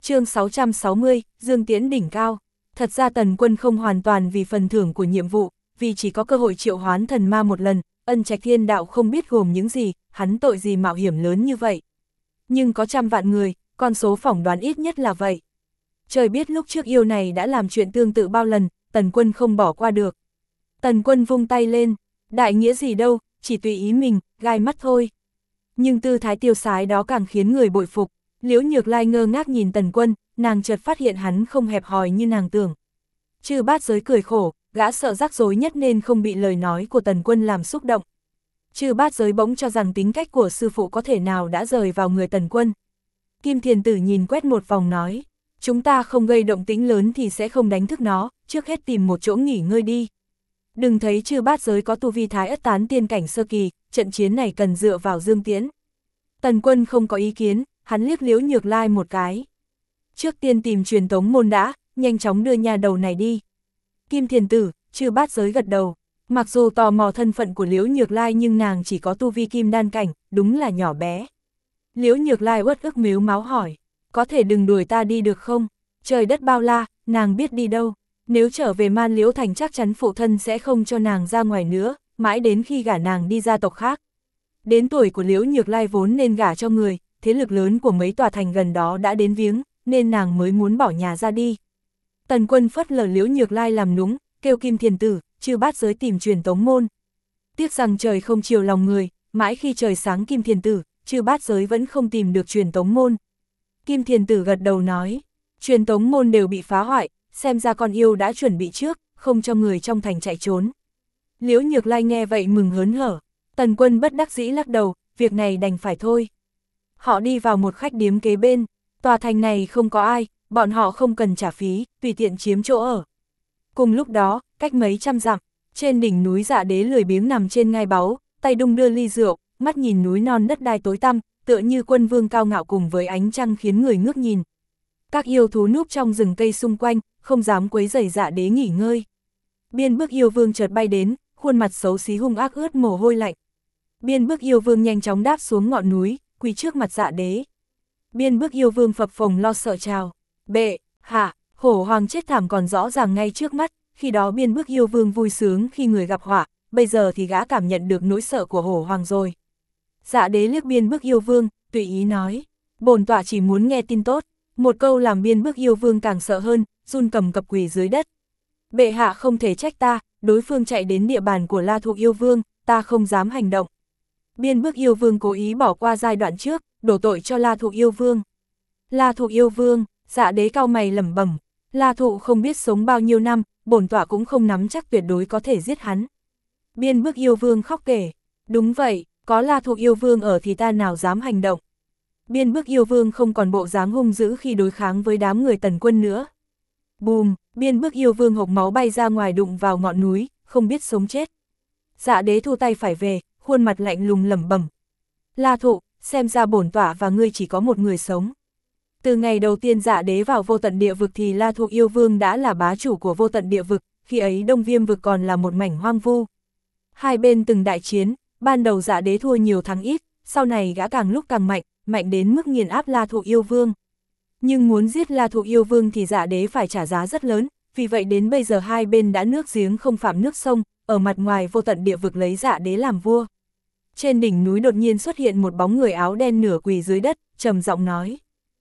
Chương 660, Dương Tiễn đỉnh cao. Thật ra Tần Quân không hoàn toàn vì phần thưởng của nhiệm vụ, vì chỉ có cơ hội triệu hoán thần ma một lần, Ân Trạch Thiên Đạo không biết gồm những gì, hắn tội gì mạo hiểm lớn như vậy. Nhưng có trăm vạn người, con số phỏng đoán ít nhất là vậy. Trời biết lúc trước yêu này đã làm chuyện tương tự bao lần, Tần Quân không bỏ qua được. Tần Quân vung tay lên, đại nghĩa gì đâu, chỉ tùy ý mình, gai mắt thôi. Nhưng tư thái tiêu sái đó càng khiến người bội phục. Liễu Nhược Lai ngơ ngác nhìn Tần Quân, nàng chợt phát hiện hắn không hẹp hòi như nàng tưởng. Chư Bát Giới cười khổ, gã sợ rắc rối nhất nên không bị lời nói của Tần Quân làm xúc động. Chư Bát Giới bỗng cho rằng tính cách của sư phụ có thể nào đã rời vào người Tần Quân. Kim Thiền Tử nhìn quét một vòng nói, chúng ta không gây động tĩnh lớn thì sẽ không đánh thức nó, trước hết tìm một chỗ nghỉ ngơi đi. Đừng thấy Chư Bát Giới có tu vi Thái Ất Tán tiên cảnh sơ kỳ, trận chiến này cần dựa vào Dương Tiễn. Tần Quân không có ý kiến, hắn liếc Liễu Nhược Lai một cái. Trước tiên tìm truyền tống môn đã, nhanh chóng đưa nhà đầu này đi. Kim Thiền Tử, Chư Bát Giới gật đầu. Mặc dù tò mò thân phận của Liễu Nhược Lai nhưng nàng chỉ có tu vi kim đan cảnh, đúng là nhỏ bé. Liễu Nhược Lai uất ức mếu máo hỏi, có thể đừng đuổi ta đi được không? Trời đất bao la, nàng biết đi đâu. Nếu trở về Man Liễu Thành chắc chắn phụ thân sẽ không cho nàng ra ngoài nữa, mãi đến khi gả nàng đi gia tộc khác. Đến tuổi của Liễu Nhược Lai vốn nên gả cho người, thế lực lớn của mấy tòa thành gần đó đã đến viếng, nên nàng mới muốn bỏ nhà ra đi. Tần Quân phất lờ Liễu Nhược Lai làm núng, kêu Kim Thiền Tử, Chư Bát Giới tìm truyền tống môn. Tiếc rằng trời không chiều lòng người, mãi khi trời sáng Kim Thiền Tử, Chư Bát Giới vẫn không tìm được truyền tống môn. Kim Thiền Tử gật đầu nói, truyền tống môn đều bị phá hoại, xem ra con yêu đã chuẩn bị trước, không cho người trong thành chạy trốn. Liễu Nhược Lai nghe vậy mừng hớn hở. Tần Quân bất đắc dĩ lắc đầu, việc này đành phải thôi. Họ đi vào một khách điếm kế bên, tòa thành này không có ai, bọn họ không cần trả phí, tùy tiện chiếm chỗ ở. Cùng lúc đó, cách mấy trăm dặm, trên đỉnh núi Dạ Đế lười biếng nằm trên ngai báu, tay đung đưa ly rượu, mắt nhìn núi non đất đai tối tăm, tựa như quân vương cao ngạo cùng với ánh trăng khiến người ngước nhìn. Các yêu thú núp trong rừng cây xung quanh, không dám quấy rầy Dạ Đế nghỉ ngơi. Biên Bức Yêu Vương chợt bay đến, khuôn mặt xấu xí hung ác ướt mồ hôi lạnh. Biên Bức Yêu Vương nhanh chóng đáp xuống ngọn núi, quỳ trước mặt Dạ Đế. Biên Bức Yêu Vương phập phồng lo sợ chào, bệ hạ. Hổ hoàng chết thảm còn rõ ràng ngay trước mắt, khi đó Biên Bức Yêu Vương vui sướng khi người gặp họa, bây giờ thì gã cảm nhận được nỗi sợ của hổ hoàng rồi. Dạ Đế liếc Biên Bức Yêu Vương, tùy ý nói, bổn tọa chỉ muốn nghe tin tốt. Một câu làm Biên Bức Yêu Vương càng sợ hơn, run cầm cập quỳ dưới đất. Bệ hạ không thể trách ta, đối phương chạy đến địa bàn của La Thụ Yêu Vương, ta không dám hành động. Biên Bức Yêu Vương cố ý bỏ qua giai đoạn trước, đổ tội cho La Thụ Yêu Vương. La Thụ Yêu Vương, Dạ Đế cau mày lẩm bẩm, La Thụ không biết sống bao nhiêu năm, bổn tọa cũng không nắm chắc tuyệt đối có thể giết hắn. Biên Bức Yêu Vương khóc kể, đúng vậy, có La Thụ Yêu Vương ở thì ta nào dám hành động. Biên Bức Yêu Vương không còn bộ dáng hung dữ khi đối kháng với đám người Tần Quân nữa. Bùm, Biên Bức Yêu Vương hộc máu bay ra ngoài đụng vào ngọn núi, không biết sống chết. Dạ Đế thu tay phải về, khuôn mặt lạnh lùng lẩm bẩm, La Thụ, xem ra bổn tọa và ngươi chỉ có một người sống. Từ ngày đầu tiên Dạ Đế vào Vô Tận Địa Vực thì La Thụ Yêu Vương đã là bá chủ của Vô Tận Địa Vực, khi ấy Đông Viêm Vực còn là một mảnh hoang vu. Hai bên từng đại chiến, ban đầu Dạ Đế thua nhiều thắng ít, sau này gã càng lúc càng mạnh, mạnh đến mức nghiền áp La Thụ Yêu Vương. Nhưng muốn giết La Thụ Yêu Vương thì Dạ Đế phải trả giá rất lớn, vì vậy đến bây giờ hai bên đã nước giếng không phạm nước sông, ở mặt ngoài Vô Tận Địa Vực lấy Dạ Đế làm vua. Trên đỉnh núi đột nhiên xuất hiện một bóng người áo đen nửa quỳ dưới đất, trầm giọng nói,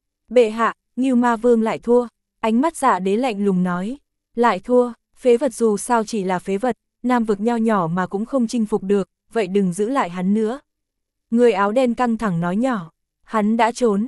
bệ hạ, Ngưu Ma Vương lại thua. Ánh mắt Dạ Đế lạnh lùng nói, lại thua, phế vật dù sao chỉ là phế vật, Nam Vực nho nhỏ mà cũng không chinh phục được, vậy đừng giữ lại hắn nữa. Người áo đen căng thẳng nói nhỏ, hắn đã trốn.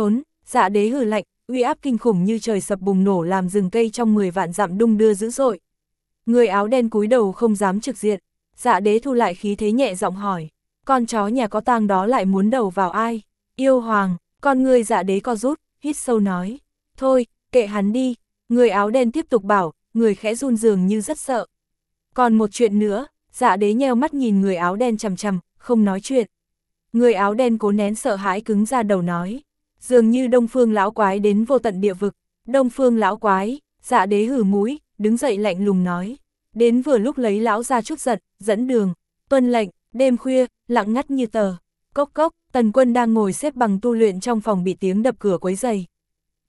Dạ Đế hừ lạnh, uy áp kinh khủng như trời sập bùng nổ làm rừng cây trong 10 vạn dặm đung đưa dữ dội. Người áo đen cúi đầu không dám trực diện. Dạ Đế thu lại khí thế nhẹ giọng hỏi, con chó nhà có tang đó lại muốn đầu vào ai? Yêu hoàng. Con người Dạ Đế co rút, hít sâu nói, thôi, kệ hắn đi. Người áo đen tiếp tục bảo, người khẽ run dường như rất sợ. Còn một chuyện nữa. Dạ Đế nheo mắt nhìn người áo đen chằm chằm, không nói chuyện. Người áo đen cố nén sợ hãi cứng ra đầu nói, dường như Đông Phương lão quái đến Vô Tận Địa Vực. Đông Phương lão quái. Dạ Đế hử mũi, đứng dậy lạnh lùng nói, đến vừa lúc lấy lão ra chút giận, dẫn đường. Tuân lệnh. Đêm khuya, lặng ngắt như tờ. Cốc cốc, Tần Quân đang ngồi xếp bằng tu luyện trong phòng bị tiếng đập cửa quấy rầy.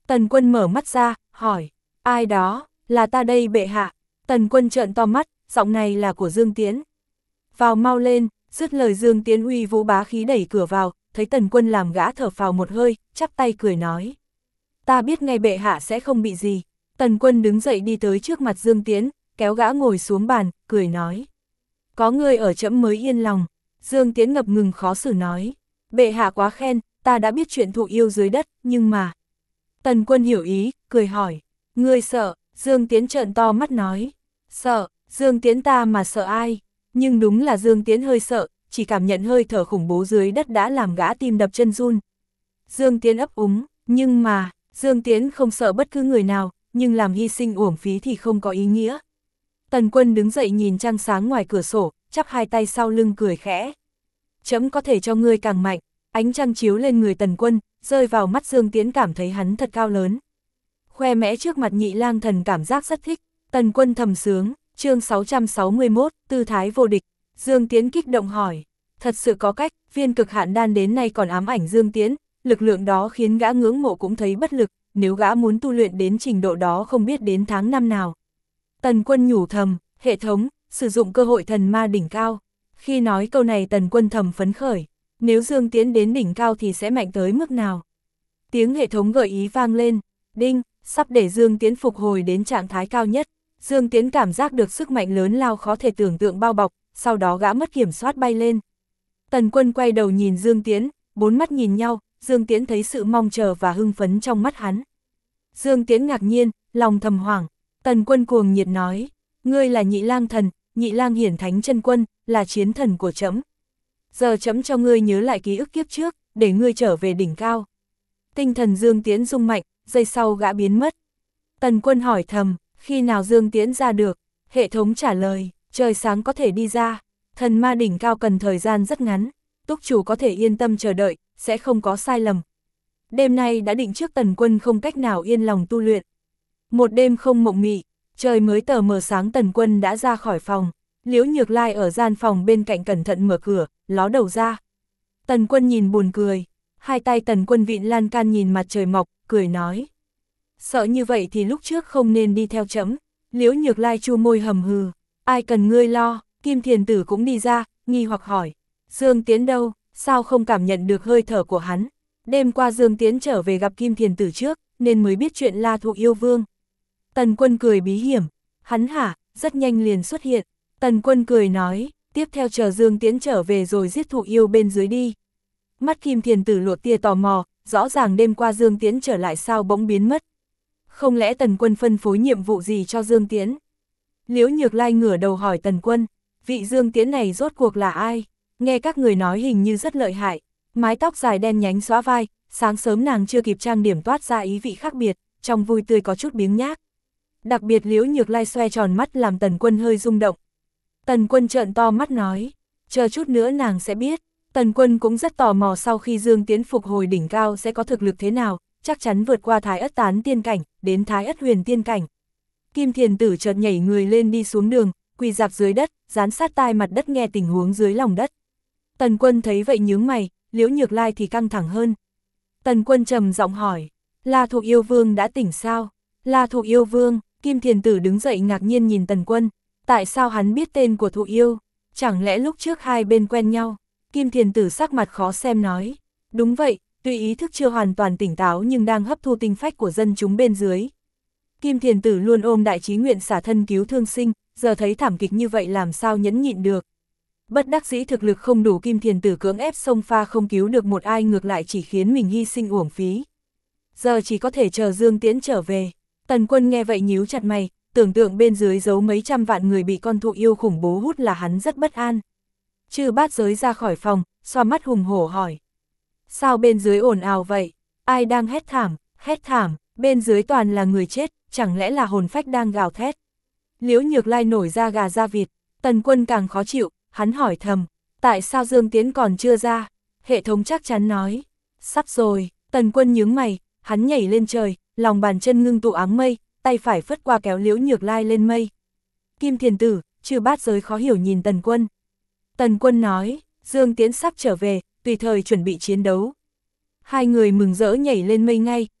Tần Quân mở mắt ra, hỏi, ai đó, là ta đây bệ hạ. Tần Quân trợn to mắt, giọng này là của Dương Tiễn. Vào mau lên, dứt lời Dương Tiễn uy vũ bá khí đẩy cửa vào, thấy Tần Quân làm gã thở phào một hơi, chắp tay cười nói. Ta biết ngay bệ hạ sẽ không bị gì. Tần Quân đứng dậy đi tới trước mặt Dương Tiễn, kéo gã ngồi xuống bàn, cười nói. Có người ở trẫm mới yên lòng. Dương Tiễn ngập ngừng khó xử nói. Bệ hạ quá khen, ta đã biết chuyện thụ yêu dưới đất, nhưng mà... Tần Quân hiểu ý, cười hỏi. Ngươi sợ? Dương Tiễn trợn to mắt nói. Sợ? Dương Tiễn ta mà sợ ai? Nhưng đúng là Dương Tiễn hơi sợ, chỉ cảm nhận hơi thở khủng bố dưới đất đã làm gã tim đập chân run. Dương Tiễn ấp úng, nhưng mà, Dương Tiễn không sợ bất cứ người nào, nhưng làm hy sinh uổng phí thì không có ý nghĩa. Tần Quân đứng dậy nhìn trăng sáng ngoài cửa sổ, chắp hai tay sau lưng cười khẽ. Trẫm có thể cho ngươi càng mạnh. Ánh trăng chiếu lên người Tần Quân, rơi vào mắt Dương Tiễn cảm thấy hắn thật cao lớn. Khoe mẽ trước mặt Nhị Lang Thần cảm giác rất thích. Tần Quân thầm sướng, chương 661, tư thái vô địch. Dương Tiễn kích động hỏi, thật sự có cách, viên cực hạn đan đến nay còn ám ảnh Dương Tiễn, lực lượng đó khiến gã ngưỡng mộ cũng thấy bất lực, nếu gã muốn tu luyện đến trình độ đó không biết đến tháng năm nào. Tần Quân nhủ thầm, hệ thống, sử dụng cơ hội thần ma đỉnh cao. Khi nói câu này Tần Quân thầm phấn khởi, nếu Dương Tiễn đến đỉnh cao thì sẽ mạnh tới mức nào. Tiếng hệ thống gợi ý vang lên, đinh, sắp để Dương Tiễn phục hồi đến trạng thái cao nhất. Dương Tiễn cảm giác được sức mạnh lớn lao khó thể tưởng tượng bao bọc, sau đó gã mất kiểm soát bay lên. Tần Quân quay đầu nhìn Dương Tiễn, bốn mắt nhìn nhau, Dương Tiễn thấy sự mong chờ và hưng phấn trong mắt hắn. Dương Tiễn ngạc nhiên, lòng thầm hoảng. Tần Quân cuồng nhiệt nói, ngươi là Nhị Lang Thần, Nhị Lang Hiển Thánh Chân Quân, là chiến thần của trẫm. Giờ trẫm cho ngươi nhớ lại ký ức kiếp trước, để ngươi trở về đỉnh cao. Tinh thần Dương Tiễn rung mạnh, giây sau gã biến mất. Tần Quân hỏi thầm, khi nào Dương Tiễn ra được? Hệ thống trả lời, trời sáng có thể đi ra. Thần ma đỉnh cao cần thời gian rất ngắn, túc chủ có thể yên tâm chờ đợi, sẽ không có sai lầm. Đêm nay đã định trước Tần Quân không cách nào yên lòng tu luyện. Một đêm không mộng mị, trời mới tờ mờ sáng Tần Quân đã ra khỏi phòng. Liễu Nhược Lai ở gian phòng bên cạnh cẩn thận mở cửa, ló đầu ra. Tần Quân nhìn buồn cười, hai tay Tần Quân vịn lan can nhìn mặt trời mọc, cười nói. Sợ như vậy thì lúc trước không nên đi theo trẫm. Liễu Nhược Lai chu môi hầm hừ, ai cần ngươi lo. Kim Thiền Tử cũng đi ra, nghi hoặc hỏi. Dương Tiễn đâu, sao không cảm nhận được hơi thở của hắn? Đêm qua Dương Tiễn trở về gặp Kim Thiền Tử trước, nên mới biết chuyện La Thụ Yêu Vương. Tần Quân cười bí hiểm, hắn hả, rất nhanh liền xuất hiện. Tần Quân cười nói, tiếp theo chờ Dương Tiễn trở về rồi giết Thụ Yêu bên dưới đi. Mắt Kim Thiền Tử lộ tia tò mò, rõ ràng đêm qua Dương Tiễn trở lại sao bỗng biến mất. Không lẽ Tần Quân phân phối nhiệm vụ gì cho Dương Tiễn? Liễu Nhược Lai ngửa đầu hỏi Tần Quân, vị Dương Tiễn này rốt cuộc là ai? Nghe các người nói hình như rất lợi hại, mái tóc dài đen nhánh xõa vai, sáng sớm nàng chưa kịp trang điểm toát ra ý vị khác biệt, trong vui tươi có chút biếng nhác. Đặc biệt Liễu Nhược Lai xoe tròn mắt làm Tần Quân hơi rung động. Tần Quân trợn to mắt nói, chờ chút nữa nàng sẽ biết. Tần Quân cũng rất tò mò sau khi Dương Tiễn phục hồi đỉnh cao sẽ có thực lực thế nào, chắc chắn vượt qua Thái Ất Tán tiên cảnh, đến Thái Ất Huyền tiên cảnh. Kim Thiền Tử chợt nhảy người lên đi xuống đường, quỳ rạp dưới đất, dán sát tai mặt đất nghe tình huống dưới lòng đất. Tần Quân thấy vậy nhướng mày, Liễu Nhược Lai thì căng thẳng hơn. Tần Quân trầm giọng hỏi, La Thụ Yêu Vương đã tỉnh sao? La Thụ Yêu Vương, Kim Thiền Tử đứng dậy ngạc nhiên nhìn Tần Quân, tại sao hắn biết tên của Thụ Yêu? Chẳng lẽ lúc trước hai bên quen nhau? Kim Thiền Tử sắc mặt khó xem nói, đúng vậy, tuy ý thức chưa hoàn toàn tỉnh táo nhưng đang hấp thu tinh phách của dân chúng bên dưới. Kim Thiền Tử luôn ôm đại chí nguyện xả thân cứu thương sinh, giờ thấy thảm kịch như vậy làm sao nhẫn nhịn được. Bất đắc dĩ thực lực không đủ Kim Thiền Tử cưỡng ép xông pha không cứu được một ai ngược lại chỉ khiến mình hy sinh uổng phí. Giờ chỉ có thể chờ Dương Tiễn trở về. Tần Quân nghe vậy nhíu chặt mày, tưởng tượng bên dưới giấu mấy trăm vạn người bị con thụ yêu khủng bố hút là hắn rất bất an. Chư Bát Giới ra khỏi phòng, xoa mắt hùng hổ hỏi. Sao bên dưới ồn ào vậy? Ai đang hét thảm, bên dưới toàn là người chết, chẳng lẽ là hồn phách đang gào thét? Liễu Nhược Lai nổi da gà da vịt, Tần Quân càng khó chịu, hắn hỏi thầm, tại sao Dương Tiễn còn chưa ra? Hệ thống chắc chắn nói, sắp rồi. Tần Quân nhướng mày, hắn nhảy lên trời, lòng bàn chân ngưng tụ áng mây, tay phải phất qua kéo Liễu Nhược Lai lên mây. Kim Thiền Tử, Chư Bát Giới khó hiểu nhìn Tần Quân. Tần Quân nói, Dương Tiễn sắp trở về, tùy thời chuẩn bị chiến đấu. Hai người mừng rỡ nhảy lên mây ngay,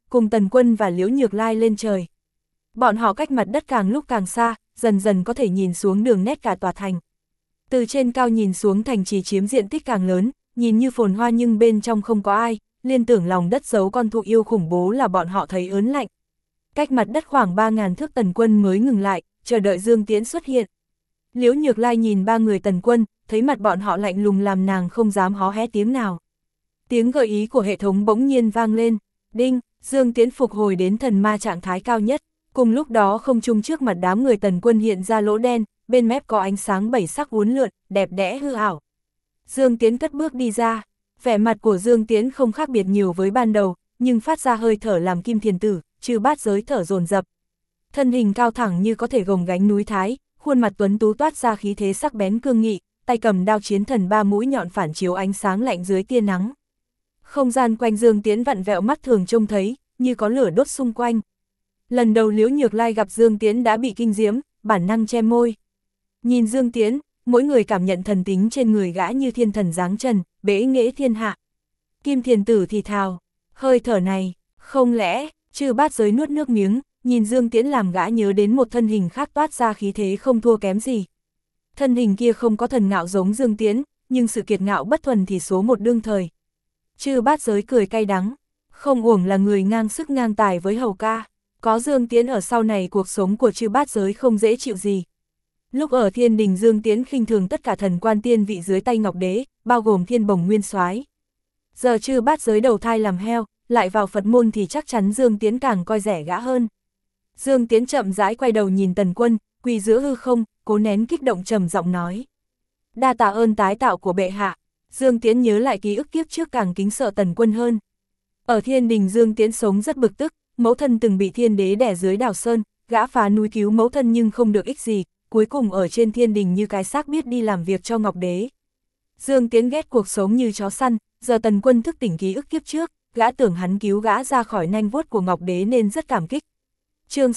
cùng Tần Quân và Liễu Nhược Lai lên trời. Bọn họ cách mặt đất càng lúc càng xa, dần dần có thể nhìn xuống đường nét cả tòa thành. Từ trên cao nhìn xuống thành trì chiếm diện tích càng lớn, nhìn như phồn hoa nhưng bên trong không có ai, liên tưởng lòng đất giấu con thụ yêu khủng bố là bọn họ thấy ớn lạnh. Cách mặt đất khoảng 3.000 thước Tần Quân mới ngừng lại, chờ đợi Dương Tiễn xuất hiện. Liễu Nhược Lai nhìn ba người Tần Quân, thấy mặt bọn họ lạnh lùng làm nàng không dám hó hé tiếng nào. Tiếng gợi ý của hệ thống bỗng nhiên vang lên, đinh, Dương Tiễn phục hồi đến thần ma trạng thái cao nhất. Cùng lúc đó không trung trước mặt đám người Tần Quân hiện ra lỗ đen, bên mép có ánh sáng bảy sắc uốn lượn, đẹp đẽ hư ảo. Dương Tiễn cất bước đi ra, vẻ mặt của Dương Tiễn không khác biệt nhiều với ban đầu, nhưng phát ra hơi thở làm kim thiền tử, Chư Bát Giới thở dồn dập. Thân hình cao thẳng như có thể gồng gánh núi Thái, khuôn mặt tuấn tú toát ra khí thế sắc bén cương nghị, tay cầm đao chiến thần ba mũi nhọn phản chiếu ánh sáng lạnh dưới tia nắng. Không gian quanh Dương Tiễn vặn vẹo mắt thường trông thấy, như có lửa đốt xung quanh. Lần đầu Liễu Nhược Lai gặp Dương Tiễn đã bị kinh diễm, bản năng che môi. Nhìn Dương Tiễn, mỗi người cảm nhận thần tính trên người gã như thiên thần giáng trần, bế nghệ thiên hạ. Kim thiền tử thì thào, hơi thở này, không lẽ, Chư Bát Giới nuốt nước miếng, nhìn Dương Tiễn làm gã nhớ đến một thân hình khác toát ra khí thế không thua kém gì. Thân hình kia không có thần ngạo giống Dương Tiễn, nhưng sự kiệt ngạo bất thuần thì số một đương thời. Chư Bát Giới cười cay đắng, không uổng là người ngang sức ngang tài với Hầu ca. Có Dương Tiễn ở sau này cuộc sống của Chư Bát Giới không dễ chịu gì. Lúc ở Thiên Đình Dương Tiễn khinh thường tất cả thần quan tiên vị dưới tay Ngọc Đế, bao gồm Thiên Bồng Nguyên Soái. Giờ Chư Bát Giới đầu thai làm heo, lại vào Phật môn thì chắc chắn Dương Tiễn càng coi rẻ gã hơn. Dương Tiễn chậm rãi quay đầu nhìn Tần Quân, quỳ giữa hư không, cố nén kích động trầm giọng nói. Đa tạ ơn tái tạo của bệ hạ. Dương Tiễn nhớ lại ký ức kiếp trước càng kính sợ Tần Quân hơn. Ở Thiên Đình Dương Tiễn sống rất bực tức, mẫu thân từng bị Thiên Đế đè dưới Đào Sơn, gã phá núi cứu mẫu thân nhưng không được ích gì, cuối cùng ở trên Thiên Đình như cái xác biết đi làm việc cho Ngọc Đế. Dương Tiễn ghét cuộc sống như chó săn, giờ Tần Quân thức tỉnh ký ức kiếp trước, gã tưởng hắn cứu gã ra khỏi nanh vuốt của Ngọc Đế nên rất cảm kích. Chương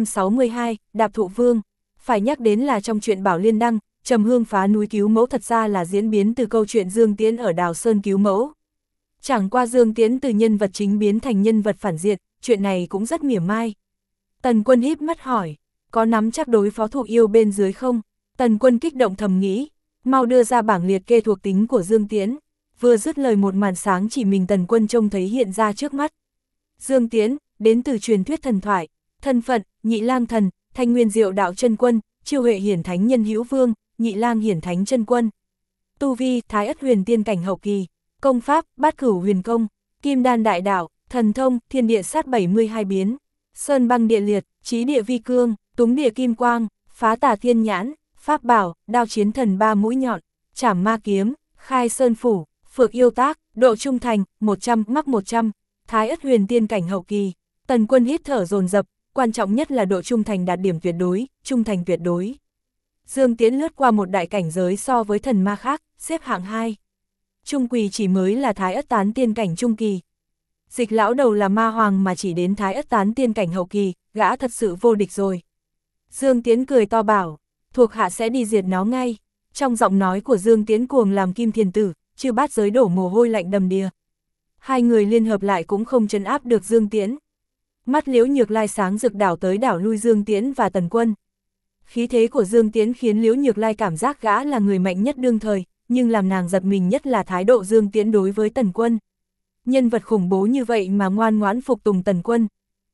662, Đạp Thụ Vương. Phải nhắc đến là trong truyện Bảo Liên Đăng, Trầm Hương phá núi cứu mẫu thật ra là diễn biến từ câu chuyện Dương Tiễn ở Đào Sơn cứu mẫu. Chẳng qua Dương Tiễn từ nhân vật chính biến thành nhân vật phản diện, chuyện này cũng rất mỉa mai. Tần Quân híp mắt hỏi, có nắm chắc đối phó thụ yêu bên dưới không? Tần Quân kích động thầm nghĩ, mau đưa ra bảng liệt kê thuộc tính của Dương Tiễn. Vừa dứt lời một màn sáng chỉ mình Tần Quân trông thấy hiện ra trước mắt. Dương Tiễn, đến từ truyền thuyết thần thoại, thân phận, Nhị Lang Thần, Thanh Nguyên Diệu Đạo Chân Quân, Chiêu Huệ Hiển Thánh Nhân Hữu Vương, Nhị Lang Hiển Thánh Chân Quân. Tu vi, Thái Ất Huyền Tiên cảnh hậu kỳ, công pháp, Bát Cửu Huyền Công, Kim Đan Đại Đạo, thần thông, Thiên Địa Sát 72 biến, Sơn Băng Địa Liệt, Chí Địa Vi Cương, Túng Địa Kim Quang, Phá Tà Thiên Nhãn, Pháp Bảo, Đao Chiến Thần ba mũi nhọn, Trảm Ma Kiếm, Khai Sơn Phủ, Phược Yêu Tác, độ trung thành, 100, mắc 100, Thái Ất Huyền Tiên cảnh hậu kỳ. Tần Quân hít thở dồn dập, quan trọng nhất là độ trung thành đạt điểm tuyệt đối, trung thành tuyệt đối. Dương Tiễn lướt qua một đại cảnh giới so với thần ma khác, xếp hạng 2. Trung quỳ chỉ mới là Thái Ất Tán Tiên cảnh trung kỳ. Dịch lão đầu là ma hoàng mà chỉ đến Thái Ất Tán Tiên cảnh hậu kỳ, gã thật sự vô địch rồi. Dương Tiễn cười to bảo, thuộc hạ sẽ đi diệt nó ngay. Trong giọng nói của Dương Tiễn cuồng làm kim thiền tử, Chư Bát Giới đổ mồ hôi lạnh đầm đìa. Hai người liên hợp lại cũng không trấn áp được Dương Tiễn. Mắt Liễu Nhược Lai sáng rực đảo tới đảo lui Dương Tiễn và Tần Quân. Khí thế của Dương Tiễn khiến Liễu Nhược Lai cảm giác gã là người mạnh nhất đương thời, nhưng làm nàng giật mình nhất là thái độ Dương Tiễn đối với Tần Quân. Nhân vật khủng bố như vậy mà ngoan ngoãn phục tùng Tần Quân.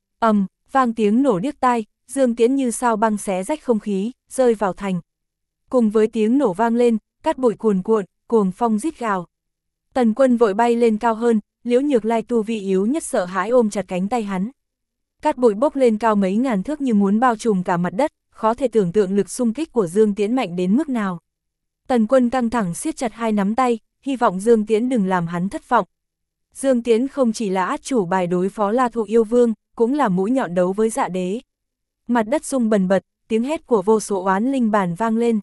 Vang tiếng nổ điếc tai, Dương Tiễn như sao băng xé rách không khí, rơi vào thành. Cùng với tiếng nổ vang lên, cát bụi cuồn cuộn, cuồng phong rít gào. Tần Quân vội bay lên cao hơn, Liễu Nhược Lai tu vi yếu nhất sợ hãi ôm chặt cánh tay hắn. Cát bụi bốc lên cao mấy ngàn thước như muốn bao trùm cả mặt đất, khó thể tưởng tượng lực xung kích của Dương Tiễn mạnh đến mức nào. Tần Quân căng thẳng siết chặt hai nắm tay, hy vọng Dương Tiễn đừng làm hắn thất vọng. Dương Tiễn không chỉ là át chủ bài đối phó La Thụ Yêu Vương, cũng là mũi nhọn đấu với Dạ Đế. Mặt đất rung bần bật, tiếng hét của vô số oán linh bản vang lên.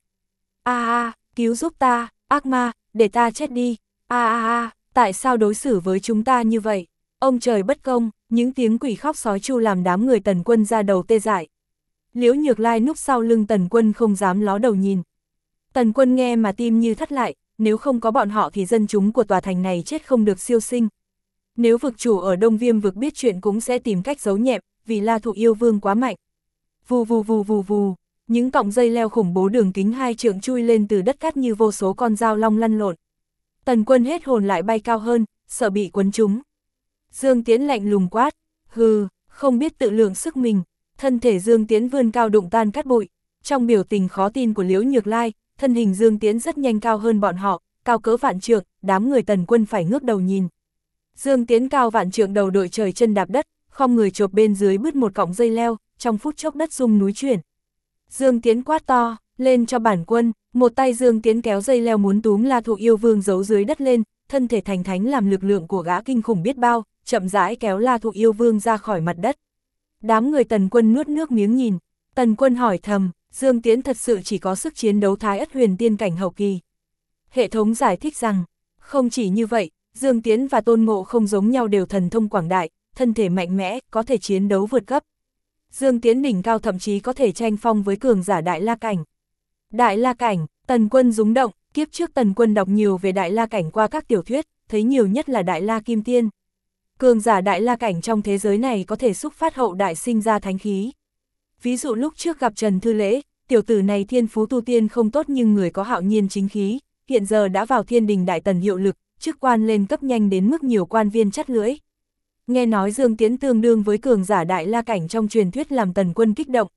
Cứu giúp ta, ác ma, để ta chết đi. Tại sao đối xử với chúng ta như vậy? Ông trời bất công, những tiếng quỷ khóc sói chu làm đám người Tần Quân ra đầu tê dại. Liễu Nhược Lai núp sau lưng Tần Quân không dám ló đầu nhìn. Tần Quân nghe mà tim như thắt lại, nếu không có bọn họ thì dân chúng của tòa thành này chết không được siêu sinh. Nếu vực chủ ở Đông Viêm vực biết chuyện cũng sẽ tìm cách giấu nhẹm, vì La Thụ Yêu Vương quá mạnh. Vù vù vù vù vù, những cọng dây leo khủng bố đường kính 2 trượng chui lên từ đất cát như vô số con dao long lăn lộn. Tần Quân hết hồn lại bay cao hơn, sợ bị quấn trúng. Dương Tiễn lạnh lùng quát, hừ, không biết tự lượng sức mình. Thân thể Dương Tiễn vươn cao đụng tan cát bụi. Trong biểu tình khó tin của Liễu Nhược Lai, thân hình Dương Tiễn rất nhanh cao hơn bọn họ, cao cỡ vạn trượng, đám người Tần Quân phải ngước đầu nhìn. Dương Tiễn cao vạn trượng đầu đội trời chân đạp đất, khom người chộp bên dưới bứt một cọng dây leo, trong phút chốc đất rung núi chuyển. Dương Tiễn quát to, lên cho bản quân, một tay Dương Tiễn kéo dây leo muốn túm La Thụ Yêu Vương giấu dưới đất lên, thân thể thành thánh làm lực lượng của gã kinh khủng biết bao, chậm rãi kéo La Thụ Yêu Vương ra khỏi mặt đất. Đám người Tần Quân nuốt nước miếng nhìn, Tần Quân hỏi thầm, Dương Tiễn thật sự chỉ có sức chiến đấu Thái Ất huyền tiên cảnh hậu kỳ. Hệ thống giải thích rằng, không chỉ như vậy, Dương Tiễn và Tôn Ngộ không giống nhau đều thần thông quảng đại, thân thể mạnh mẽ, có thể chiến đấu vượt cấp. Dương Tiễn đỉnh cao thậm chí có thể tranh phong với cường giả Đại La Cảnh. Đại La Cảnh, Tần Quân rúng động, kiếp trước Tần Quân đọc nhiều về Đại La Cảnh qua các tiểu thuyết, thấy nhiều nhất là Đại La Kim Tiên. Cường giả Đại La Cảnh trong thế giới này có thể xúc phát hậu đại sinh ra thánh khí. Ví dụ lúc trước gặp Trần Thư Lễ, tiểu tử này thiên phú tu tiên không tốt nhưng người có hạo nhiên chính khí, hiện giờ đã vào Thiên Đình Đại Tần hiệu lực, chức quan lên cấp nhanh đến mức nhiều quan viên chắt lưỡi. Nghe nói Dương Tiễn tương đương với cường giả Đại La Cảnh trong truyền thuyết làm Tần Quân kích động.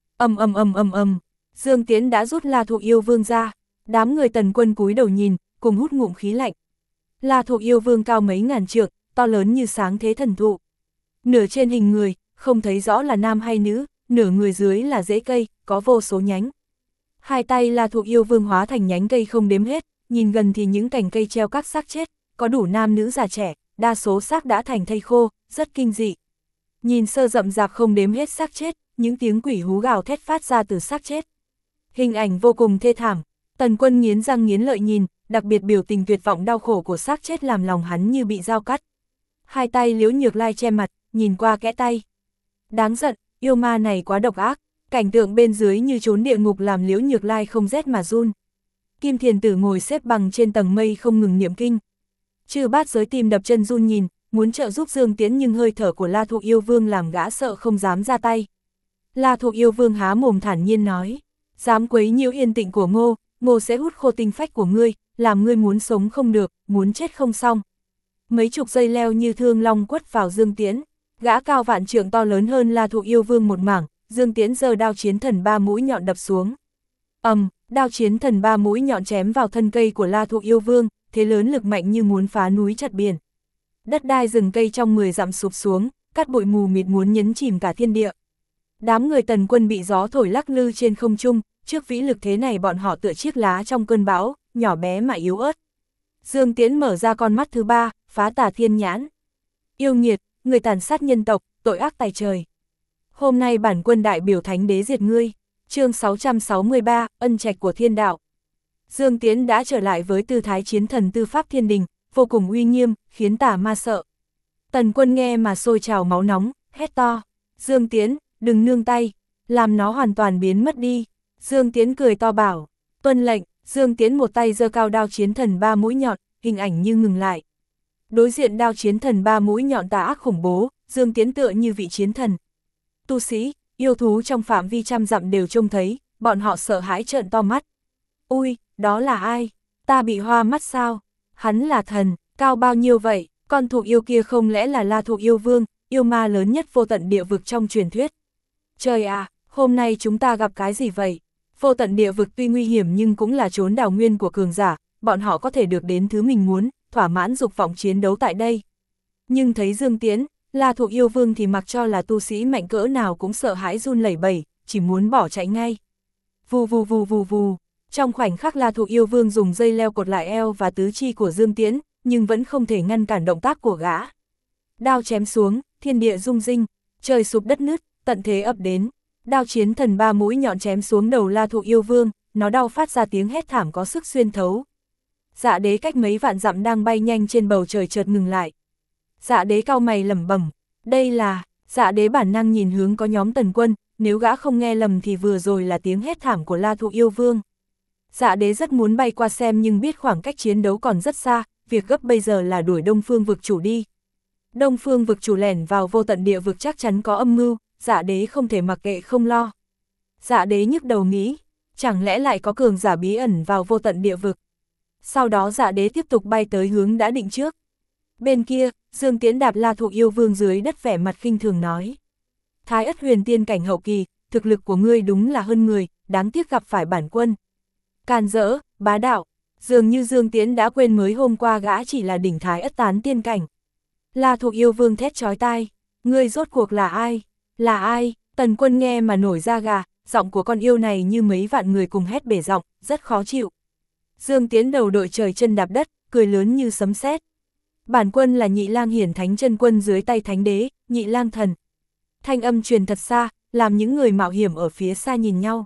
Dương Tiễn đã rút La Thụ Yêu Vương ra, đám người Tần Quân cúi đầu nhìn, cùng hút ngụm khí lạnh. La Thụ Yêu Vương cao mấy ngàn trượng, to lớn như sáng thế thần thụ. Nửa trên hình người, không thấy rõ là nam hay nữ, nửa người dưới là rễ cây, có vô số nhánh. Hai tay La Thụ Yêu Vương hóa thành nhánh cây không đếm hết, nhìn gần thì những cành cây treo các xác chết, có đủ nam nữ già trẻ, đa số xác đã thành thây khô, rất kinh dị. Nhìn sơ rậm rạp không đếm hết xác chết, những tiếng quỷ hú gào thét phát ra từ xác chết. Hình ảnh vô cùng thê thảm, Tần Quân nghiến răng nghiến lợi nhìn, đặc biệt biểu tình tuyệt vọng đau khổ của xác chết làm lòng hắn như bị dao cắt. Hai tay Liễu Nhược Lai che mặt, nhìn qua kẽ tay. Đáng giận, yêu ma này quá độc ác, cảnh tượng bên dưới như trốn địa ngục làm Liễu Nhược Lai không rét mà run. Kim Thiền Tử ngồi xếp bằng trên tầng mây không ngừng niệm kinh. Chư Bát Giới tim đập chân run nhìn, muốn trợ giúp Dương Tiễn nhưng hơi thở của La Thụ Yêu Vương làm gã sợ không dám ra tay. La Thụ Yêu Vương há mồm thản nhiên nói, dám quấy nhiễu yên tĩnh của Ngô, Ngô sẽ hút khô tinh phách của ngươi, làm ngươi muốn sống không được, muốn chết không xong. Mấy chục dây leo như thương long quất vào Dương Tiễn, gã cao vạn trượng to lớn hơn La Thụ Yêu Vương một mảng, Dương Tiễn giơ đao chiến thần 3 mũi nhọn đập xuống. Đao chiến thần 3 mũi nhọn chém vào thân cây của La Thụ Yêu Vương, thế lớn lực mạnh như muốn phá núi chặt biển. Đất đai rừng cây trong 10 dặm sụp xuống, cát bụi mù mịt muốn nhấn chìm cả thiên địa. Đám người Tần Quân bị gió thổi lắc lư trên không trung, trước vĩ lực thế này bọn họ tựa chiếc lá trong cơn bão, nhỏ bé mà yếu ớt. Dương Tiễn mở ra con mắt thứ 3, phá tà thiên nhãn. Yêu nghiệt, người tàn sát nhân tộc, tội ác tày trời. Hôm nay bản quân đại biểu thánh đế diệt ngươi. Chương 663, ân trạch của thiên đạo. Dương Tiễn đã trở lại với tư thái chiến thần tư pháp thiên đình, vô cùng uy nghiêm, khiến tà ma sợ. Tần Quân nghe mà sôi trào máu nóng, hét to. Dương Tiễn, đừng nương tay, làm nó hoàn toàn biến mất đi. Dương Tiễn cười to bảo, tuân lệnh. Dương Tiễn một tay giơ cao đao chiến thần 3 mũi nhọn, hình ảnh như ngừng lại. Đối diện đao chiến thần 3 mũi nhọn tà ác khủng bố, Dương Tiễn tựa như vị chiến thần. Tu sĩ, yêu thú trong phạm vi trăm dặm đều trông thấy, bọn họ sợ hãi trợn to mắt. Ui, đó là ai? Ta bị hoa mắt sao? Hắn là thần, cao bao nhiêu vậy? Con thụ yêu kia không lẽ là La Thụ Yêu Vương, yêu ma lớn nhất vô tận địa vực trong truyền thuyết? Trời à, hôm nay chúng ta gặp cái gì vậy? Vô tận địa vực tuy nguy hiểm nhưng cũng là chốn đào nguyên của cường giả, bọn họ có thể được đến thứ mình muốn, thỏa mãn dục vọng chiến đấu tại đây. Nhưng thấy Dương Tiễn, La Thụ Yêu Vương thì mặc cho là tu sĩ mạnh cỡ nào cũng sợ hãi run lẩy bẩy, chỉ muốn bỏ chạy ngay. Vù vù vù vù vù, trong khoảnh khắc La Thụ Yêu Vương dùng dây leo cột lại eo và tứ chi của Dương Tiễn, nhưng vẫn không thể ngăn cản động tác của gã. Đao chém xuống, thiên địa rung rinh, trời sụp đất nứt, tận thế ập đến. Đao chiến thần 3 mũi nhọn chém xuống đầu La Thụ Yêu Vương, nó đau phát ra tiếng hét thảm có sức xuyên thấu. Dạ Đế cách mấy vạn dặm đang bay nhanh trên bầu trời chợt ngừng lại. Dạ Đế cau mày lẩm bẩm, đây là... Dạ Đế bản năng nhìn hướng có nhóm Tần Quân, nếu gã không nghe lầm thì vừa rồi là tiếng hét thảm của La Thụ Yêu Vương. Dạ Đế rất muốn bay qua xem nhưng biết khoảng cách chiến đấu còn rất xa, việc gấp bây giờ là đuổi Đông Phương vực chủ đi. Đông Phương vực chủ lẻn vào vô tận địa vực chắc chắn có âm mưu, Dạ đế không thể mặc kệ không lo. Dạ đế nhức đầu nghĩ, chẳng lẽ lại có cường giả bí ẩn vào vô tận địa vực. Sau đó Dạ đế tiếp tục bay tới hướng đã định trước. Bên kia, Dương Tiễn đạp La Thụ Yêu Vương dưới đất vẻ mặt khinh thường nói. Thái Ất huyền tiên cảnh hậu kỳ, thực lực của ngươi đúng là hơn người, đáng tiếc gặp phải bản quân. Càn rỡ, bá đạo, dường như Dương Tiễn đã quên mới hôm qua gã chỉ là đỉnh Thái Ất tán tiên cảnh. La Thụ Yêu Vương thét chói tai, ngươi rốt cuộc là ai? Là ai? Tần Quân nghe mà nổi da gà, giọng của con yêu này như mấy vạn người cùng hét bể giọng, rất khó chịu. Dương Tiễn đầu đội trời chân đạp đất, cười lớn như sấm sét. Bản quân là Nhị Lang Hiển Thánh Chân Quân dưới tay Thánh Đế, Nhị Lang Thần. Thanh âm truyền thật xa, làm những người mạo hiểm ở phía xa nhìn nhau.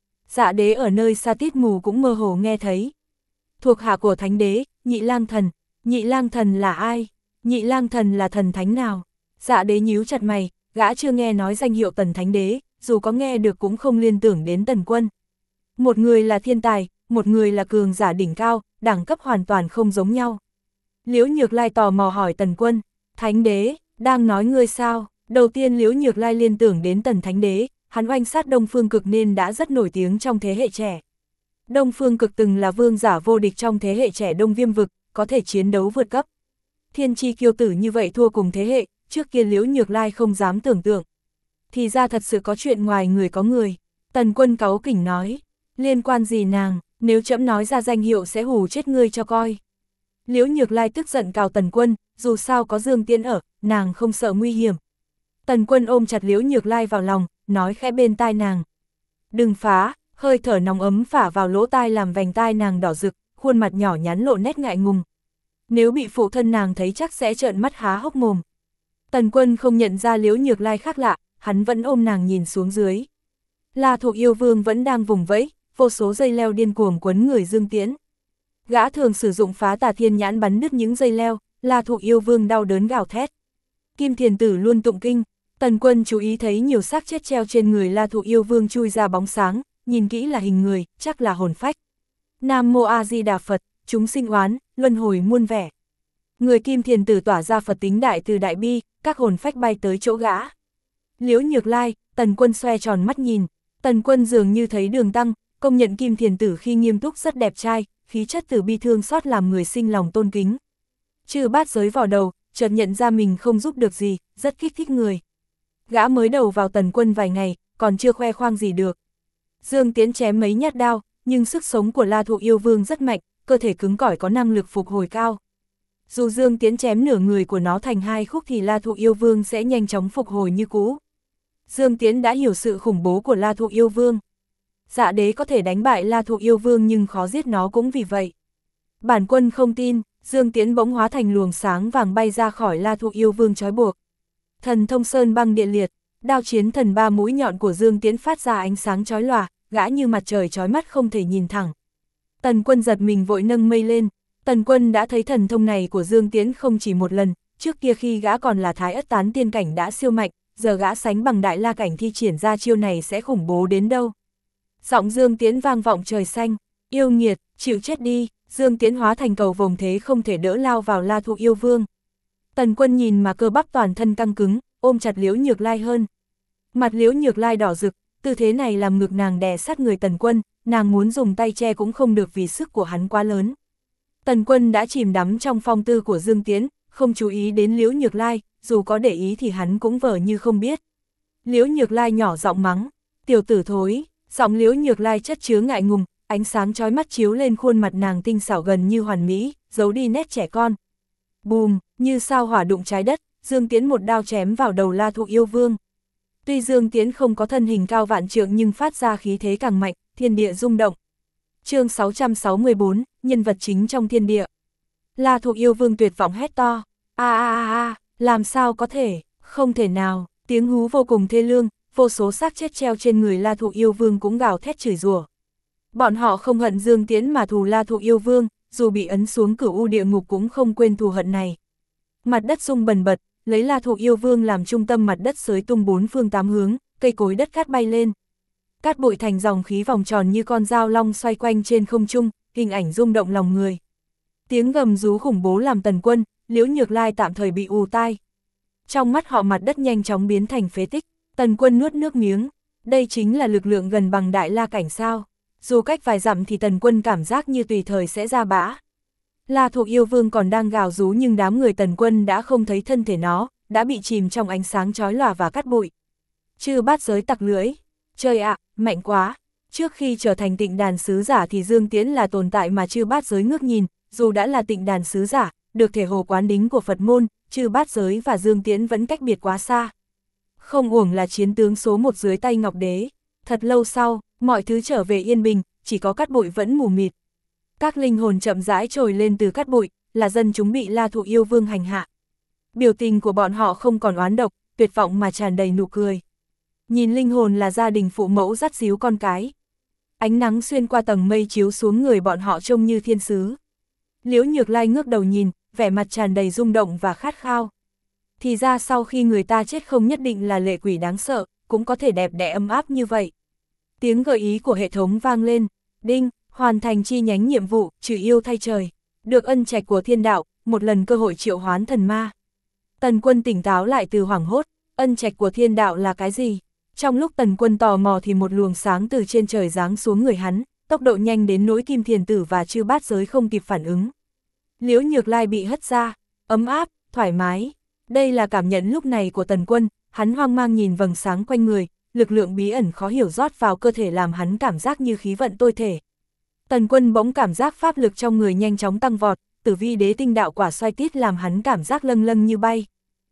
Dạ đế ở nơi xa tít mù cũng mơ hồ nghe thấy. Thuộc hạ của Thánh Đế, Nhị Lang Thần. Nhị Lang Thần là ai? Nhị Lang Thần là thần thánh nào? Dạ đế nhíu chặt mày, gã chưa nghe nói danh hiệu Tần Thánh Đế, dù có nghe được cũng không liên tưởng đến Tần Quân. Một người là thiên tài, một người là cường giả đỉnh cao, đẳng cấp hoàn toàn không giống nhau. Liễu Nhược Lai tò mò hỏi Tần Quân, Thánh Đế, đang nói ngươi sao? Đầu tiên Liễu Nhược Lai liên tưởng đến Tần Thánh Đế, hắn oanh sát Đông Phương Cực nên đã rất nổi tiếng trong thế hệ trẻ. Đông Phương Cực từng là vương giả vô địch trong thế hệ trẻ Đông Viêm vực, có thể chiến đấu vượt cấp. Thiên chi kiêu tử như vậy thua cùng thế hệ, trước kia Liễu Nhược Lai không dám tưởng tượng. Thì ra thật sự có chuyện ngoài người có người. Tần Quân cáu kỉnh nói, liên quan gì nàng, nếu trẫm nói ra danh hiệu sẽ hù chết ngươi cho coi. Liễu Nhược Lai tức giận cào Tần Quân, dù sao có Dương Tiễn ở, nàng không sợ nguy hiểm. Tần Quân ôm chặt Liễu Nhược Lai vào lòng, nói khẽ bên tai nàng. Đừng phá, hơi thở nóng ấm phả vào lỗ tai làm vành tai nàng đỏ rực, khuôn mặt nhỏ nhắn lộ nét ngại ngùng. Nếu bị phụ thân nàng thấy chắc sẽ trợn mắt há hốc mồm. Tần Quân không nhận ra Liễu Nhược Lai khác lạ, hắn vẫn ôm nàng nhìn xuống dưới. La Thụ Yêu Vương vẫn đang vùng vẫy, vô số dây leo điên cuồng quấn người Dương Tiễn. Gã thường sử dụng phá tà thiên nhãn bắn đứt những dây leo, La Thụ Yêu Vương đau đớn gào thét. Kim Thiền Tử luôn tụng kinh, Tần Quân chú ý thấy nhiều xác chết treo trên người La Thụ Yêu Vương chui ra bóng sáng, nhìn kỹ là hình người, chắc là hồn phách. Nam Mô A Di Đà Phật, chúng sinh oán, luân hồi muôn vẻ. Người Kim Thiền Tử tỏa ra Phật tính đại từ đại bi, các hồn phách bay tới chỗ gã. Liễu Nhược Lai, Tần Quân xoe tròn mắt nhìn, Tần Quân dường như thấy đường tăng, công nhận Kim Thiền Tử khi nghiêm túc rất đẹp trai, khí chất từ bi thương xót làm người sinh lòng tôn kính. Trừ bát giới vào đầu, chợt nhận ra mình không giúp được gì, rất kích thích người. Gã mới đầu vào Tần Quân vài ngày, còn chưa khoe khoang gì được. Dương Tiễn chém mấy nhát đao, nhưng sức sống của La Thụ Yêu Vương rất mạnh, cơ thể cứng cỏi có năng lực phục hồi cao. Dù Dương Tiễn chém nửa người của nó thành hai khúc thì La Thụ Yêu Vương sẽ nhanh chóng phục hồi như cũ. Dương Tiễn đã hiểu sự khủng bố của La Thụ Yêu Vương. Dạ đế có thể đánh bại La Thụ Yêu Vương nhưng khó giết nó cũng vì vậy. Bản quân không tin, Dương Tiễn bỗng hóa thành luồng sáng vàng bay ra khỏi La Thụ Yêu Vương trói buộc. Thần thông sơn băng địa liệt, đao chiến thần ba mũi nhọn của Dương Tiễn phát ra ánh sáng chói lòa, gã như mặt trời chói mắt không thể nhìn thẳng. Tần Quân giật mình vội nâng mây lên. Tần Quân đã thấy thần thông này của Dương Tiễn không chỉ một lần, trước kia khi gã còn là Thái Ất tán tiên cảnh đã siêu mạnh, giờ gã sánh bằng Đại La cảnh thi triển ra chiêu này sẽ khủng bố đến đâu. Giọng Dương Tiễn vang vọng trời xanh, yêu nghiệt, chịu chết đi. Dương Tiễn hóa thành cầu vồng thế không thể đỡ lao vào La Thụ Yêu Vương. Tần Quân nhìn mà cơ bắp toàn thân căng cứng, ôm chặt Liễu Nhược Lai hơn. Mặt Liễu Nhược Lai đỏ rực, tư thế này làm ngực nàng đè sát người Tần Quân, nàng muốn dùng tay che cũng không được vì sức của hắn quá lớn. Tần Quân đã chìm đắm trong phong tư của Dương Tiễn, không chú ý đến Liễu Nhược Lai, dù có để ý thì hắn cũng vờ như không biết. Liễu Nhược Lai nhỏ giọng mắng, tiểu tử thối, giọng Liễu Nhược Lai chất chứa ngại ngùng, ánh sáng chói mắt chiếu lên khuôn mặt nàng tinh xảo gần như hoàn mỹ, giấu đi nét trẻ con. Bùm, như sao hỏa đụng trái đất, Dương Tiễn một đao chém vào đầu La Thụ Yêu Vương. Tuy Dương Tiễn không có thân hình cao vạn trượng nhưng phát ra khí thế càng mạnh, thiên địa rung động. Chương 664, nhân vật chính trong thiên địa. La Thụ Yêu Vương tuyệt vọng hét to, làm sao có thể, không thể nào, tiếng hú vô cùng thê lương, vô số xác chết treo trên người La Thụ Yêu Vương cũng gào thét chửi rủa. Bọn họ không hận Dương Tiễn mà thù La Thụ Yêu Vương, dù bị ấn xuống cửu u địa ngục cũng không quên thù hận này. Mặt đất rung bần bật, lấy La Thụ Yêu Vương làm trung tâm, mặt đất xới tung bốn phương tám hướng, cây cối đất cát bay lên. Cát bụi thành dòng khí vòng tròn như con dao long xoay quanh trên không trung, hình ảnh rung động lòng người. Tiếng gầm rú khủng bố làm Tần Quân, Liễu Nhược Lai tạm thời bị ù tai. Trong mắt họ mặt đất nhanh chóng biến thành phế tích. Tần Quân nuốt nước miếng, đây chính là lực lượng gần bằng Đại La Cảnh sao? Dù cách vài dặm thì Tần Quân cảm giác như tùy thời sẽ ra bã. La Thục Yêu Vương còn đang gào rú nhưng đám người Tần Quân đã không thấy thân thể nó, đã bị chìm trong ánh sáng chói lòa và cát bụi. Chư bát giới tặc lưỡi, trời ạ, mạnh quá. Trước khi trở thành Tịnh Đàn sứ giả thì Dương Tiễn là tồn tại mà chư bát giới ngước nhìn, dù đã là Tịnh Đàn sứ giả, được thể hồ quán đính của Phật môn, chư bát giới và Dương Tiễn vẫn cách biệt quá xa. Không uổng là chiến tướng số 1 dưới tay Ngọc Đế. Thật lâu sau, mọi thứ trở về yên bình, chỉ có cát bụi vẫn mù mịt. Các linh hồn chậm rãi trồi lên từ cát bụi, là dân chúng bị La Thụ Yêu Vương hành hạ. Biểu tình của bọn họ không còn oán độc, tuyệt vọng mà tràn đầy nụ cười. Nhìn linh hồn là gia đình phụ mẫu dắt díu con cái. Ánh nắng xuyên qua tầng mây chiếu xuống người bọn họ trông như thiên sứ. Liễu Nhược Lai ngước đầu nhìn, vẻ mặt tràn đầy rung động và khát khao. Thì ra sau khi người ta chết không nhất định là lệ quỷ đáng sợ, cũng có thể đẹp đẽ ấm áp như vậy. Tiếng gợi ý của hệ thống vang lên, đinh, hoàn thành chi nhánh nhiệm vụ, trừ yêu thay trời. Được ân trạch của thiên đạo, một lần cơ hội triệu hoán thần ma. Tần Quân tỉnh táo lại từ hoảng hốt, ân trạch của thiên đạo là cái gì? Trong lúc Tần Quân tò mò thì một luồng sáng từ trên trời giáng xuống người hắn, tốc độ nhanh đến nỗi Kim Thiền Tử và chư bát giới không kịp phản ứng. Liễu Nhược Lai bị hất ra, ấm áp, thoải mái. Đây là cảm nhận lúc này của Tần Quân, hắn hoang mang nhìn vầng sáng quanh người, lực lượng bí ẩn khó hiểu rót vào cơ thể làm hắn cảm giác như khí vận tôi thể. Tần Quân bỗng cảm giác pháp lực trong người nhanh chóng tăng vọt, Tử Vi Đế Tinh đạo quả xoay tít làm hắn cảm giác lâng lâng như bay.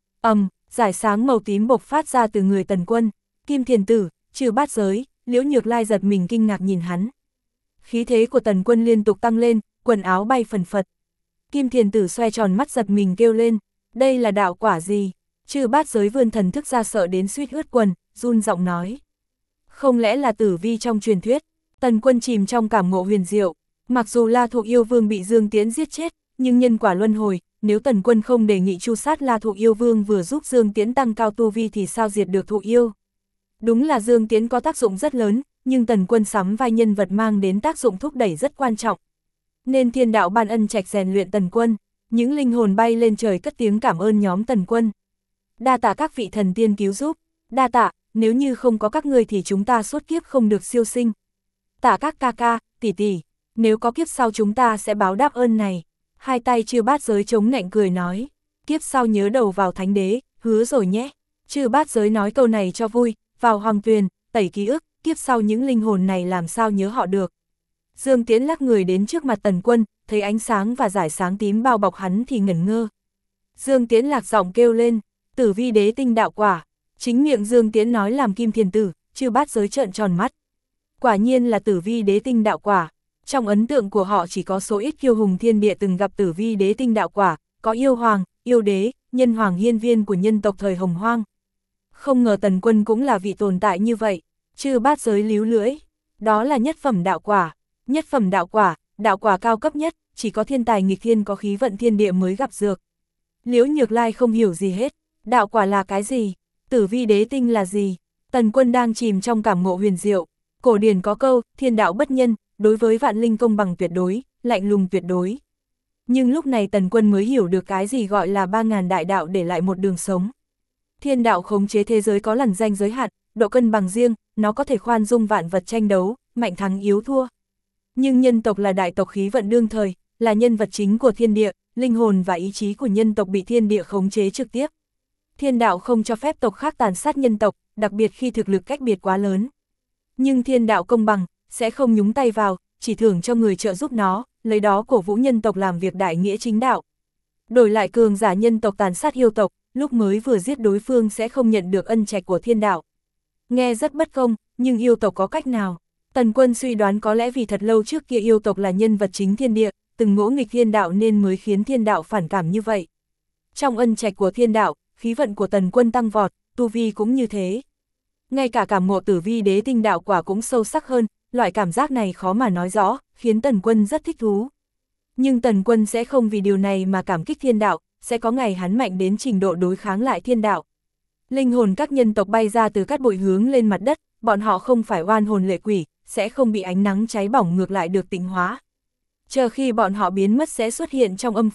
Giải sáng màu tím bộc phát ra từ người Tần Quân, Kim Thiền Tử, trừ bát giới, Liễu Nhược Lai giật mình kinh ngạc nhìn hắn. Khí thế của Tần Quân liên tục tăng lên, quần áo bay phần phật. Kim Thiền Tử xoay tròn mắt giật mình kêu lên, đây là đạo quả gì? Trừ bát giới vươn thần thức ra sợ đến suýt ướt quần, run giọng nói. Không lẽ là tử vi trong truyền thuyết? Tần Quân chìm trong cảm ngộ huyền diệu, mặc dù La Thụ Yêu Vương bị Dương Tiễn giết chết, nhưng nhân quả luân hồi, nếu Tần Quân không đề nghị tru sát La Thụ Yêu Vương vừa giúp Dương Tiễn tăng cao tu vi thì sao diệt được Thụ Yêu? Đúng là Dương Tiễn có tác dụng rất lớn, nhưng Tần Quân sắm vai nhân vật mang đến tác dụng thúc đẩy rất quan trọng. Nên thiên đạo ban ân trạch rèn luyện Tần Quân, những linh hồn bay lên trời cất tiếng cảm ơn nhóm Tần Quân. Đa tạ các vị thần tiên cứu giúp, đa tạ, nếu như không có các ngươi thì chúng ta suốt kiếp không được siêu sinh. Tạ các ca ca, tỷ tỷ, nếu có kiếp sau chúng ta sẽ báo đáp ơn này. Hai tay Chư Bát Giới chống nạnh cười nói, kiếp sau nhớ đầu vào thánh đế, hứa rồi nhé. Chư Bát Giới nói câu này cho vui, vào hoàng tuyền, tẩy ký ức, kiếp sau những linh hồn này làm sao nhớ họ được. Dương Tiễn lắc người đến trước mặt Tần Quân, thấy ánh sáng và dải sáng tím bao bọc hắn thì ngẩn ngơ. Dương Tiễn lạc giọng kêu lên, Tử Vi Đế Tinh đạo quả. Chính miệng Dương Tiễn nói làm Kim Thiền Tử, Chư Bát Giới trợn tròn mắt. Quả nhiên là Tử Vi Đế Tinh đạo quả. Trong ấn tượng của họ chỉ có số ít kiêu hùng thiên địa từng gặp Tử Vi Đế Tinh đạo quả, có yêu hoàng, yêu đế, nhân hoàng hiên viên của nhân tộc thời Hồng Hoang. Không ngờ Tần Quân cũng là vị tồn tại như vậy. Chư Bát Giới líu lưỡi, đó là nhất phẩm đạo quả. Nhất phẩm đạo quả cao cấp nhất, chỉ có thiên tài nghịch thiên có khí vận thiên địa mới gặp dược. Liễu Nhược Lai không hiểu gì hết, đạo quả là cái gì? Tử Vi Đế Tinh là gì? Tần Quân đang chìm trong cảm ngộ huyền diệu. Cổ điển có câu, thiên đạo bất nhân, đối với vạn linh công bằng tuyệt đối, lạnh lùng tuyệt đối. Nhưng lúc này Tần Quân mới hiểu được cái gì gọi là 3000 đại đạo để lại một đường sống. Thiên đạo khống chế thế giới có lằn ranh giới hạn, độ cân bằng riêng, nó có thể khoan dung vạn vật tranh đấu, mạnh thắng yếu thua. Nhưng nhân tộc là đại tộc khí vận đương thời, là nhân vật chính của thiên địa, linh hồn và ý chí của nhân tộc bị thiên địa khống chế trực tiếp. Thiên đạo không cho phép tộc khác tàn sát nhân tộc, đặc biệt khi thực lực cách biệt quá lớn. Nhưng thiên đạo công bằng, sẽ không nhúng tay vào, chỉ thưởng cho người trợ giúp nó, lấy đó cổ vũ nhân tộc làm việc đại nghĩa chính đạo. Đổi lại cường giả nhân tộc tàn sát yêu tộc, lúc mới vừa giết đối phương sẽ không nhận được ân trạch của thiên đạo. Nghe rất bất công, nhưng yêu tộc có cách nào? Tần Quân suy đoán có lẽ vì thật lâu trước kia yêu tộc là nhân vật chính thiên địa, từng ngỗ nghịch thiên đạo nên mới khiến thiên đạo phản cảm như vậy. Trong ân trạch của thiên đạo, khí vận của Tần Quân tăng vọt, tu vi cũng như thế. Ngay cả cảm ngộ Tử Vi Đế Tinh đạo quả cũng sâu sắc hơn, loại cảm giác này khó mà nói rõ, khiến Tần Quân rất thích thú. Nhưng Tần Quân sẽ không vì điều này mà cảm kích thiên đạo, sẽ có ngày hắn mạnh đến trình độ đối kháng lại thiên đạo. Linh hồn các nhân tộc bay ra từ cát bụi hướng lên mặt đất, bọn họ không phải oan hồn lệ quỷ, sẽ không bị ánh nắng cháy bỏng ngược lại được tịnh hóa. Chờ khi bọn họ biến mất sẽ xuất hiện trong âm phủ,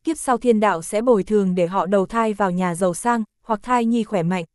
kiếp sau thiên đạo sẽ bồi thường để họ đầu thai vào nhà giàu sang, hoặc thai nhi khỏe mạnh.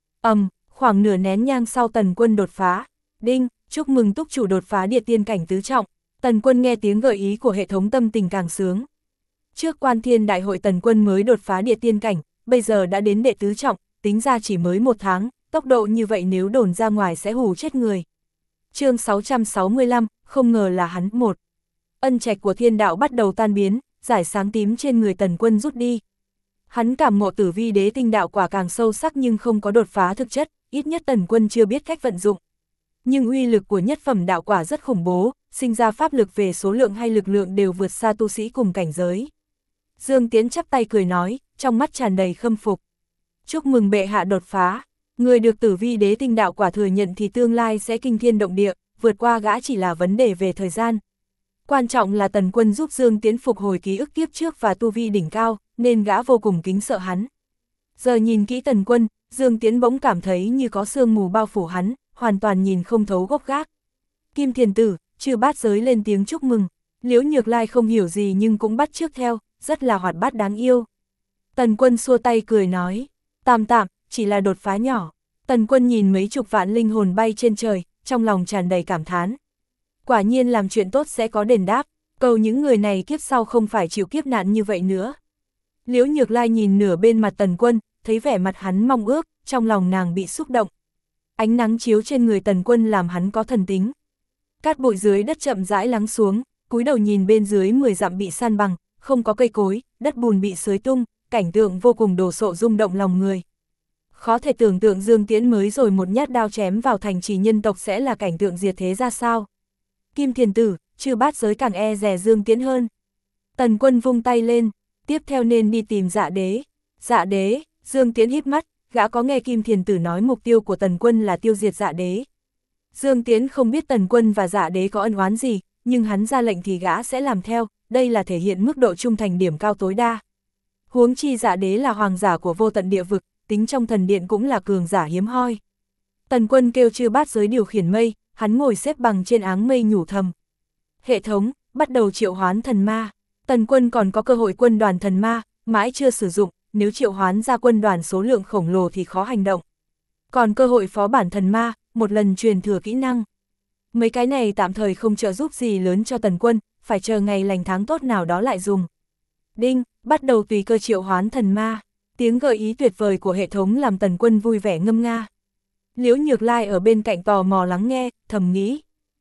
Khoảng nửa nén nhang sau Tần Quân đột phá. Đinh, chúc mừng túc chủ đột phá địa tiên cảnh tứ trọng. Tần Quân nghe tiếng gợi ý của hệ thống tâm tình càng sướng. Trước Quan Thiên Đại hội Tần Quân mới đột phá địa tiên cảnh, bây giờ đã đến đệ tứ trọng, tính ra chỉ mới 1 tháng, tốc độ như vậy nếu đồn ra ngoài sẽ hù chết người. Chương 665, không ngờ là hắn. Một. Ân trạch của thiên đạo bắt đầu tan biến, giải sáng tím trên người Tần Quân rút đi. Hắn cảm ngộ tử vi đế tinh đạo quả càng sâu sắc nhưng không có đột phá thực chất, ít nhất Tần Quân chưa biết cách vận dụng. Nhưng uy lực của nhất phẩm đạo quả rất khủng bố, sinh ra pháp lực về số lượng hay lực lượng đều vượt xa tu sĩ cùng cảnh giới. Dương Tiến chắp tay cười nói, trong mắt tràn đầy khâm phục. Chúc mừng bệ hạ đột phá, người được tử vi đế tinh đạo quả thừa nhận thì tương lai sẽ kinh thiên động địa, vượt qua gã chỉ là vấn đề về thời gian. Quan trọng là Tần Quân giúp Dương Tiến phục hồi ký ức kiếp trước và tu vi đỉnh cao, nên gã vô cùng kính sợ hắn. Giờ nhìn kỹ Tần Quân, Dương Tiến bỗng cảm thấy như có sương mù bao phủ hắn, hoàn toàn nhìn không thấu gốc gác. Kim Thiền Tử, Chư Bát Giới lên tiếng chúc mừng, Liễu Nhược Lai không hiểu gì nhưng cũng bắt chước theo, rất là hoạt bát đáng yêu. Tần Quân xua tay cười nói, tạm, chỉ là đột phá nhỏ. Tần Quân nhìn mấy chục vạn linh hồn bay trên trời, trong lòng tràn đầy cảm thán. Quả nhiên làm chuyện tốt sẽ có đền đáp, cầu những người này kiếp sau không phải chịu kiếp nạn như vậy nữa. Liễu Nhược Lai nhìn nửa bên mặt Tần Quân, thấy vẻ mặt hắn mong ước, trong lòng nàng bị xúc động. Ánh nắng chiếu trên người Tần Quân làm hắn có thần tính. Cát bụi dưới đất chậm rãi lắng xuống, cúi đầu nhìn bên dưới 10 dặm bị san bằng, không có cây cối, đất bùn bị xới tung, cảnh tượng vô cùng đồ sộ rung động lòng người. Khó thể tưởng tượng Dương Tiễn mới rồi một nhát đao chém vào thành trì nhân tộc sẽ là cảnh tượng diệt thế ra sao. Kim Thiền Tử, Chư Bát Giới càng e dè Dương Tiễn hơn. Tần Quân vung tay lên, tiếp theo nên đi tìm Dạ Đế. Dạ Đế, Dương Tiễn híp mắt, gã có nghe Kim Thiền Tử nói mục tiêu của Tần Quân là tiêu diệt Dạ Đế. Dương Tiễn không biết Tần Quân và Dạ Đế có ân oán gì, nhưng hắn ra lệnh thì gã sẽ làm theo, đây là thể hiện mức độ trung thành điểm cao tối đa. Huống chi Dạ Đế là hoàng giả của vô tận địa vực, tính trong thần điện cũng là cường giả hiếm hoi. Tần Quân kêu Chư Bát Giới điều khiển mây, hắn ngồi xếp bằng trên áng mây nhủ thầm. Hệ thống, bắt đầu triệu hoán thần ma. Tần Quân còn có cơ hội quân đoàn thần ma, mãi chưa sử dụng, nếu triệu hoán ra quân đoàn số lượng khổng lồ thì khó hành động. Còn cơ hội phó bản thần ma, một lần truyền thừa kỹ năng. Mấy cái này tạm thời không trợ giúp gì lớn cho Tần Quân, phải chờ ngày lành tháng tốt nào đó lại dùng. Đinh, bắt đầu tùy cơ triệu hoán thần ma. Tiếng gợi ý tuyệt vời của hệ thống làm Tần Quân vui vẻ ngâm nga. Liễu Nhược Lai ở bên cạnh tò mò lắng nghe, thầm nghĩ.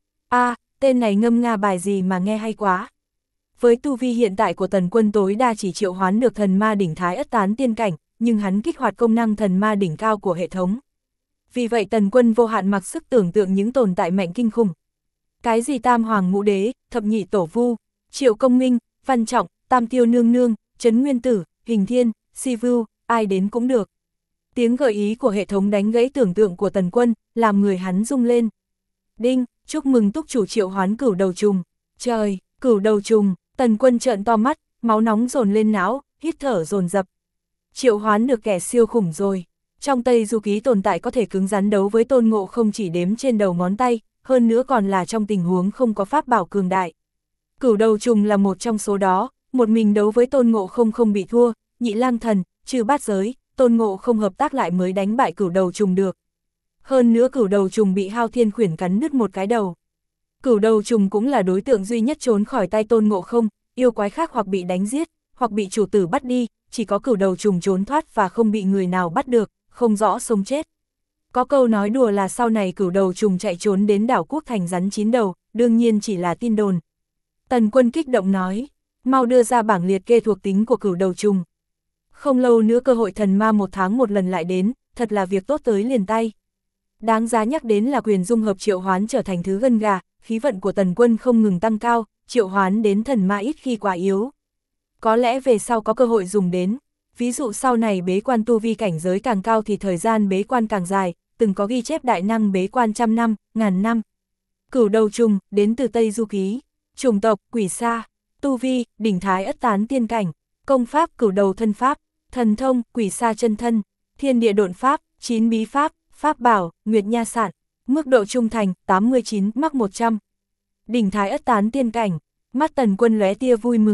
Tên này ngâm nga bài gì mà nghe hay quá. Với tu vi hiện tại của Tần Quân tối đa chỉ triệu hoán được thần ma đỉnh Thái Ất Tán tiên cảnh, nhưng hắn kích hoạt công năng thần ma đỉnh cao của hệ thống. Vì vậy Tần Quân vô hạn mặc sức tưởng tượng những tồn tại mạnh kinh khủng. Cái gì Tam Hoàng Ngũ Đế, Thập Nhị Tổ Vu, Triệu Công Minh, Văn Trọng, Tam Tiêu Nương Nương, Trấn Nguyên Tử, Hình Thiên, Si Vưu, ai đến cũng được. Tiếng gợi ý của hệ thống đánh gãy tưởng tượng của Tần Quân, làm người hắn rung lên. Đinh, chúc mừng túc chủ triệu hoán cửu đầu trùng. Trời, cửu đầu trùng, Tần Quân trợn to mắt, máu nóng dồn lên não, hít thở dồn dập. Triệu hoán được kẻ siêu khủng rồi. Trong Tây Du Ký tồn tại có thể cứng rắn đấu với Tôn Ngộ không chỉ đếm trên đầu ngón tay, hơn nữa còn là trong tình huống không có pháp bảo cường đại. Cửu đầu trùng là một trong số đó, một mình đấu với Tôn Ngộ không bị thua, Nhị Lang Thần, Chư Bát Giới, Tôn Ngộ không hợp tác lại mới đánh bại cửu đầu trùng được. Hơn nữa cửu đầu trùng bị Hao Thiên Khuyển cắn nứt một cái đầu. Cửu đầu trùng cũng là đối tượng duy nhất trốn khỏi tay Tôn Ngộ không, yêu quái khác hoặc bị đánh giết, hoặc bị chủ tử bắt đi, chỉ có cửu đầu trùng trốn thoát và không bị người nào bắt được, không rõ sống chết. Có câu nói đùa là sau này cửu đầu trùng chạy trốn đến đảo quốc thành rắn 9 đầu, đương nhiên chỉ là tin đồn. Tần Quân kích động nói, mau đưa ra bảng liệt kê thuộc tính của cửu đầu trùng. Không lâu nữa cơ hội thần ma 1 tháng một lần lại đến, thật là việc tốt tới liền tay. Đáng giá nhắc đến là quyền dung hợp triệu hoán trở thành thứ gân gà, khí vận của Tần Quân không ngừng tăng cao, triệu hoán đến thần ma ít khi quá yếu. Có lẽ về sau có cơ hội dùng đến, ví dụ sau này bế quan tu vi cảnh giới càng cao thì thời gian bế quan càng dài, từng có ghi chép đại năng bế quan 100 năm, 1000 năm. Cửu đầu trùng, đến từ Tây Du Ký, chủng tộc, quỷ sa, tu vi, đỉnh Thái Ất Tán tiên cảnh, công pháp, cửu đầu thân pháp, thần thông, quỷ sa chân thân, thiên địa độn pháp, 9 bí pháp, pháp bảo, nguyệt nha sản, mức độ trung thành, 89, mắc 100. Đỉnh Thái Ất Tán tiên cảnh, mắt Tần Quân lóe tia vui mừng,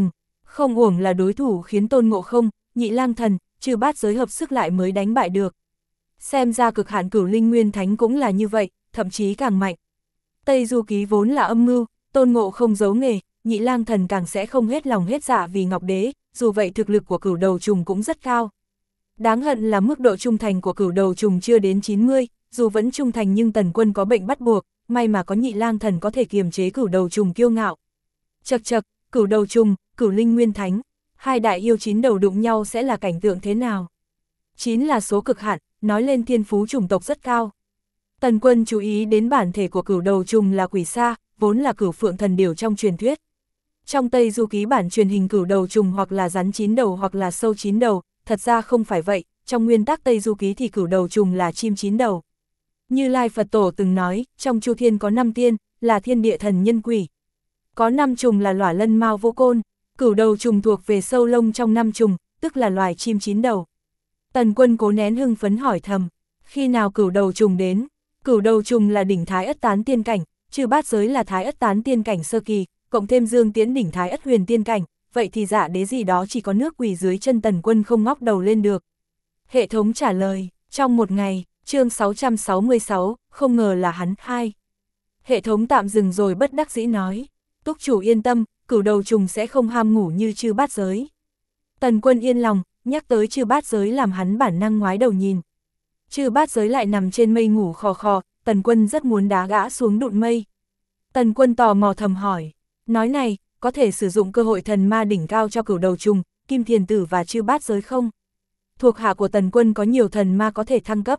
Không uổng là đối thủ khiến Tôn Ngộ Không, Nhị Lang Thần, Chư Bát Giới hợp sức lại mới đánh bại được. Xem ra cực hạn Cửu Linh Nguyên Thánh cũng là như vậy, thậm chí càng mạnh. Tây Du Ký vốn là âm mưu, Tôn Ngộ Không giấu nghề, Nhị Lang Thần càng sẽ không hết lòng hết dạ vì Ngọc Đế, dù vậy thực lực của Cửu Đầu Trùng cũng rất cao. Đáng hận là mức độ trung thành của Cửu Đầu Trùng chưa đến 90, dù vẫn trung thành nhưng Tần Quân có bệnh bắt buộc, may mà có Nhị Lang Thần có thể kiềm chế Cửu Đầu Trùng kiêu ngạo. Chậc chậc, Cửu Đầu Trùng, Cửu Linh Nguyên Thánh, hai đại yêu 9 đầu đụng nhau sẽ là cảnh tượng thế nào? 9 là số cực hạn, nói lên thiên phú chủng tộc rất cao. Tần Quân chú ý đến bản thể của Cửu Đầu Trùng là quỷ sa, vốn là Cửu Phượng Thần Điểu trong truyền thuyết. Trong Tây Du Ký bản truyền hình Cửu Đầu Trùng hoặc là rắn 9 đầu hoặc là sâu 9 đầu, thật ra không phải vậy, trong nguyên tắc Tây Du Ký thì Cửu Đầu Trùng là chim 9 đầu. Như Lai Phật Tổ từng nói, trong Chu Thiên có 5 tiên, là thiên địa thần nhân quỷ. Có 5 trùng là Lỏa Lân Mao Vô Côn, Cửu Đầu Trùng thuộc về sâu lông trong 5 trùng, tức là loài chim 9 đầu. Tần Quân cố nén hưng phấn hỏi thầm, khi nào Cửu Đầu Trùng đến? Cửu Đầu Trùng là đỉnh Thái Ất Tán tiên cảnh, Chư Bát Giới là Thái Ất Tán tiên cảnh sơ kỳ, cộng thêm Dương Tiễn đỉnh Thái Ất Huyền tiên cảnh, vậy thì Dạ Đế gì đó chỉ có nước quỳ dưới chân Tần Quân không ngóc đầu lên được. Hệ thống trả lời, trong một ngày, chương 666, không ngờ là hắn. 2. Hệ thống tạm dừng rồi bất đắc dĩ nói, túc chủ yên tâm, Cửu Đầu Trùng sẽ không ham ngủ như Chư Bát Giới. Tần Quân yên lòng, nhắc tới Chư Bát Giới làm hắn bản năng ngoái đầu nhìn. Chư Bát Giới lại nằm trên mây ngủ khò khò, Tần Quân rất muốn đá gã xuống đụn mây. Tần Quân tò mò thầm hỏi, nói này, có thể sử dụng cơ hội thần ma đỉnh cao cho Cửu Đầu Trùng, Kim Thiền Tử và Chư Bát Giới không? Thuộc hạ của Tần Quân có nhiều thần ma có thể thăng cấp.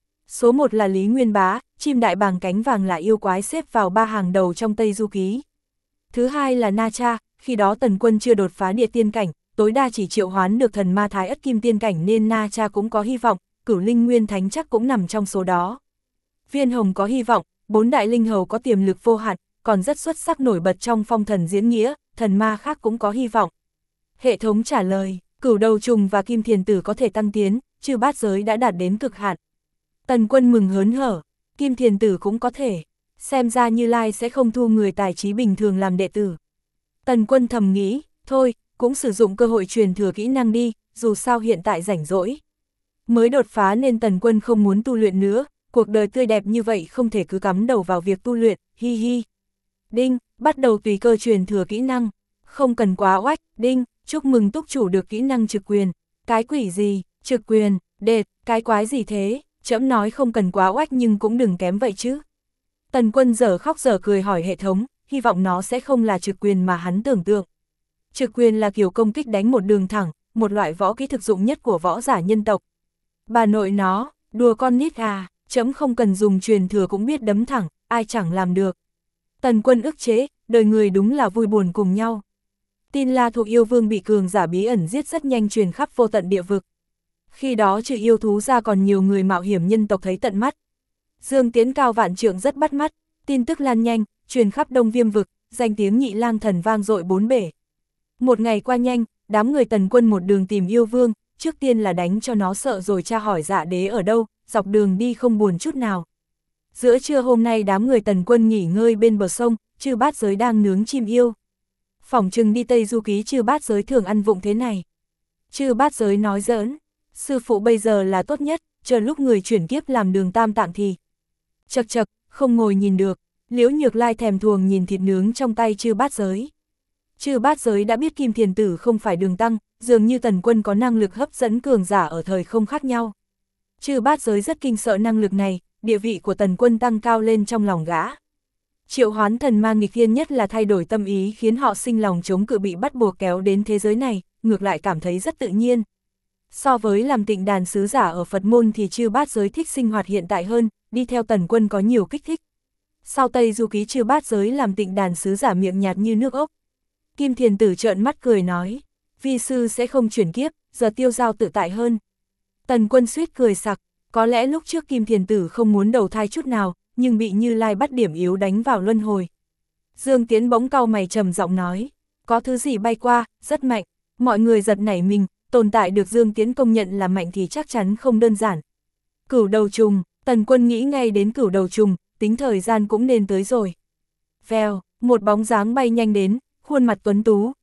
Số 1 là Lý Nguyên Bá, chim đại bàng cánh vàng là yêu quái xếp vào 3 hàng đầu trong Tây Du Ký. Thứ hai là Na Cha, khi đó Tần Quân chưa đột phá địa tiên cảnh, tối đa chỉ triệu hoán được thần ma Thái Ất Kim tiên cảnh nên Na Cha cũng có hy vọng, Cửu Linh Nguyên Thánh chắc cũng nằm trong số đó. Viên Hồng có hy vọng, 4 đại linh hầu có tiềm lực vô hạn, còn rất xuất sắc nổi bật trong phong thần diễn nghĩa, thần ma khác cũng có hy vọng. Hệ thống trả lời, Cửu Đầu Trùng và Kim Thiền Tử có thể tăng tiến, Chư Bát Giới đã đạt đến cực hạn. Tần Quân mừng hớn hở, Kim Thiền Tử cũng có thể, xem ra Như Lai sẽ không thu người tài trí bình thường làm đệ tử. Tần Quân thầm nghĩ, thôi, cũng sử dụng cơ hội truyền thừa kỹ năng đi, dù sao hiện tại rảnh rỗi. Mới đột phá nên Tần Quân không muốn tu luyện nữa, cuộc đời tươi đẹp như vậy không thể cứ cắm đầu vào việc tu luyện, hi hi. Đinh, bắt đầu tùy cơ truyền thừa kỹ năng, không cần quá oách, đinh, chúc mừng túc chủ được kỹ năng trực quyền. Cái quỷ gì, trực quyền, đệt, cái quái gì thế, trẫm nói không cần quá oách nhưng cũng đừng kém vậy chứ. Tần Quân dở khóc dở cười hỏi hệ thống, hy vọng nó sẽ không là trực quyền mà hắn tưởng tượng. Trực quyền là kiểu công kích đánh một đường thẳng, một loại võ kỹ thực dụng nhất của võ giả nhân tộc. Bà nội nó, đùa con nít à, trẫm không cần dùng truyền thừa cũng biết đấm thẳng, ai chẳng làm được. Tần Quân ức chế, đời người đúng là vui buồn cùng nhau. Tin La Thục Yêu Vương bị cường giả bí ẩn giết rất nhanh truyền khắp vô tận địa vực. Khi đó trừ yêu thú ra còn nhiều người mạo hiểm nhân tộc thấy tận mắt. Dương Tiễn cao vạn trượng rất bắt mắt, tin tức lan nhanh, truyền khắp Đông Viêm vực, danh tiếng Nhị Lang Thần vang dội bốn bể. Một ngày qua nhanh, đám người Tần Quân một đường tìm yêu vương, trước tiên là đánh cho nó sợ rồi tra hỏi Dạ Đế ở đâu, dọc đường đi không buồn chút nào. Giữa trưa hôm nay đám người Tần Quân nghỉ ngơi bên bờ sông, Chư Bát Giới đang nướng chim yêu. Phỏng chừng đi Tây Du Ký Chư Bát Giới thường ăn vụng thế này. Chư Bát Giới nói giỡn, sư phụ bây giờ là tốt nhất, chờ lúc người chuyển kiếp làm đường tam tạng thì. Chậc chậc, không ngồi nhìn được, Liễu Nhược Lai thèm thuồng nhìn thịt nướng trong tay Chư Bát Giới. Chư Bát Giới đã biết Kim Thiền Tử không phải đường tăng, dường như Tần Quân có năng lực hấp dẫn cường giả ở thời không khác nhau. Chư Bát Giới rất kinh sợ năng lực này, địa vị của Tần Quân tăng cao lên trong lòng gã. Triệu hoán thần ma nghịch thiên nhất là thay đổi tâm ý khiến họ sinh lòng chống cự bị bắt buộc kéo đến thế giới này, ngược lại cảm thấy rất tự nhiên. So với làm Tịnh Đàn sứ giả ở Phật môn thì Chư Bát Giới thích sinh hoạt hiện tại hơn, đi theo Tần Quân có nhiều kích thích. Sau Tây Du Ký Chư Bát Giới làm Tịnh Đàn sứ giả miệng nhạt như nước ốc. Kim Thiền Tử trợn mắt cười nói, vi sư sẽ không chuyển kiếp, giờ tiêu dao tự tại hơn. Tần Quân suýt cười sặc, có lẽ lúc trước Kim Thiền Tử không muốn đầu thai chút nào, nhưng bị Như Lai bắt điểm yếu đánh vào luân hồi. Dương Tiễn bỗng cau mày trầm giọng nói, có thứ gì bay qua, rất mạnh, mọi người giật nảy mình, tồn tại được Dương Tiễn công nhận là mạnh thì chắc chắn không đơn giản. Cửu Đầu Trùng, Tần Quân nghĩ ngay đến Cửu Đầu Trùng, tính thời gian cũng nên tới rồi. Vèo, một bóng dáng bay nhanh đến, khuôn mặt tuấn tú,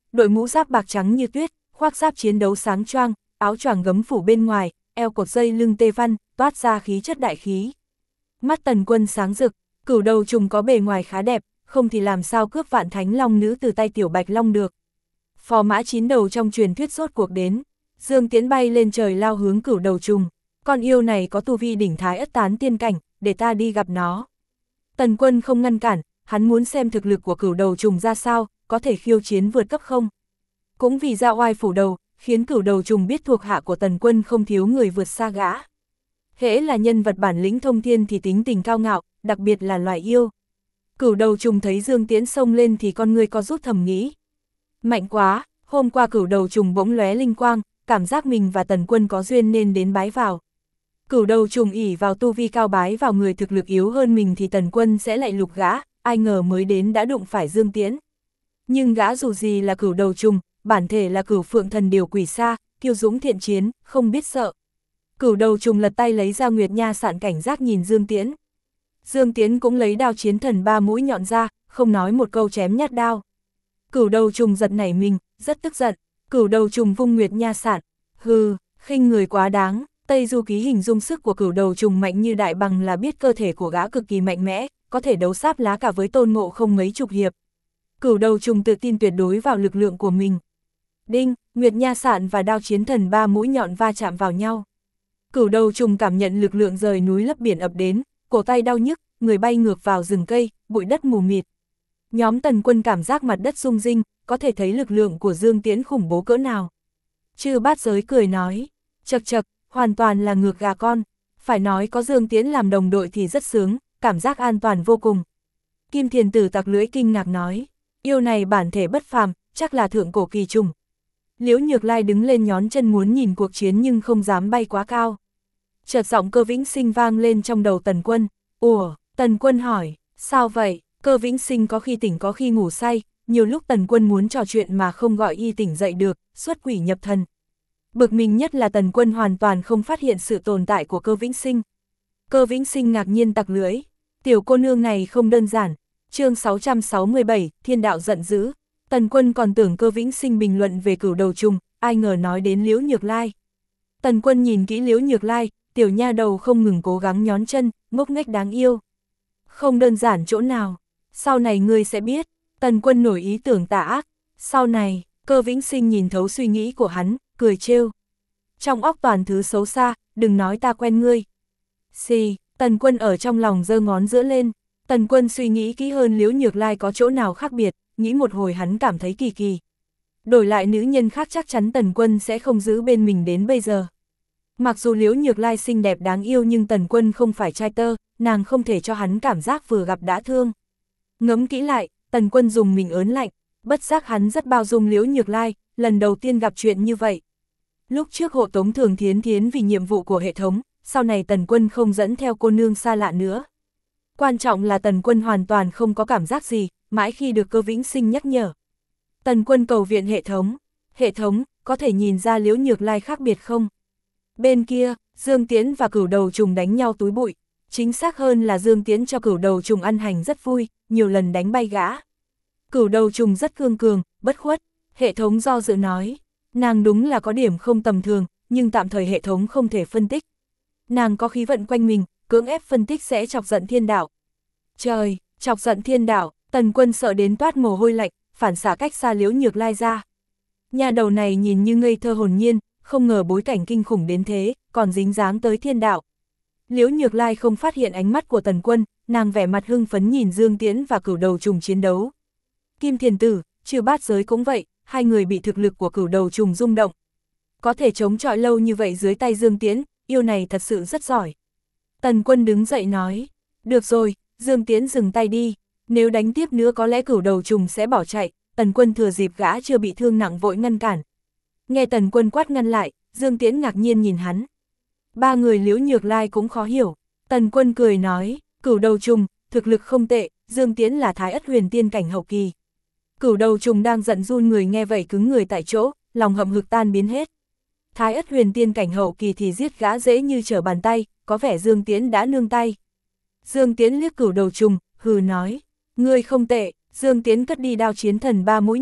đội mũ giáp bạc trắng như tuyết, khoác giáp chiến đấu sáng choang, áo choàng gấm phủ bên ngoài, eo cột dây lưng tê văn, toát ra khí chất đại khí. Mắt Tần Quân sáng rực, cửu đầu trùng có bề ngoài khá đẹp, không thì làm sao cướp Vạn Thánh Long nữ từ tay Tiểu Bạch Long được. Phò mã 9 đầu trong truyền thuyết rốt cuộc đến, Dương Tiễn bay lên trời lao hướng cửu đầu trùng, con yêu này có tu vi đỉnh thái ất tán tiên cảnh, để ta đi gặp nó. Tần Quân không ngăn cản, hắn muốn xem thực lực của cửu đầu trùng ra sao, có thể khiêu chiến vượt cấp không. Cũng vì ra oai phủ đầu, khiến cửu đầu trùng biết thuộc hạ của Tần Quân không thiếu người vượt xa gã. Hễ là nhân vật bản lĩnh thông thiên thì tính tình cao ngạo, đặc biệt là loài yêu. Cửu đầu trùng thấy Dương Tiễn xông lên thì con người có rút thầm nghĩ. Mạnh quá, hôm qua cửu đầu trùng bỗng lóe linh quang, cảm giác mình và Tần Quân có duyên nên đến bái vào. Cửu đầu trùng ỷ vào tu vi cao bái vào người thực lực yếu hơn mình thì Tần Quân sẽ lại lục gã, ai ngờ mới đến đã đụng phải Dương Tiễn. Nhưng gã dù gì là cửu đầu trùng, bản thể là cửu phượng thần điều quỷ xa, kiêu dũng thiện chiến, không biết sợ. Cửu đầu trùng lật tay lấy ra Nguyệt Nha sạn cảnh giác nhìn Dương Tiễn. Dương Tiễn cũng lấy đao chiến thần 3 mũi nhọn ra, không nói một câu chém nhát đao. Cửu đầu trùng giật nảy mình, rất tức giận. Cửu đầu trùng vung Nguyệt Nha sạn, hừ, khinh người quá đáng. Tây Du Ký hình dung sức của cửu đầu trùng mạnh như đại bằng là biết cơ thể của gã cực kỳ mạnh mẽ, có thể đấu sáp lá cả với Tôn Ngộ Không mấy chục hiệp. Cửu đầu trùng tự tin tuyệt đối vào lực lượng của mình. Đinh, Nguyệt Nha sạn và đao chiến thần 3 mũi nhọn va chạm vào nhau. Cửu đầu trùng cảm nhận lực lượng rời núi lấp biển ập đến, cổ tay đau nhức, người bay ngược vào rừng cây, bụi đất mù mịt. Nhóm Tần Quân cảm giác mặt đất rung rinh, có thể thấy lực lượng của Dương Tiễn khủng bố cỡ nào. Chư Bát Giới cười nói, chậc chậc, hoàn toàn là ngược gà con, phải nói có Dương Tiễn làm đồng đội thì rất sướng, cảm giác an toàn vô cùng. Kim Thiền Tử tặc lưỡi kinh ngạc nói, yêu này bản thể bất phàm, chắc là thượng cổ kỳ trùng. Liễu Nhược Lai đứng lên nhón chân muốn nhìn cuộc chiến nhưng không dám bay quá cao. Chợt giọng Cơ Vĩnh Sinh vang lên trong đầu Tần Quân. Ủa, Tần Quân hỏi, sao vậy? Cơ Vĩnh Sinh có khi tỉnh có khi ngủ say, nhiều lúc Tần Quân muốn trò chuyện mà không gọi y tỉnh dậy được, xuất quỷ nhập thần. Bực mình nhất là Tần Quân hoàn toàn không phát hiện sự tồn tại của Cơ Vĩnh Sinh. Cơ Vĩnh Sinh ngạc nhiên tặc lưỡi, tiểu cô nương này không đơn giản. Chương 667, Thiên đạo giận dữ. Tần Quân còn tưởng Cơ Vĩnh Sinh bình luận về cửu đầu trùng, ai ngờ nói đến Liễu Nhược Lai. Tần Quân nhìn kỹ Liễu Nhược Lai, tiểu nha đầu không ngừng cố gắng nhón chân, ngốc nghếch đáng yêu. Không đơn giản chỗ nào, sau này ngươi sẽ biết. Tần Quân nổi ý tưởng tà ác. Sau này, Cơ Vĩnh Sinh nhìn thấu suy nghĩ của hắn, cười trêu. Trong óc toàn thứ xấu xa, đừng nói ta quen ngươi. Xì, Tần Quân ở trong lòng giơ ngón giữa lên. Tần Quân suy nghĩ kỹ hơn Liễu Nhược Lai có chỗ nào khác biệt, nghĩ một hồi hắn cảm thấy kỳ kỳ. Đổi lại nữ nhân khác chắc chắn Tần Quân sẽ không giữ bên mình đến bây giờ. Mặc dù Liễu Nhược Lai xinh đẹp đáng yêu nhưng Tần Quân không phải trai tơ, nàng không thể cho hắn cảm giác vừa gặp đã thương. Ngẫm kỹ lại, Tần Quân dùng mình ớn lạnh, bất giác hắn rất bao dung Liễu Nhược Lai, lần đầu tiên gặp chuyện như vậy. Lúc trước hộ tống Thường Thiến Thiến vì nhiệm vụ của hệ thống, sau này Tần Quân không dẫn theo cô nương xa lạ nữa. Quan trọng là Tần Quân hoàn toàn không có cảm giác gì, mãi khi được Cơ Vĩnh Sinh nhắc nhở. Tần Quân cầu viện hệ thống, có thể nhìn ra Liễu Nhược Lai khác biệt không? Bên kia, Dương Tiễn và cửu đầu trùng đánh nhau túi bụi, chính xác hơn là Dương Tiễn cho cửu đầu trùng ăn hành rất vui, nhiều lần đánh bay gã. Cửu đầu trùng rất cương cường, bất khuất, hệ thống do dự nói, nàng đúng là có điểm không tầm thường, nhưng tạm thời hệ thống không thể phân tích. Nàng có khí vận quanh mình, cưỡng ép phân tích sẽ chọc giận thiên đạo. Trời, chọc giận thiên đạo, Tần Quân sợ đến toát mồ hôi lạnh, phản xạ cách xa Liễu Nhược Lai ra. Nhà đầu này nhìn như ngây thơ hồn nhiên, không ngờ bối cảnh kinh khủng đến thế, còn dính dáng tới thiên đạo. Liễu Nhược Lai không phát hiện ánh mắt của Tần Quân, nàng vẻ mặt hưng phấn nhìn Dương Tiễn và cửu đầu trùng chiến đấu. Kim Thiền Tử, Chư Bát Giới cũng vậy, hai người bị thực lực của cửu đầu trùng rung động. Có thể chống chọi lâu như vậy dưới tay Dương Tiễn, yêu này thật sự rất giỏi. Tần Quân đứng dậy nói, được rồi, Dương Tiễn dừng tay đi, nếu đánh tiếp nữa có lẽ cửu đầu trùng sẽ bỏ chạy. Tần Quân thừa dịp gã chưa bị thương nặng vội ngăn cản. Nghe Tần Quân quát ngăn lại, Dương Tiễn ngạc nhiên nhìn hắn. Ba người Liễu Nhược Lai cũng khó hiểu. Tần Quân cười nói, cửu đầu trùng, thực lực không tệ, Dương Tiễn là Thái Ất Huyền Tiên cảnh hậu kỳ. Cửu đầu trùng đang giận run người nghe vậy cứng người tại chỗ, lòng hậm hực tan biến hết. Thái Ất Huyền Tiên cảnh hậu kỳ thì giết gã dễ như trở bàn tay, có vẻ Dương Tiễn đã nương tay. Dương Tiễn liếc cửu đầu trùng, hừ nói, ngươi không tệ. Dương Tiễn cất đi đao chiến thần 3 mũi nhọn,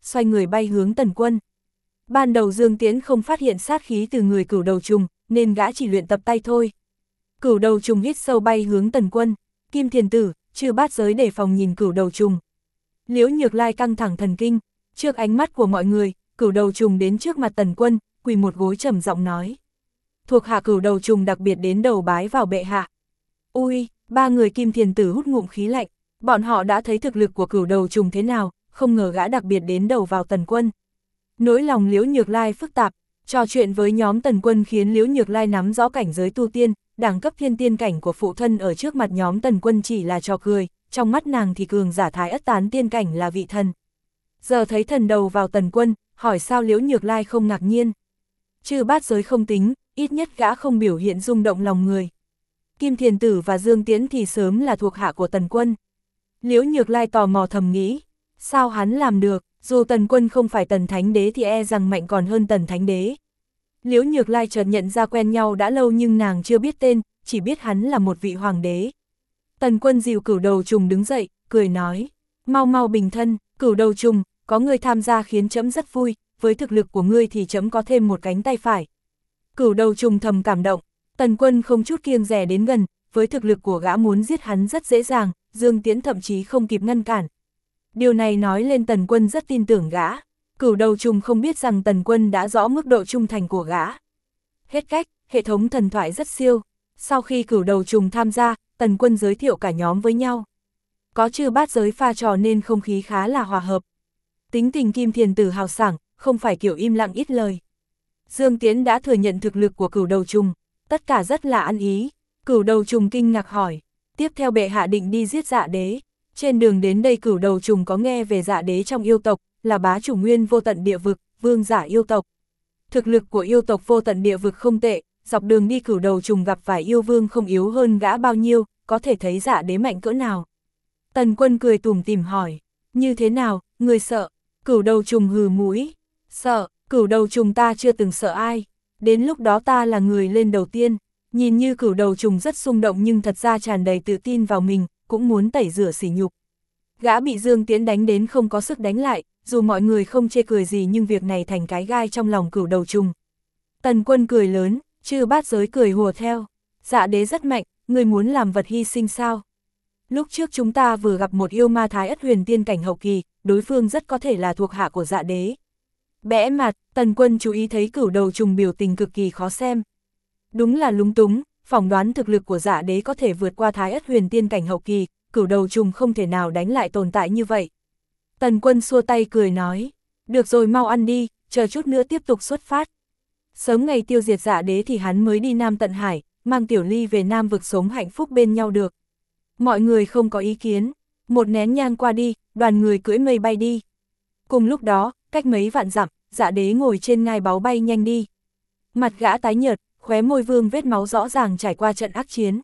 xoay người bay hướng Tần Quân. Ban đầu Dương Tiễn không phát hiện sát khí từ người Cửu Đầu Trùng, nên gã chỉ luyện tập tay thôi. Cửu Đầu Trùng hít sâu bay hướng Tần Quân, Kim Thiền Tử, Chư Bát Giới đề phòng nhìn Cửu Đầu Trùng. Liễu Nhược Lai căng thẳng thần kinh, trước ánh mắt của mọi người, Cửu Đầu Trùng đến trước mặt Tần Quân, quỳ một gối trầm giọng nói. Thuộc hạ Cửu Đầu Trùng đặc biệt đến đầu bái vào bệ hạ. Ui, ba người Kim Thiền Tử hút ngụm khí lạnh, bọn họ đã thấy thực lực của Cửu Đầu Trùng thế nào, không ngờ gã đặc biệt đến đầu vào Tần Quân. Nỗi lòng Liễu Nhược Lai phức tạp, trò chuyện với nhóm Tần Quân khiến Liễu Nhược Lai nắm rõ cảnh giới tu tiên, đẳng cấp thiên tiên cảnh của phụ thân ở trước mặt nhóm Tần Quân chỉ là trò cười, trong mắt nàng thì cường giả Thái Ất Tán tiên cảnh là vị thần. Giờ thấy thần đầu vào Tần Quân, hỏi sao Liễu Nhược Lai không ngạc nhiên. Chư Bát Giới không tính, ít nhất gã không biểu hiện rung động lòng người. Kim Thiền Tử và Dương Tiễn thì sớm là thuộc hạ của Tần Quân. Liễu Nhược Lai tò mò thầm nghĩ, sao hắn làm được, dù Tần Quân không phải Tần Thánh Đế thì e rằng mạnh còn hơn Tần Thánh Đế. Liễu Nhược Lai chợt nhận ra quen nhau đã lâu nhưng nàng chưa biết tên, chỉ biết hắn là một vị hoàng đế. Tần Quân dìu Cửu Đầu Trùng đứng dậy, cười nói, mau mau bình thân, Cửu Đầu Trùng, có người tham gia khiến trẫm rất vui, với thực lực của ngươi thì trẫm có thêm một cánh tay phải. Cửu Đầu Trùng thầm cảm động, Tần Quân không chút kiêng dè đến gần, với thực lực của gã muốn giết hắn rất dễ dàng, Dương Tiễn thậm chí không kịp ngăn cản. Điều này nói lên Tần Quân rất tin tưởng gã. Cửu Đầu Trùng không biết rằng Tần Quân đã rõ mức độ trung thành của gã. Hết cách, hệ thống thần thoại rất siêu. Sau khi Cửu Đầu Trùng tham gia, Tần Quân giới thiệu cả nhóm với nhau. Có Chư Bát Giới pha trò nên không khí khá là hòa hợp. Tính tình Kim Thiền Tử hào sảng, không phải kiểu im lặng ít lời. Dương Tiễn đã thừa nhận thực lực của Cửu Đầu Trùng, tất cả rất là ăn ý. Cửu Đầu Trùng kinh ngạc hỏi, tiếp theo bệ hạ định đi giết Dạ Đế. Trên đường đến đây Cửu Đầu Trùng có nghe về Dạ Đế trong yêu tộc, là bá chủ nguyên vô tận địa vực, vương giả yêu tộc. Thực lực của yêu tộc vô tận địa vực không tệ, dọc đường đi Cửu Đầu Trùng gặp phải yêu vương không yếu hơn gã bao nhiêu, có thể thấy Dạ Đế mạnh cỡ nào. Tần Quân cười tủm tỉm hỏi, như thế nào, người sợ? Cửu Đầu Trùng hừ mũi, sợ, Cửu Đầu Trùng ta chưa từng sợ ai, đến lúc đó ta là người lên đầu tiên. Nhìn như Cửu Đầu Trùng rất xung động nhưng thật ra tràn đầy tự tin vào mình, cũng muốn tẩy rửa sỉ nhục. Gã bị Dương Tiễn đánh đến không có sức đánh lại, dù mọi người không chê cười gì nhưng việc này thành cái gai trong lòng Cửu Đầu Trùng. Tần Quân cười lớn, Chư Bát Giới cười hùa theo. Dạ Đế rất mạnh, người muốn làm vật hy sinh sao? Lúc trước chúng ta vừa gặp một yêu ma Thái Ất huyền tiên cảnh hậu kỳ, đối phương rất có thể là thuộc hạ của Dạ Đế. Bẽ mặt, Tần Quân chú ý thấy Cửu Đầu Trùng biểu tình cực kỳ khó xem. Đúng là lúng túng, phỏng đoán thực lực của Dạ Đế có thể vượt qua Thái Ất huyền tiên cảnh hậu kỳ, Cửu Đầu Trùng không thể nào đánh lại tồn tại như vậy. Tần Quân xua tay cười nói, được rồi mau ăn đi, chờ chút nữa tiếp tục xuất phát. Sớm ngày tiêu diệt Dạ Đế thì hắn mới đi Nam Tận Hải, mang Tiểu Ly về Nam vực sống hạnh phúc bên nhau được. Mọi người không có ý kiến, một nén nhang qua đi, đoàn người cưỡi mây bay đi. Cùng lúc đó, cách mấy vạn dặm, Dạ Đế ngồi trên ngai báu bay nhanh đi. Mặt gã tái nhợt, khóe môi vương vết máu rõ ràng trải qua trận ác chiến.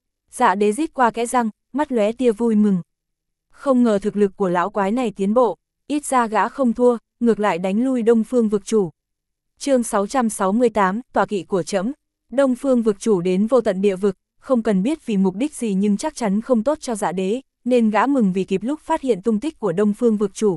Dạ Đế rít qua kẽ răng, mắt lóe tia vui mừng. Không ngờ thực lực của lão quái này tiến bộ, ít ra gã không thua, ngược lại đánh lui Đông Phương vực chủ. Chương 668, tọa kỵ của trẫm. Đông Phương vực chủ đến vô tận địa vực, không cần biết vì mục đích gì nhưng chắc chắn không tốt cho Dạ Đế, nên gã mừng vì kịp lúc phát hiện tung tích của Đông Phương vực chủ.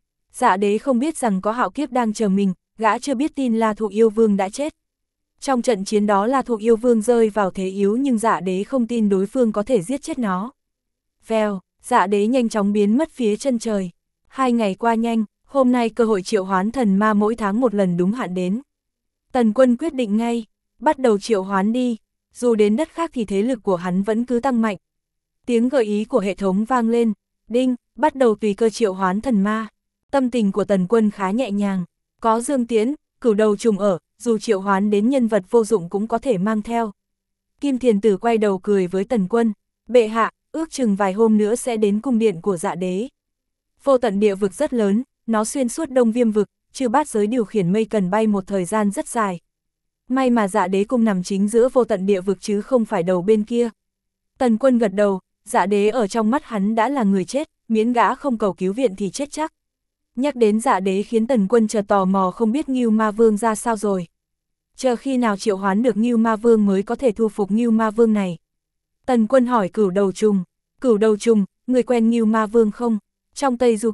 Dạ Đế không biết rằng có hạo kiếp đang chờ mình, gã chưa biết tin La Thụ Yêu Vương đã chết. Trong trận chiến đó La Thụ Yêu Vương rơi vào thế yếu nhưng Dạ Đế không tin đối phương có thể giết chết nó. Vèo, Dạ Đế nhanh chóng biến mất phía chân trời. 2 ngày qua nhanh, hôm nay cơ hội triệu hoán thần ma mỗi tháng một lần đúng hạn đến. Tần Quân quyết định ngay, bắt đầu triệu hoán đi, dù đến đất khác thì thế lực của hắn vẫn cứ tăng mạnh. Tiếng gợi ý của hệ thống vang lên, đinh, bắt đầu tùy cơ triệu hoán thần ma. Tâm tình của Tần Quân khá nhẹ nhàng, có Dương Tiễn, Cửu Đầu Trùng ở, dù triệu hoán đến nhân vật vô dụng cũng có thể mang theo. Kim Thiền Tử quay đầu cười với Tần Quân, bệ hạ, ước chừng vài hôm nữa sẽ đến cung điện của Dạ Đế. Vô tận địa vực rất lớn, nó xuyên suốt Đông Viêm vực, Chư Bát Giới điều khiển mây cần bay một thời gian rất dài. May mà Dạ Đế cung nằm chính giữa vô tận địa vực chứ không phải đầu bên kia. Tần Quân gật đầu, Dạ Đế ở trong mắt hắn đã là người chết, miễn gã không cầu cứu viện thì chết chắc. Nhắc đến Dạ Đế khiến Tần Quân chợt tò mò không biết Ngưu Ma Vương ra sao rồi. Chờ khi nào triệu hoán được Ngưu Ma Vương mới có thể thu phục Ngưu Ma Vương này. Tần Quân hỏi Cửu Đầu Trùng, Cửu Đầu Trùng, người quen Ngưu Ma Vương không? Trong Tây Du Ký,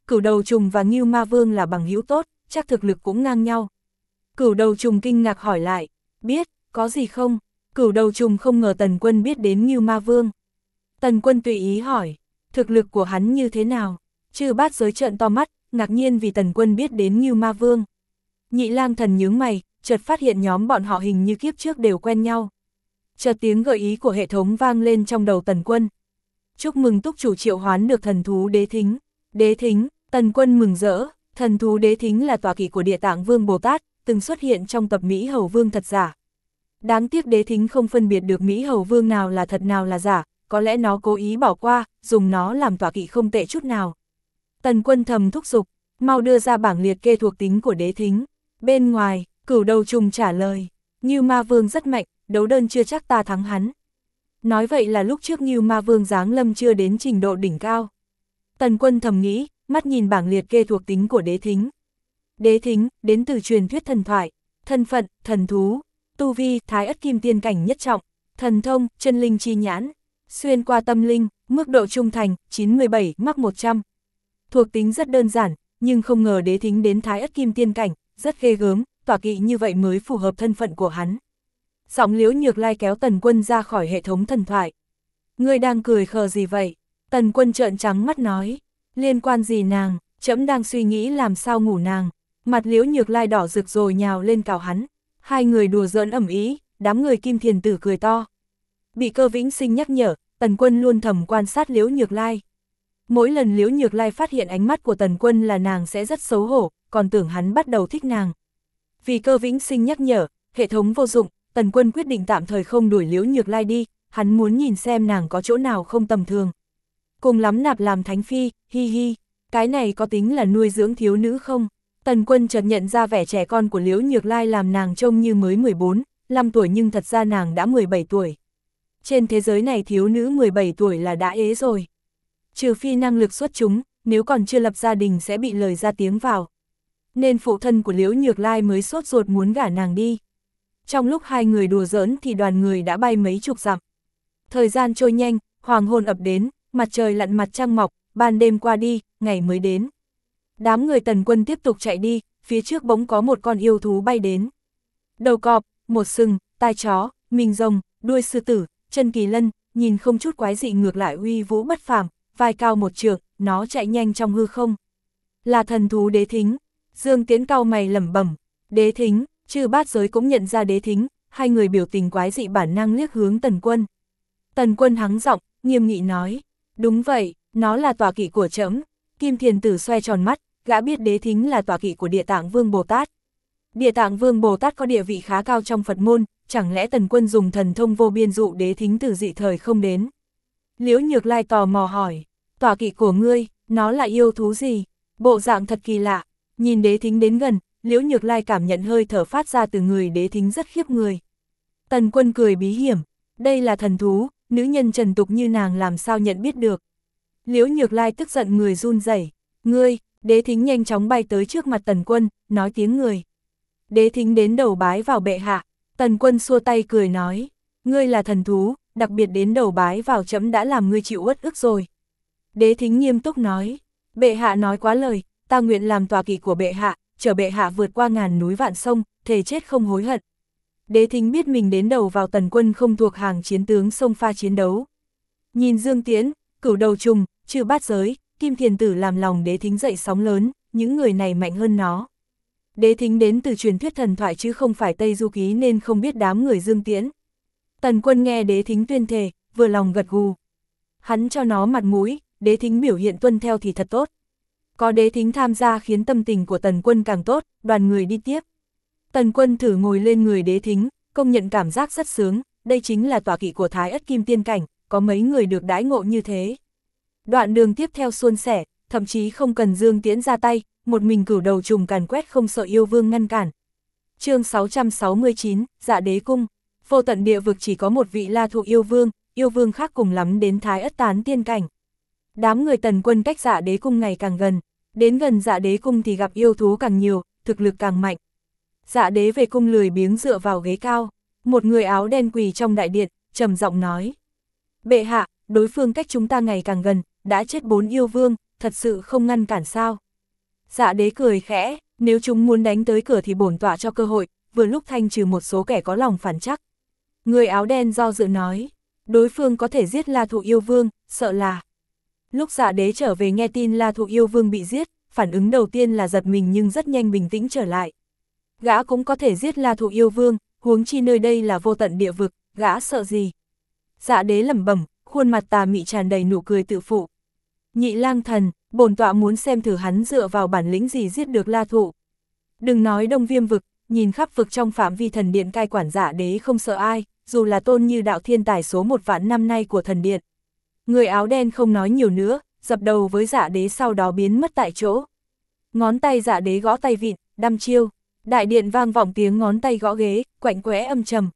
Cửu Đầu Trùng và Ngưu Ma Vương là bằng hữu tốt, chắc thực lực cũng ngang nhau. Cửu Đầu Trùng kinh ngạc hỏi lại, biết, có gì không? Cửu Đầu Trùng không ngờ Tần Quân biết đến Ngưu Ma Vương. Tần Quân tùy ý hỏi, thực lực của hắn như thế nào? Chư Bát Giới trợn to mắt, ngạc nhiên vì Tần Quân biết đến Ngưu Ma Vương. Nhị Lang Thần nhướng mày, chợt phát hiện nhóm bọn họ hình như kiếp trước đều quen nhau. Chợt tiếng gợi ý của hệ thống vang lên trong đầu Tần Quân. Chúc mừng túc chủ triệu hoán được thần thú Đế Thính. Đế Thính, Tần Quân mừng rỡ, thần thú Đế Thính là tọa kỵ của Địa Tạng Vương Bồ Tát, từng xuất hiện trong tập Mỹ Hầu Vương thật giả. Đáng tiếc Đế Thính không phân biệt được Mỹ Hầu Vương nào là thật nào là giả, có lẽ nó cố ý bỏ qua, dùng nó làm tọa kỵ không tệ chút nào. Tần Quân thầm thúc giục, mau đưa ra bảng liệt kê thuộc tính của Đế Thính. Bên ngoài, Cửu Đầu Trùng trả lời, Ngưu Ma Vương rất mạnh, đấu đơn chưa chắc ta thắng hắn. Nói vậy là lúc trước Ngưu Ma Vương giáng lâm chưa đến trình độ đỉnh cao. Tần Quân thầm nghĩ, mắt nhìn bảng liệt kê thuộc tính của Đế Thính. Đế Thính, đến từ truyền thuyết thần thoại, thân phận, thần thú, tu vi, Thái Ất Kim Tiên cảnh nhất trọng, thần thông, chân linh chi nhãn, xuyên qua tâm linh, mức độ trung thành, 97, mắc 100. Thuộc tính rất đơn giản, nhưng không ngờ Đế Thính đến Thái Ất Kim Tiên cảnh, rất ghê gớm, tọa kỵ như vậy mới phù hợp thân phận của hắn. Giọng Liễu Nhược Lai kéo Tần Quân ra khỏi hệ thống thần thoại. Ngươi đang cười khờ gì vậy? Tần Quân trợn trắng mắt nói, liên quan gì nàng, trẫm đang suy nghĩ làm sao ngủ nàng. Mặt Liễu Nhược Lai đỏ rực rồi nhào lên cào hắn. Hai người đùa giỡn ầm ĩ, đám người Kim Thiền Tử cười to. Bị Cơ Vĩnh Sinh nhắc nhở, Tần Quân luôn thầm quan sát Liễu Nhược Lai. Mỗi lần Liễu Nhược Lai phát hiện ánh mắt của Tần Quân là nàng sẽ rất xấu hổ, còn tưởng hắn bắt đầu thích nàng. Vì Cơ Vĩnh Sinh nhắc nhở, hệ thống vô dụng, Tần Quân quyết định tạm thời không đuổi Liễu Nhược Lai đi, hắn muốn nhìn xem nàng có chỗ nào không tầm thường. Cùng lắm nạp làm thánh phi, hi hi, cái này có tính là nuôi dưỡng thiếu nữ không? Tần Quân chợt nhận ra vẻ trẻ con của Liễu Nhược Lai làm nàng trông như mới 14, 15 tuổi nhưng thật ra nàng đã 17 tuổi. Trên thế giới này thiếu nữ 17 tuổi là đã ế rồi. Trừ phi năng lực xuất chúng, nếu còn chưa lập gia đình sẽ bị lời ra tiếng vào. Nên phụ thân của Liễu Nhược Lai mới sốt ruột muốn gả nàng đi. Trong lúc hai người đùa giỡn thì đoàn người đã bay mấy chục dặm. Thời gian trôi nhanh, hoàng hôn ập đến, mặt trời lặn mặt trăng mọc, ban đêm qua đi, ngày mới đến. Đám người Tần Quân tiếp tục chạy đi, phía trước bỗng có một con yêu thú bay đến. Đầu cọp, một sừng, tai chó, mình rồng, đuôi sư tử, chân kỳ lân, nhìn không chút quái dị ngược lại uy vũ bất phàm, vai cao một trượng, nó chạy nhanh trong hư không. Là thần thú Đế Thính. Dương Tiễn cau mày lẩm bẩm, Đế Thính, Chư Bát Giới cũng nhận ra Đế Thính, hai người biểu tình quái dị bản năng liếc hướng Tần Quân. Tần Quân hắng giọng, nghiêm nghị nói, đúng vậy, nó là tọa kỵ của trẫm. Kim Thiền Tử xoay tròn mắt, gã biết Đế Thính là tọa kỵ của Địa Tạng Vương Bồ Tát. Địa Tạng Vương Bồ Tát có địa vị khá cao trong Phật môn, chẳng lẽ Tần Quân dùng thần thông vô biên dụ Đế Thính từ dị thời không đến? Liễu Nhược Lai tò mò hỏi, tọa kỵ của ngươi, nó là yêu thú gì? Bộ dạng thật kỳ lạ. Nhìn Đế Thính đến gần, Liễu Nhược Lai cảm nhận hơi thở phát ra từ người Đế Thính rất khiếp người. Tần Quân cười bí hiểm, đây là thần thú, nữ nhân trần tục như nàng làm sao nhận biết được. Liễu Nhược Lai tức giận người run rẩy, ngươi, Đế Thính nhanh chóng bay tới trước mặt Tần Quân, nói tiếng người. Đế Thính đến đầu bái vào bệ hạ, Tần Quân xua tay cười nói, ngươi là thần thú, đặc biệt đến đầu bái vào trẫm đã làm ngươi chịu uất ức rồi. Đế Thính nghiêm túc nói, bệ hạ nói quá lời, ta nguyện làm tọa kỵ của bệ hạ, chở bệ hạ vượt qua ngàn núi vạn sông, thề chết không hối hận. Đế Thính biết mình đến đầu vào Tần Quân không thuộc hàng chiến tướng xông pha chiến đấu. Nhìn Dương Tiễn, Cửu Đầu Trùng, Chư Bát Giới, Kim Thiền Tử làm lòng Đế Thính dậy sóng lớn, những người này mạnh hơn nó. Đế Thính đến từ truyền thuyết thần thoại chứ không phải Tây Du Ký nên không biết đám người Dương Tiễn. Tần Quân nghe Đế Thính tuyên thề, vừa lòng gật gù. Hắn cho nó mặt mũi, Đế Thính biểu hiện tuân theo thì thật tốt. Có Đế Thính tham gia khiến tâm tình của Tần Quân càng tốt, đoàn người đi tiếp. Tần Quân thử ngồi lên người Đế Thính, công nhận cảm giác rất sướng, đây chính là tọa kỵ của Thái Ất Kim Tiên cảnh, có mấy người được đãi ngộ như thế. Đoạn đường tiếp theo suôn sẻ, thậm chí không cần Dương Tiễn ra tay, một mình Cửu Đầu Trùng càn quét không sợ yêu vương ngăn cản. Chương 669, Dạ Đế Cung. Vô tận địa vực chỉ có một vị La Thụ yêu vương khác cùng lắm đến Thái Ất Tán Tiên cảnh. Đám người Tần Quân cách Dạ Đế Cung ngày càng gần, đến gần Dạ Đế Cung thì gặp yêu thú càng nhiều, thực lực càng mạnh. Dạ Đế về cung lười biếng dựa vào ghế cao, một người áo đen quỳ trong đại điện, trầm giọng nói: "Bệ hạ, đối phương cách chúng ta ngày càng gần, đã chết 4 yêu vương, thật sự không ngăn cản sao? Dạ đế cười khẽ, nếu chúng muốn đánh tới cửa thì bổn tọa cho cơ hội, vừa lúc thanh trừ một số kẻ có lòng phản trắc. Người áo đen do dự nói, đối phương có thể giết La Thụ Yêu Vương, sợ là. Lúc dạ đế trở về nghe tin La Thụ Yêu Vương bị giết, phản ứng đầu tiên là giật mình nhưng rất nhanh bình tĩnh trở lại. Gã cũng có thể giết La Thụ Yêu Vương, huống chi nơi đây là vô tận địa vực, gã sợ gì? Dạ đế lẩm bẩm, khuôn mặt tà mị tràn đầy nụ cười tự phụ. Nhị lang thần, bổn tọa muốn xem thử hắn dựa vào bản lĩnh gì giết được La Thụ. Đừng nói Đông Viêm vực, nhìn khắp vực trong phạm vi thần điện cai quản dạ đế không sợ ai, dù là tôn như đạo thiên tài số 1 vạn năm nay của thần điện. Người áo đen không nói nhiều nữa, dập đầu với dạ đế sau đó biến mất tại chỗ. Ngón tay dạ đế gõ tay vịn, đăm chiêu, đại điện vang vọng tiếng ngón tay gõ ghế, quạnh quẽ âm trầm.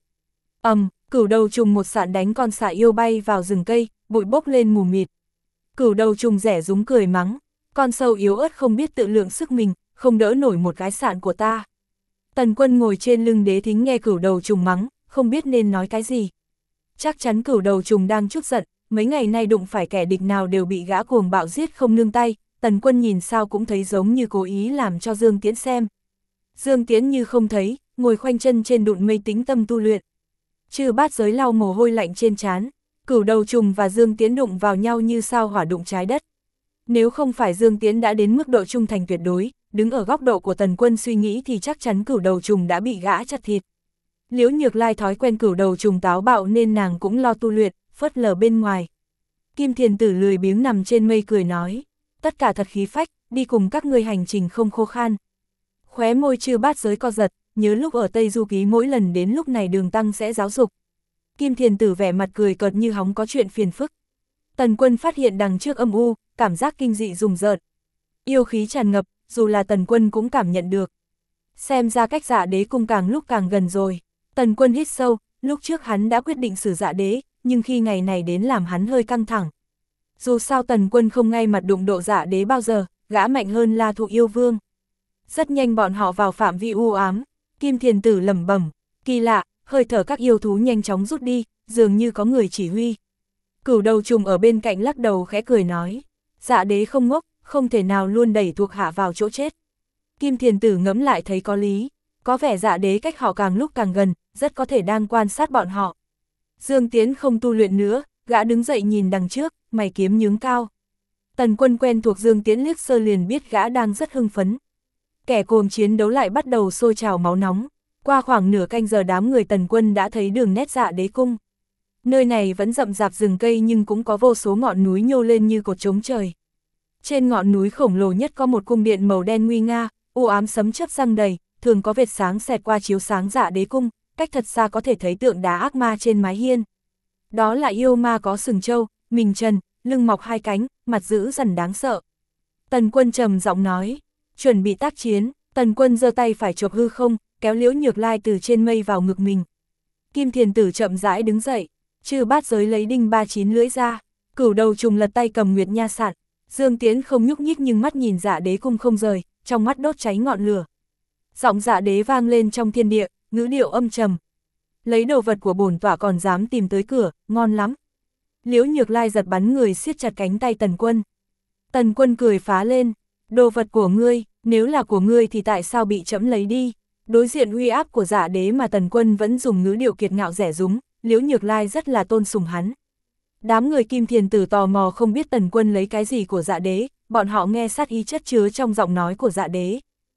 Cửu đầu trùng một sạn đánh con xà yêu bay vào rừng cây, bụi bốc lên mù mịt. Cửu đầu trùng rẻ rúng cười mắng, con sâu yếu ớt không biết tự lượng sức mình, không đỡ nổi một cái sạn của ta. Tần Quân ngồi trên lưng đế thính nghe cửu đầu trùng mắng, không biết nên nói cái gì. Chắc chắn cửu đầu trùng đang trút giận, mấy ngày nay đụng phải kẻ địch nào đều bị gã cuồng bạo giết không nương tay, Tần Quân nhìn sao cũng thấy giống như cố ý làm cho Dương Tiễn xem. Dương Tiễn như không thấy, ngồi khoanh chân trên đụn mây tĩnh tâm tu luyện. Chư Bát Giới lau mồ hôi lạnh trên trán, cửu đầu trùng và Dương Tiễn đụng vào nhau như sao hỏa đụng trái đất. Nếu không phải Dương Tiễn đã đến mức độ trung thành tuyệt đối, đứng ở góc độ của Tần Quân suy nghĩ thì chắc chắn cửu đầu trùng đã bị gã chặt thịt. Liễu Nhược Lai thói quen cửu đầu trùng táo bạo nên nàng cũng lo tu luyện, phớt lờ bên ngoài. Kim Thiền Tử lười biếng nằm trên mây cười nói, tất cả thật khí phách, đi cùng các ngươi hành trình không khô khan. Khóe môi Chư Bát Giới co giật, nhớ lúc ở Tây Du Ký mỗi lần đến lúc này Đường Tăng sẽ giáo dục. Kim Thiền Tử vẻ mặt cười cợt như hóng có chuyện phiền phức. Tần Quân phát hiện đằng trước âm u, cảm giác kinh dị rùng rợn. Yêu khí tràn ngập, dù là Tần Quân cũng cảm nhận được. Xem ra cách Dạ Đế cung càng lúc càng gần rồi. Tần Quân hít sâu, lúc trước hắn đã quyết định xử Dạ Đế, nhưng khi ngày này đến làm hắn hơi căng thẳng. Dù sao Tần Quân không ngay mặt đụng độ Dạ Đế bao giờ, gã mạnh hơn La Thụ Yêu Vương. Rất nhanh bọn họ vào phạm vi u ám, Kim Thiền Tử lẩm bẩm, kỳ lạ, hơi thở các yêu thú nhanh chóng rút đi, dường như có người chỉ huy. Cửu đầu trùng ở bên cạnh lắc đầu khẽ cười nói, Dạ Đế không ngốc, không thể nào luôn đẩy thuộc hạ vào chỗ chết. Kim Thiền Tử ngẫm lại thấy có lý, có vẻ Dạ Đế cách họ càng lúc càng gần, rất có thể đang quan sát bọn họ. Dương Tiễn không tu luyện nữa, gã đứng dậy nhìn đằng trước, mày kiếm nhướng cao. Tần Quân quen thuộc Dương Tiễn liếc sơ liền biết gã đang rất hưng phấn. Kẻ cuồng chiến đấu lại bắt đầu sôi trào máu nóng. Qua khoảng nửa canh giờ đám người Tần Quân đã thấy đường nét Dạ Đế cung. Nơi này vẫn rậm rạp rừng cây nhưng cũng có vô số ngọn núi nhô lên như cột trống trời. Trên ngọn núi khổng lồ nhất có một cung điện màu đen nguy nga, u ám sấm chớp răng đầy, thường có vệt sáng xẹt qua chiếu sáng Dạ Đế cung, cách thật xa có thể thấy tượng đá ác ma trên mái hiên. Đó là yêu ma có sừng trâu, mình trần, lưng mọc hai cánh, mặt dữ dằn đáng sợ. Tần Quân trầm giọng nói, chuẩn bị tác chiến. Tần Quân giơ tay phải chộp hư không, kéo Liễu Nhược Lai từ trên mây vào ngực mình. Kim Thiền Tử chậm rãi đứng dậy, Chư Bát Giới lấy đinh 39 lưỡi ra, cửu đầu trùng lật tay cầm Nguyệt Nha sạn. Dương Tiễn không nhúc nhích nhưng mắt nhìn Dạ Đế cung không rời, trong mắt đốt cháy ngọn lửa. Giọng Dạ Đế vang lên trong thiên địa, ngữ điệu âm trầm. Lấy đồ vật của bổn tọa còn dám tìm tới cửa, ngon lắm. Liễu Nhược Lai giật bắn người siết chặt cánh tay Tần Quân. Tần Quân cười phá lên, đồ vật của ngươi, nếu là của ngươi thì tại sao bị trẫm lấy đi? Đối diện uy áp của Dạ Đế mà Tần Quân vẫn dùng ngữ điệu kiệt ngạo rẻ rúng, Liễu Nhược Lai rất là tôn sùng hắn. Đám người Kim Thiền Tử tò mò không biết Tần Quân lấy cái gì của Dạ Đế, bọn họ nghe sát ý chất chứa trong giọng nói của Dạ Đế.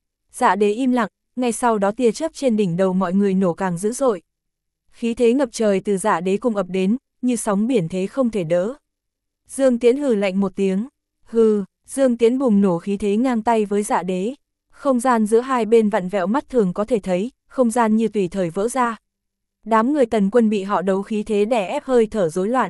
Dạ Đế im lặng, ngay sau đó tia chớp trên đỉnh đầu mọi người nổ càng dữ dội. Khí thế ngập trời từ Dạ Đế cung ập đến, như sóng biển thế không thể đỡ. Dương Tiễn hừ lạnh một tiếng, hừ. Dương Tiễn bùng nổ khí thế ngang tay với Dạ Đế. Không gian giữa hai bên vặn vẹo mắt thường có thể thấy, không gian như tùy thời vỡ ra. Đám người Tần Quân bị họ đấu khí thế đè ép hơi thở rối loạn.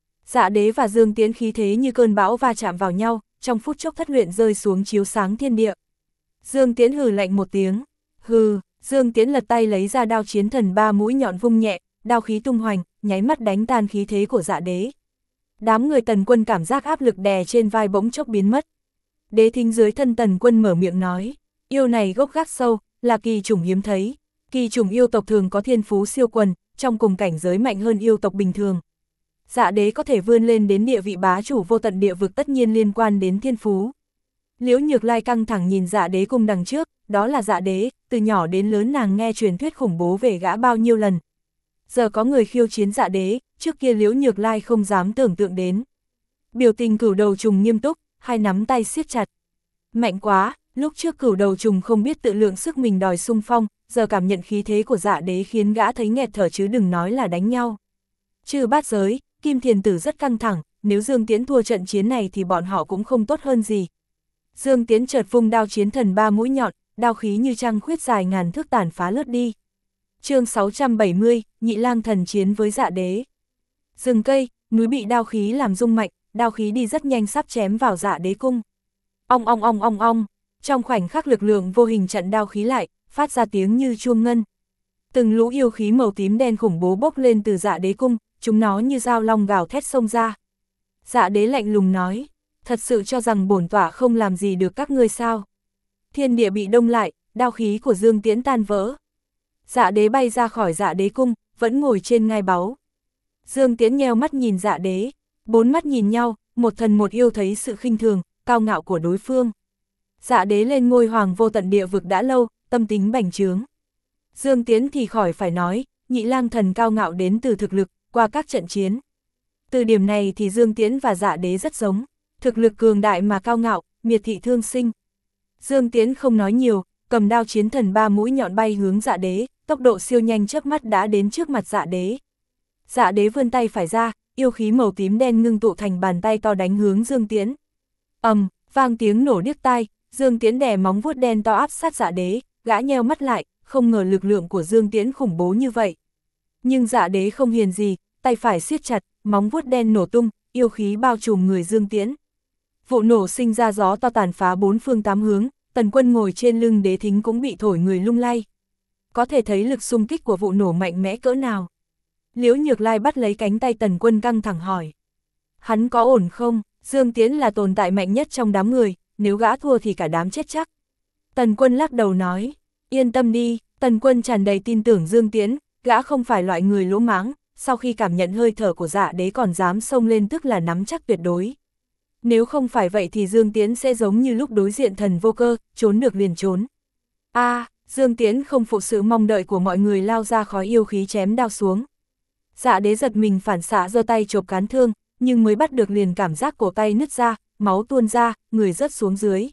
Dạ Đế và Dương Tiễn khí thế như cơn bão va chạm vào nhau, trong phút chốc thất luyện rơi xuống chiếu sáng thiên địa. Dương Tiễn hừ lạnh một tiếng, hừ. Dương Tiễn lật tay lấy ra đao chiến thần 3 mũi nhọn vung nhẹ, đao khí tung hoành, nháy mắt đánh tan khí thế của Dạ Đế. Đám người Tần Quân cảm giác áp lực đè trên vai bỗng chốc biến mất. Đế thính dưới thân Tần Quân mở miệng nói, yêu này gốc gác sâu, là kỳ chủng hiếm thấy. Kỳ chủng yêu tộc thường có thiên phú siêu quần, trong cùng cảnh giới mạnh hơn yêu tộc bình thường. Dạ đế có thể vươn lên đến địa vị bá chủ vô tận địa vực tất nhiên liên quan đến thiên phú. Liễu Nhược Lai căng thẳng nhìn dạ đế cung đằng trước, đó là dạ đế, từ nhỏ đến lớn nàng nghe truyền thuyết khủng bố về gã bao nhiêu lần. Giờ có người khiêu chiến dạ đế, trước kia Liễu Nhược Lai không dám tưởng tượng đến. Biểu tình Cửu Đầu Trùng nghiêm túc, hai nắm tay siết chặt. Mạnh quá, lúc trước Cửu Đầu Trùng không biết tự lượng sức mình đòi xung phong, giờ cảm nhận khí thế của dạ đế khiến gã thấy nghẹt thở chứ đừng nói là đánh nhau. Chư Bát Giới, Kim Thiền Tử rất căng thẳng, nếu Dương Tiễn thua trận chiến này thì bọn họ cũng không tốt hơn gì. Dương Tiễn chợt vung đao chiến thần 3 mũi nhọn, đao khí như trăng khuyết dài ngàn thước tàn phá lướt đi. Chương 670, Nhị Lang Thần chiến với dạ đế. Rừng cây, núi bị đao khí làm rung mạnh, đao khí đi rất nhanh sắp chém vào dạ đế cung. Ong ong ong ong ong, trong khoảnh khắc lực lượng vô hình chặn đao khí lại, phát ra tiếng như chuông ngân. Từng lũ yêu khí màu tím đen khủng bố bốc lên từ dạ đế cung, chúng nó như dao long gào thét xông ra. Dạ đế lạnh lùng nói, thật sự cho rằng bổn tọa không làm gì được các ngươi sao? Thiên địa bị đông lại, đao khí của Dương Tiễn tan vỡ. Dạ đế bay ra khỏi dạ đế cung, vẫn ngồi trên ngai báu. Dương Tiễn nheo mắt nhìn dạ đế, bốn mắt nhìn nhau, một thần một yêu thấy sự khinh thường, cao ngạo của đối phương. Dạ đế lên ngôi hoàng vô tận địa vực đã lâu, tâm tính bành trướng. Dương Tiễn thì khỏi phải nói, Nhị Lang Thần cao ngạo đến từ thực lực, qua các trận chiến. Từ điểm này thì Dương Tiễn và dạ đế rất giống, thực lực cường đại mà cao ngạo, miệt thị thương sinh. Dương Tiễn không nói nhiều, cầm đao chiến thần 3 mũi nhọn bay hướng dạ đế, tốc độ siêu nhanh chớp mắt đã đến trước mặt dạ đế. Dạ đế vươn tay phải ra, yêu khí màu tím đen ngưng tụ thành bàn tay to đánh hướng Dương Tiễn. Vang tiếng nổ điếc tai, Dương Tiễn đè móng vuốt đen to áp sát dạ đế, gã nheo mắt lại, không ngờ lực lượng của Dương Tiễn khủng bố như vậy. Nhưng dạ đế không hiền gì, tay phải siết chặt, móng vuốt đen nổ tung, yêu khí bao trùm người Dương Tiễn. Vụ nổ sinh ra gió to tàn phá bốn phương tám hướng, Tần Quân ngồi trên lưng đế thính cũng bị thổi người lung lay. Có thể thấy lực xung kích của vụ nổ mạnh mẽ cỡ nào. Liễu Nhược Lai bắt lấy cánh tay Tần Quân căng thẳng hỏi. Hắn có ổn không? Dương Tiễn là tồn tại mạnh nhất trong đám người, nếu gã thua thì cả đám chết chắc. Tần Quân lắc đầu nói, yên tâm đi. Tần Quân tràn đầy tin tưởng Dương Tiễn, gã không phải loại người lỗ mãng, sau khi cảm nhận hơi thở của dạ đế còn dám xông lên tức là nắm chắc tuyệt đối. Nếu không phải vậy thì Dương Tiễn sẽ giống như lúc đối diện thần vô cơ, trốn được liền trốn. Dương Tiễn không phụ sự mong đợi của mọi người lao ra khói yêu khí chém đao xuống. Dạ đế giật mình phản xạ giơ tay chộp cán thương, nhưng mới bắt được liền cảm giác cổ tay nứt ra, máu tuôn ra, người rớt xuống dưới.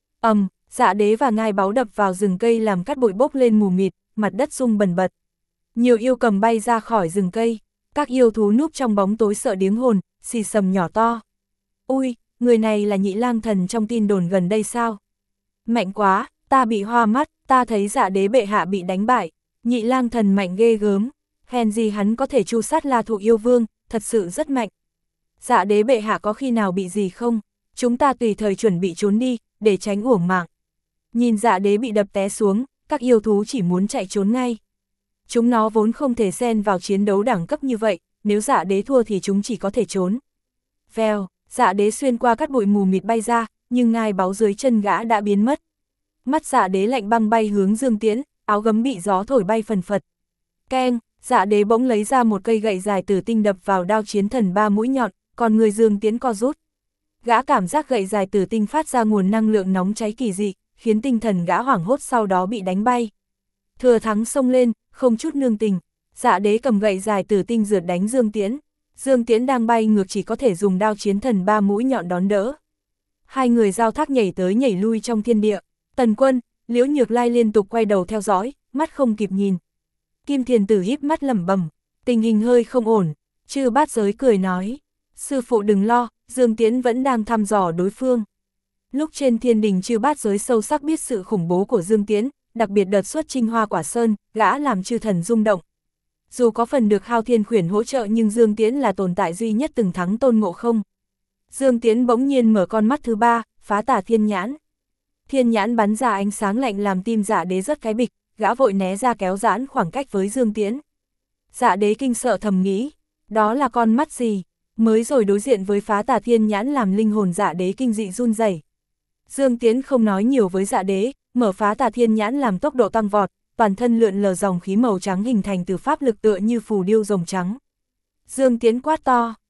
Dạ đế và ngai báu đập vào rừng cây làm cát bụi bốc lên mù mịt, mặt đất rung bần bật. Nhiều yêu cầm bay ra khỏi rừng cây, các yêu thú núp trong bóng tối sợ điếng hồn, xì sầm nhỏ to. Ui, người này là Nhị Lang Thần trong tin đồn gần đây sao? Mạnh quá, ta bị hoa mắt, ta thấy dạ đế bệ hạ bị đánh bại. Nhị Lang Thần mạnh ghê gớm, hèn gì hắn có thể tru sát La Thụ yêu vương, thật sự rất mạnh. Dạ đế bệ hạ có khi nào bị gì không? Chúng ta tùy thời chuẩn bị trốn đi, để tránh uổng mạng. Nhìn dạ đế bị đập té xuống, các yêu thú chỉ muốn chạy trốn ngay. Chúng nó vốn không thể xen vào chiến đấu đẳng cấp như vậy, nếu dạ đế thua thì chúng chỉ có thể trốn. Vèo, dạ đế xuyên qua các bụi mù mịt bay ra, nhưng ngai báu dưới chân gã đã biến mất. Mắt dạ đế lạnh băng bay hướng Dương Tiễn, áo gấm bị gió thổi bay phần phật. Keng, dạ đế bỗng lấy ra một cây gậy dài tử tinh đập vào đao chiến thần 3 mũi nhọn, còn người Dương Tiễn co rút. Gã cảm giác gậy dài tử tinh phát ra nguồn năng lượng nóng cháy kỳ dị, khiến tinh thần gã hoảng hốt sau đó bị đánh bay. Thừa thắng xông lên, không chút nương tình, dạ đế cầm gậy dài tử tinh rượt đánh Dương Tiễn. Dương Tiễn đang bay ngược chỉ có thể dùng đao chiến thần 3 mũi nhọn đón đỡ. Hai người giao thác nhảy tới nhảy lui trong thiên địa. Tần Quân, Liễu Nhược Lai liên tục quay đầu theo dõi, mắt không kịp nhìn. Kim Thiền Tử híp mắt lẩm bẩm, tình hình hơi không ổn. Chư Bát Giới cười nói, sư phụ đừng lo, Dương Tiễn vẫn đang thăm dò đối phương. Lúc trên thiên đình Chư Bát Giới sâu sắc biết sự khủng bố của Dương Tiễn, đặc biệt đợt xuất Trinh Hoa Quả Sơn, gã làm chư thần rung động. Dù có phần được Hao Thiên Khuyển hỗ trợ nhưng Dương Tiễn là tồn tại duy nhất từng thắng Tôn Ngộ Không. Dương Tiễn bỗng nhiên mở con mắt thứ ba, phá tà thiên nhãn. Thiên nhãn bắn ra ánh sáng lạnh làm tim dạ đế rất cái bịch, gã vội né ra kéo giãn khoảng cách với Dương Tiễn. Dạ đế kinh sợ thầm nghĩ, đó là con mắt gì? Mới rồi đối diện với phá tà thiên nhãn làm linh hồn dạ đế kinh dị run rẩy. Dương Tiễn không nói nhiều với dạ đế, mở phá tà thiên nhãn làm tốc độ tăng vọt, toàn thân lượn lờ dòng khí màu trắng hình thành từ pháp lực tựa như phù điêu rồng trắng. Dương Tiễn quát to,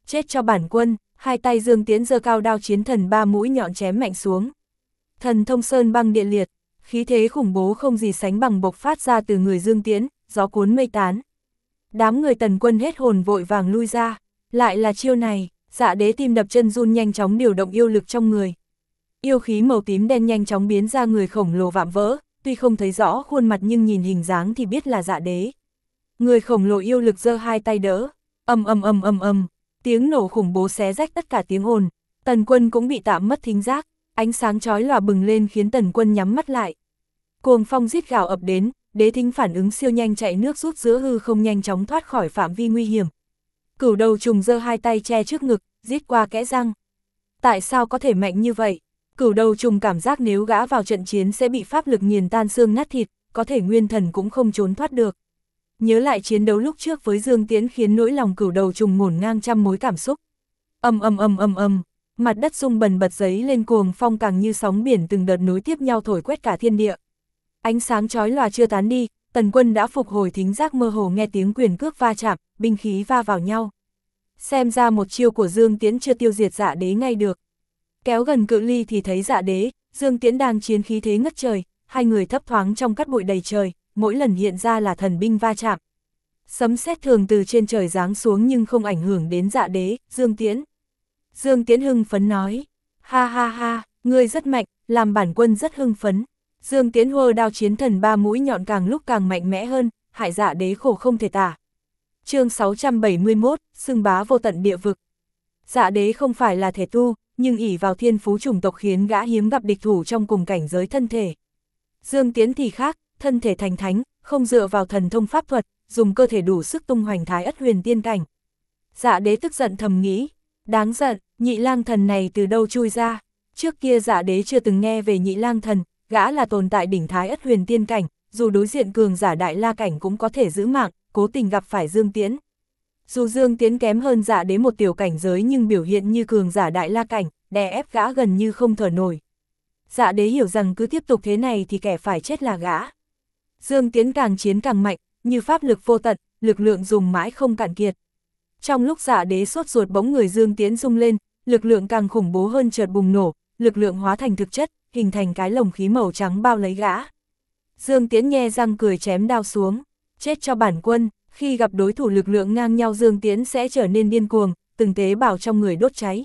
chết cho bản quân, hai tay Dương Tiễn giơ cao đao chiến thần 3 mũi nhọn chém mạnh xuống. Thần thông sơn băng địa liệt, khí thế khủng bố không gì sánh bằng bộc phát ra từ người Dương Tiễn, gió cuốn mây tán. Đám người Tần Quân hết hồn vội vàng lui ra, lại là chiêu này, Dạ Đế tim đập chân run nhanh chóng điều động yêu lực trong người. Yêu khí màu tím đen nhanh chóng biến ra người khổng lồ vạm vỡ, tuy không thấy rõ khuôn mặt nhưng nhìn hình dáng thì biết là Dạ Đế. Người khổng lồ yêu lực giơ hai tay đỡ, ầm, tiếng nổ khủng bố xé rách tất cả tiếng ồn. Tần Quân cũng bị tạm mất thính giác, ánh sáng chói lòa bừng lên khiến Tần Quân nhắm mắt lại. Cuồng phong rít gào ập đến, Đế Thính phản ứng siêu nhanh chạy nước rút giữa hư không nhanh chóng thoát khỏi phạm vi nguy hiểm. Cửu đầu trùng giơ hai tay che trước ngực, rít qua kẽ răng. Tại sao có thể mạnh như vậy? Cửu đầu trùng cảm giác nếu gã vào trận chiến sẽ bị pháp lực nghiền tan xương nát thịt, có thể nguyên thần cũng không trốn thoát được. Nhớ lại chiến đấu lúc trước với Dương Tiễn khiến nỗi lòng cửu đầu trùng ngổn ngang trăm mối cảm xúc. Ầm, mặt đất rung bần bật giấy lên, cuồng phong càng như sóng biển từng đợt nối tiếp nhau thổi quét cả thiên địa. Ánh sáng chói lòa chưa tán đi, Tần Quân đã phục hồi thính giác, mơ hồ nghe tiếng quyền cước va chạm, binh khí va vào nhau. Xem ra một chiêu của Dương Tiễn chưa tiêu diệt Dạ Đế ngay được. Kéo gần cự ly thì thấy Dạ Đế, Dương Tiễn đang chiến khí thế ngất trời, hai người thấp thoáng trong cát bụi đầy trời, mỗi lần hiện ra là thần binh va chạm. Sấm sét thường từ trên trời giáng xuống nhưng không ảnh hưởng đến Dạ Đế, Dương Tiễn. Dương Tiễn hưng phấn nói, ha, ngươi rất mạnh, làm bản quân rất hưng phấn. Dương Tiễn hô đao chiến thần 3 mũi nhọn càng lúc càng mạnh mẽ hơn, hại Dạ Đế khổ không thể tả. Chương 671, xưng bá vô tận địa vực. Dạ Đế không phải là thể tu, nhưng ỷ vào thiên phú chủng tộc khiến gã hiếm gặp địch thủ trong cùng cảnh giới thân thể. Dương Tiễn thì khác, thân thể thành thánh, không dựa vào thần thông pháp thuật, dùng cơ thể đủ sức tung hoành Thái Ất Huyền Tiên cảnh. Dạ Đế tức giận thầm nghĩ, đáng giận, Nhị Lang Thần này từ đâu chui ra? Trước kia Dạ Đế chưa từng nghe về Nhị Lang Thần, gã là tồn tại đỉnh Thái Ất Huyền Tiên cảnh, dù đối diện cường giả Đại La cảnh cũng có thể giữ mạng, cố tình gặp phải Dương Tiễn. Dù Dương Tiễn kém hơn Dạ Đế một tiểu cảnh giới nhưng biểu hiện như cường giả Đại La cảnh, đè ép gã gần như không thở nổi. Dạ Đế hiểu rằng cứ tiếp tục thế này thì kẻ phải chết là gã. Dương Tiễn càng chiến càng mạnh, như pháp lực vô tận, lực lượng dùng mãi không cạn kiệt. Trong lúc Dạ Đế sốt ruột bỗng người Dương Tiễn rung lên, lực lượng càng khủng bố hơn chợt bùng nổ, lực lượng hóa thành thực chất, hình thành cái lồng khí màu trắng bao lấy gã. Dương Tiễn nhe răng cười chém đao xuống, chết cho bản quân. Khi gặp đối thủ lực lượng ngang nhau Dương Tiễn sẽ trở nên điên cuồng, từng tế bào trong người đốt cháy.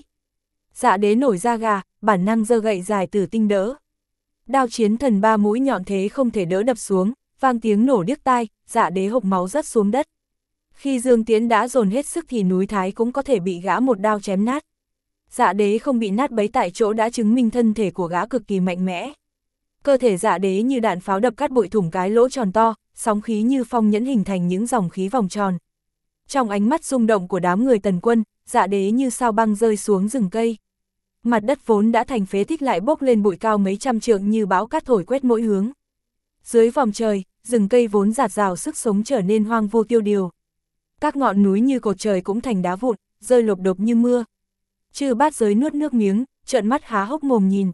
Dạ Đế nổi da gà, bản năng giơ gậy dài tử tinh đỡ. Đao chiến thần 3 mũi nhọn thế không thể đỡ đập xuống, vang tiếng nổ điếc tai, Dạ Đế hộc máu rớt xuống đất. Khi Dương Tiễn đã dồn hết sức thì núi Thái cũng có thể bị gã một đao chém nát. Dạ Đế không bị nát bấy tại chỗ đã chứng minh thân thể của gã cực kỳ mạnh mẽ. Cơ thể Dạ Đế như đạn pháo đập cát bụi thủng cái lỗ tròn to, sóng khí như phong nhẫn hình thành những dòng khí vòng tròn. Trong ánh mắt rung động của đám người Tần Quân, Dạ Đế như sao băng rơi xuống rừng cây. Mặt đất vốn đã thành phế tích lại bốc lên bụi cao mấy trăm trượng như bão cát thổi quét mỗi hướng. Dưới vòng trời, rừng cây vốn rạt rào sức sống trở nên hoang vu tiêu điều. Các ngọn núi như cột trời cũng thành đá vụn, rơi lộp đột như mưa. Chư Bát Giới nuốt nước miếng, trợn mắt há hốc mồm nhìn.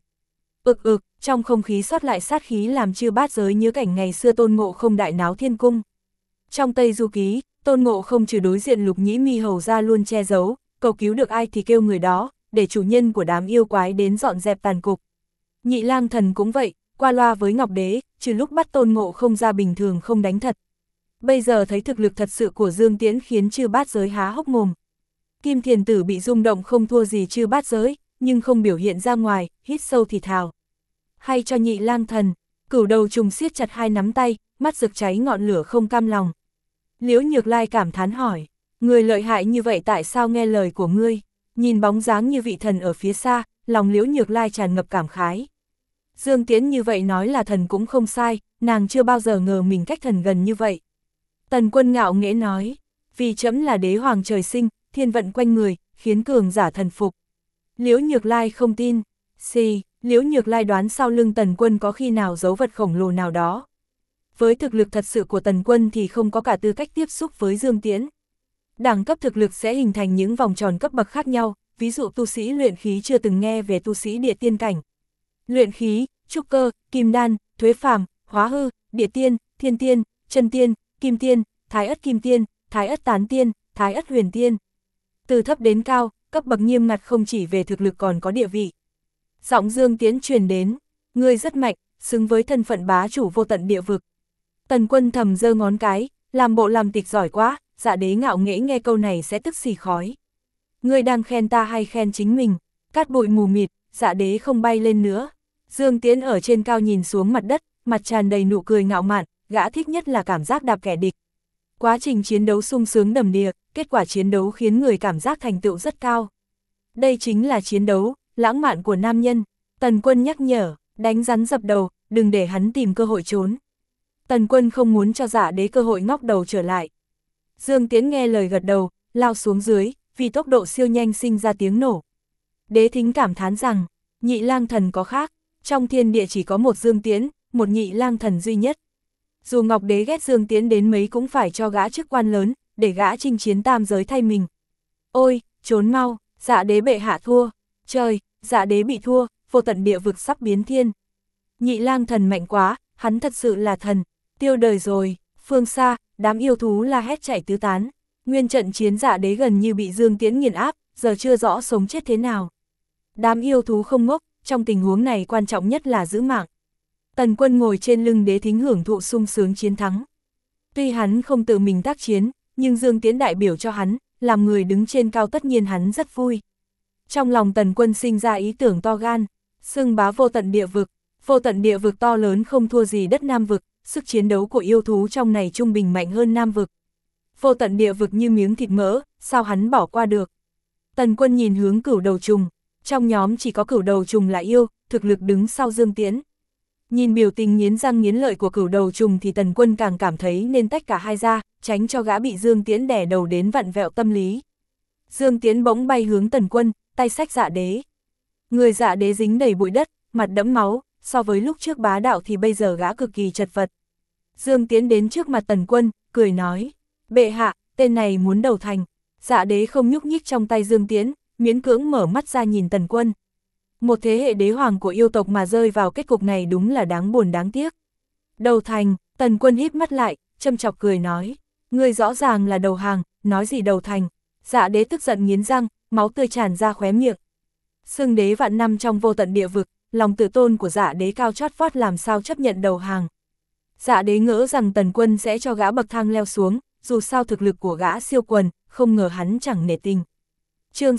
Trong không khí sót lại sát khí làm Chư Bát Giới nhớ cảnh ngày xưa Tôn Ngộ Không đại náo thiên cung. Trong Tây Du Ký, Tôn Ngộ Không trừ đối diện Lục Nhĩ Mi hầu ra luôn che giấu, cầu cứu được ai thì kêu người đó, để chủ nhân của đám yêu quái đến dọn dẹp tàn cục. Nhị Lang Thần cũng vậy, qua loa với Ngọc Đế, trừ lúc bắt Tôn Ngộ Không ra bình thường không đánh thật. Bây giờ thấy thực lực thật sự của Dương Tiễn khiến Chư Bát Giới há hốc mồm. Kim Thiền Tử bị rung động không thua gì Chư Bát Giới, nhưng không biểu hiện ra ngoài, hít sâu thì thào. Hay cho Nhị Lang Thần, Cửu Đầu Trùng siết chặt hai nắm tay, mắt rực cháy ngọn lửa không cam lòng. Liễu Nhược Lai cảm thán hỏi, người lợi hại như vậy tại sao nghe lời của ngươi? Nhìn bóng dáng như vị thần ở phía xa, lòng Liễu Nhược Lai tràn ngập cảm khái. Dương Tiễn như vậy nói là thần cũng không sai, nàng chưa bao giờ ngờ mình cách thần gần như vậy. Tần Quân ngạo nghễ nói, vì trẫm là đế hoàng trời sinh, thiên vận quanh người, khiến cường giả thần phục. Liễu Nhược Lai không tin, Liễu Nhược Lai đoán sau lưng Tần Quân có khi nào giấu vật khổng lồ nào đó. Với thực lực thật sự của Tần Quân thì không có cả tư cách tiếp xúc với Dương Tiễn. Đẳng cấp thực lực sẽ hình thành những vòng tròn cấp bậc khác nhau, ví dụ tu sĩ luyện khí chưa từng nghe về tu sĩ địa tiên cảnh. Luyện khí, trúc cơ, kim đan, thuế phàm, hóa hư, địa tiên, thiên tiên, chân tiên, kim tiên, thái ất kim tiên, thái ất tán tiên, thái ất huyền tiên. Từ thấp đến cao, cấp bậc nghiêm ngặt không chỉ về thực lực còn có địa vị. Giọng Dương Tiễn truyền đến, ngươi rất mạnh, xứng với thân phận bá chủ vô tận địa vực. Tần Quân thầm giơ ngón cái, làm bộ làm tịch giỏi quá, Dạ Đế ngạo nghễ nghe câu này sẽ tức xì khói. Ngươi đang khen ta hay khen chính mình? Cát bụi mù mịt, Dạ Đế không bay lên nữa. Dương Tiễn ở trên cao nhìn xuống mặt đất, mặt tràn đầy nụ cười ngạo mạn, gã thích nhất là cảm giác đạp kẻ địch. Quá trình chiến đấu sung sướng đầm đìa, kết quả chiến đấu khiến người cảm giác thành tựu rất cao. Đây chính là chiến đấu, lãng mạn của nam nhân. Tần Quân nhắc nhở, đánh rắn dập đầu, đừng để hắn tìm cơ hội trốn. Tần Quân không muốn cho Dạ Đế cơ hội ngóc đầu trở lại. Dương Tiễn nghe lời gật đầu, lao xuống dưới, vì tốc độ siêu nhanh sinh ra tiếng nổ. Đế Thính cảm thán rằng, Nhị Lang Thần có khác, trong thiên địa chỉ có một Dương Tiễn, một Nhị Lang Thần duy nhất. Dù Ngọc Đế ghét Dương Tiễn đến mấy cũng phải cho gã chức quan lớn, để gã chinh chiến tam giới thay mình. Ôi, trốn mau, Dạ Đế bệ hạ thua. Trời, Dạ Đế bị thua, vô tận địa vực sắp biến thiên. Nhị Lang Thần mạnh quá, hắn thật sự là thần, tiêu đời rồi. Phương xa, đám yêu thú la hét chạy tứ tán. Nguyên trận chiến Dạ Đế gần như bị Dương Tiễn nghiền áp, giờ chưa rõ sống chết thế nào. Đám yêu thú không ngốc, trong tình huống này quan trọng nhất là giữ mạng. Tần Quân ngồi trên lưng Đế Thính hưởng thụ sung sướng chiến thắng. Tuy hắn không tự mình tác chiến, nhưng Dương Tiễn đại biểu cho hắn, làm người đứng trên cao tất nhiên hắn rất vui. Trong lòng Tần Quân sinh ra ý tưởng to gan, xưng bá vô tận địa vực. Vô tận địa vực to lớn không thua gì đất Nam vực, sức chiến đấu của yêu thú trong này trung bình mạnh hơn Nam vực. Vô tận địa vực như miếng thịt mỡ, sao hắn bỏ qua được. Tần Quân nhìn hướng Cửu Đầu Trùng, trong nhóm chỉ có Cửu Đầu Trùng là yêu, thực lực đứng sau Dương Tiễn. Nhìn biểu tình nghiến răng nghiến lợi của Cửu Đầu Trùng thì Tần Quân càng cảm thấy nên tách cả hai ra, tránh cho gã bị Dương Tiễn đè đầu đến vặn vẹo tâm lý. Dương Tiễn bỗng bay hướng Tần Quân, tay xách Dạ Đế. Người Dạ Đế dính đầy bụi đất, mặt đẫm máu, so với lúc trước bá đạo thì bây giờ gã cực kỳ chật vật. Dương Tiễn đến trước mặt Tần Quân, cười nói, bệ hạ, tên này muốn đầu thành. Dạ Đế không nhúc nhích trong tay Dương Tiễn, miễn cưỡng mở mắt ra nhìn Tần Quân. Một thế hệ đế hoàng của yêu tộc mà rơi vào kết cục này đúng là đáng buồn đáng tiếc. Đầu thành, Tần Quân híp mắt lại, châm chọc cười nói, ngươi rõ ràng là đầu hàng, nói gì đầu thành. Dạ Đế tức giận nghiến răng, máu tươi tràn ra khóe miệng. Xưng đế vạn năm trong vô tận địa vực, lòng tự tôn của Dạ Đế cao chót vót làm sao chấp nhận đầu hàng. Dạ Đế ngỡ rằng Tần Quân sẽ cho gã bậc thang leo xuống, dù sao thực lực của gã siêu quần, không ngờ hắn chẳng nể tình. Chương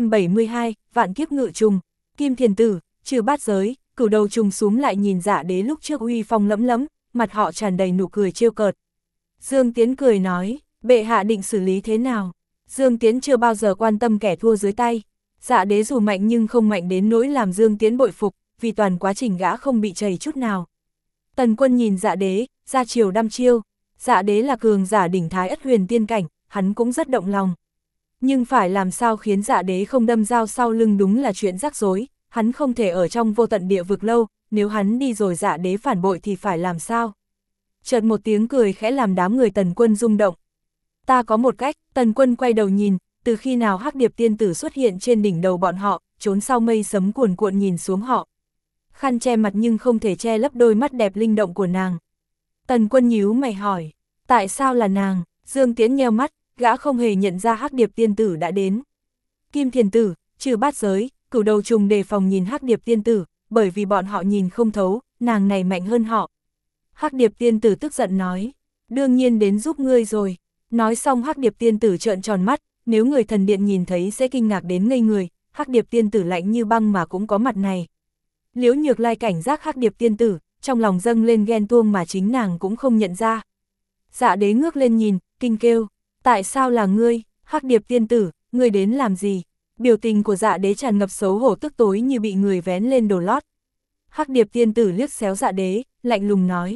672, Vạn Kiếp Ngự Trùng. Kim Thiền Tử, trừ bát giới, Cửu Đầu Trùng xuống lại nhìn Dạ Đế lúc trước uy phong lẫm lẫm, mặt họ tràn đầy nụ cười trêu cợt. Dương Tiễn cười nói, bệ hạ định xử lý thế nào? Dương Tiễn chưa bao giờ quan tâm kẻ thua dưới tay. Dạ Đế dù mạnh nhưng không mạnh đến nỗi làm Dương Tiễn bội phục, vì toàn quá trình gã không bị chảy chút nào. Tần Quân nhìn Dạ Đế, ra chiều đăm chiêu. Dạ Đế là cường giả đỉnh thái ất huyền tiên cảnh, hắn cũng rất động lòng. Nhưng phải làm sao khiến Dạ Đế không đâm dao sau lưng đúng là chuyện rắc rối, hắn không thể ở trong vô tận địa vực lâu, nếu hắn đi rồi Dạ Đế phản bội thì phải làm sao? Chợt một tiếng cười khẽ làm đám người Tần Quân rung động. Ta có một cách. Tần Quân quay đầu nhìn, từ khi nào Hắc Điệp tiên tử xuất hiện trên đỉnh đầu bọn họ, trốn sau mây sấm cuồn cuộn nhìn xuống họ. Khăn che mặt nhưng không thể che lấp đôi mắt đẹp linh động của nàng. Tần Quân nhíu mày hỏi, tại sao là nàng? Dương Tiễn nheo mắt, gã không hề nhận ra Hắc Điệp tiên tử đã đến. Kim Thiền Tử, trừ bát giới, Cửu Đầu Trùng đề phòng nhìn Hắc Điệp tiên tử, bởi vì bọn họ nhìn không thấu, nàng này mạnh hơn họ. Hắc Điệp tiên tử tức giận nói, đương nhiên đến giúp ngươi rồi. Nói xong Hắc Điệp tiên tử trợn tròn mắt, nếu người thần điện nhìn thấy sẽ kinh ngạc đến ngây người, Hắc Điệp tiên tử lạnh như băng mà cũng có mặt này. Liễu Nhược Lai cảnh giác Hắc Điệp tiên tử, trong lòng dâng lên ghen tuông mà chính nàng cũng không nhận ra. Dạ Đế ngước lên nhìn, kinh kêu, tại sao là ngươi? Hắc Điệp tiên tử, ngươi đến làm gì? Biểu tình của Dạ Đế tràn ngập xấu hổ tức tối như bị người vén lên đồ lót. Hắc Điệp tiên tử liếc xéo Dạ Đế, lạnh lùng nói,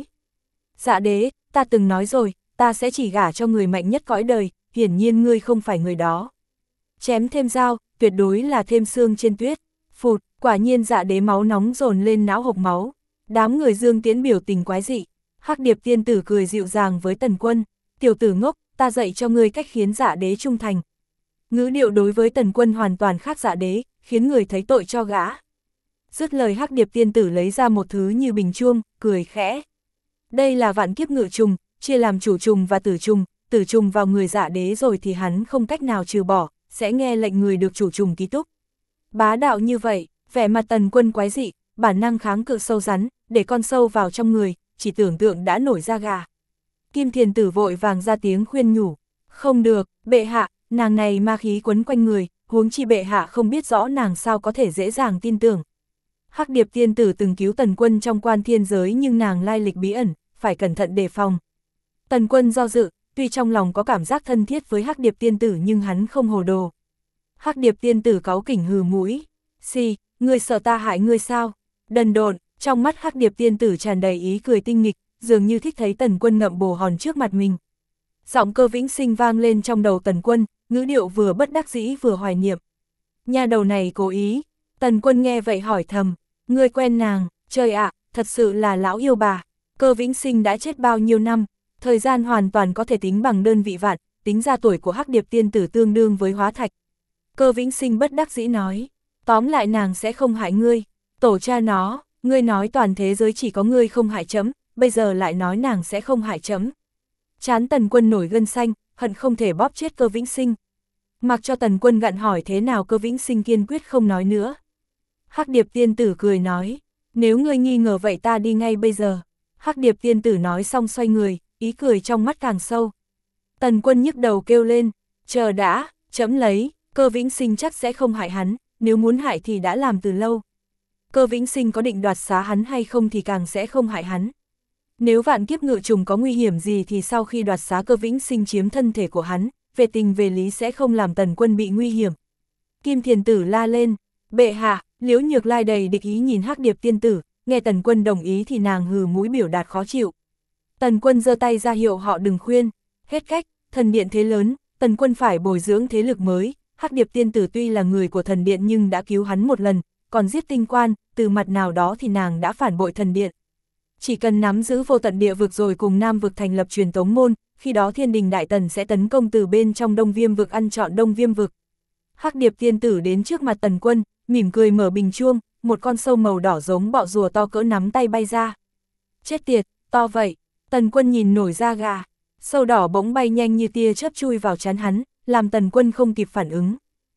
Dạ Đế, ta từng nói rồi, ta sẽ chỉ gả cho người mạnh nhất cõi đời, hiển nhiên ngươi không phải người đó. Chém thêm dao, tuyệt đối là thêm xương trên tuyết. Phụt, quả nhiên Dạ Đế máu nóng dồn lên não hộc máu. Đám người Dương Tiễn biểu tình quái dị. Hắc Điệp tiên tử cười dịu dàng với Tần Quân, tiểu tử ngốc, ta dạy cho ngươi cách khiến Dạ Đế trung thành. Ngữ điệu đối với Tần Quân hoàn toàn khác Dạ Đế, khiến người thấy tội cho gã. Dứt lời Hắc Điệp tiên tử lấy ra một thứ như bình chuông, cười khẽ. Đây là Vạn Kiếp Ngự Trùng, chia làm chủ trùng và tử trùng vào người Dạ Đế rồi thì hắn không cách nào trừ bỏ, sẽ nghe lệnh người được chủ trùng ký túc. Bá đạo như vậy, vẻ mặt Tần Quân quái dị, bản năng kháng cự sâu rắn, để con sâu vào trong người, chỉ tưởng tượng đã nổi da gà. Kim Thiền Tử vội vàng ra tiếng khuyên nhủ, không được, bệ hạ, nàng này ma khí quấn quanh người, huống chi bệ hạ không biết rõ nàng sao có thể dễ dàng tin tưởng. Hắc Điệp tiên tử từng cứu Tần Quân trong quan thiên giới nhưng nàng lai lịch bí ẩn, phải cẩn thận đề phòng. Tần Quân do dự, tuy trong lòng có cảm giác thân thiết với Hắc Điệp tiên tử nhưng hắn không hồ đồ. Hắc Điệp tiên tử cáu kỉnh hừ mũi, ngươi sợ ta hại ngươi sao? Đần độn, trong mắt Hắc Điệp tiên tử tràn đầy ý cười tinh nghịch, dường như thích thấy Tần Quân ngậm bồ hòn trước mặt mình. Giọng Cơ Vĩnh Sinh vang lên trong đầu Tần Quân, ngữ điệu vừa bất đắc dĩ vừa hoài niệm. Nhà đầu này cố ý. Tần Quân nghe vậy hỏi thầm, ngươi quen nàng? Trời ạ, thật sự là lão yêu bà. Cơ Vĩnh Sinh đã chết bao nhiêu năm, thời gian hoàn toàn có thể tính bằng đơn vị vạn, tính ra tuổi của Hắc Điệp tiên tử tương đương với hóa thạch. Cơ Vĩnh Sinh bất đắc dĩ nói, tóm lại nàng sẽ không hại ngươi. Tổ cha nó, ngươi nói toàn thế giới chỉ có ngươi không hại chấm, bây giờ lại nói nàng sẽ không hại chấm. Trán Tần Quân nổi gân xanh, hận không thể bóp chết Cơ Vĩnh Sinh. Mặc cho Tần Quân gặn hỏi thế nào Cơ Vĩnh Sinh kiên quyết không nói nữa. Hắc Điệp tiên tử cười nói, nếu ngươi nghi ngờ vậy ta đi ngay bây giờ. Hắc Điệp tiên tử nói xong xoay người, ý cười trong mắt càng sâu. Tần Quân nhức đầu kêu lên, chờ đã, chấm lấy, Cơ Vĩnh Sinh chắc sẽ không hại hắn, nếu muốn hại thì đã làm từ lâu. Cơ Vĩnh Sinh có định đoạt xá hắn hay không thì càng sẽ không hại hắn. Nếu vạn kiếp ngự trùng có nguy hiểm gì thì sau khi đoạt xá Cơ Vĩnh Sinh chiếm thân thể của hắn, về tình về lý sẽ không làm Tần Quân bị nguy hiểm. Kim Thiền Tử la lên, bệ hạ. Liễu Nhược Lai đầy địch ý nhìn Hắc Điệp tiên tử, nghe Tần Quân đồng ý thì nàng hừ mũi biểu đạt khó chịu. Tần Quân giơ tay ra hiệu họ đừng khuyên, hết cách, thần điện thế lớn, Tần Quân phải bồi dưỡng thế lực mới. Hắc Điệp tiên tử tuy là người của thần điện nhưng đã cứu hắn một lần, còn giết tinh quan, từ mặt nào đó thì nàng đã phản bội thần điện. Chỉ cần nắm giữ vô tận địa vực rồi cùng Nam vực thành lập truyền tống môn, khi đó Thiên Đình Đại Tần sẽ tấn công từ bên trong Đông Viêm vực ăn trọn Đông Viêm vực. Hắc Điệp tiên tử đến trước mặt Tần Quân, mỉm cười mở bình chuông, một con sâu màu đỏ giống bọ rùa to cỡ nắm tay bay ra. Chết tiệt, to vậy. Tần Quân nhìn nổi da gà, sâu đỏ bỗng bay nhanh như tia chớp chui vào trán hắn, làm Tần Quân không kịp phản ứng.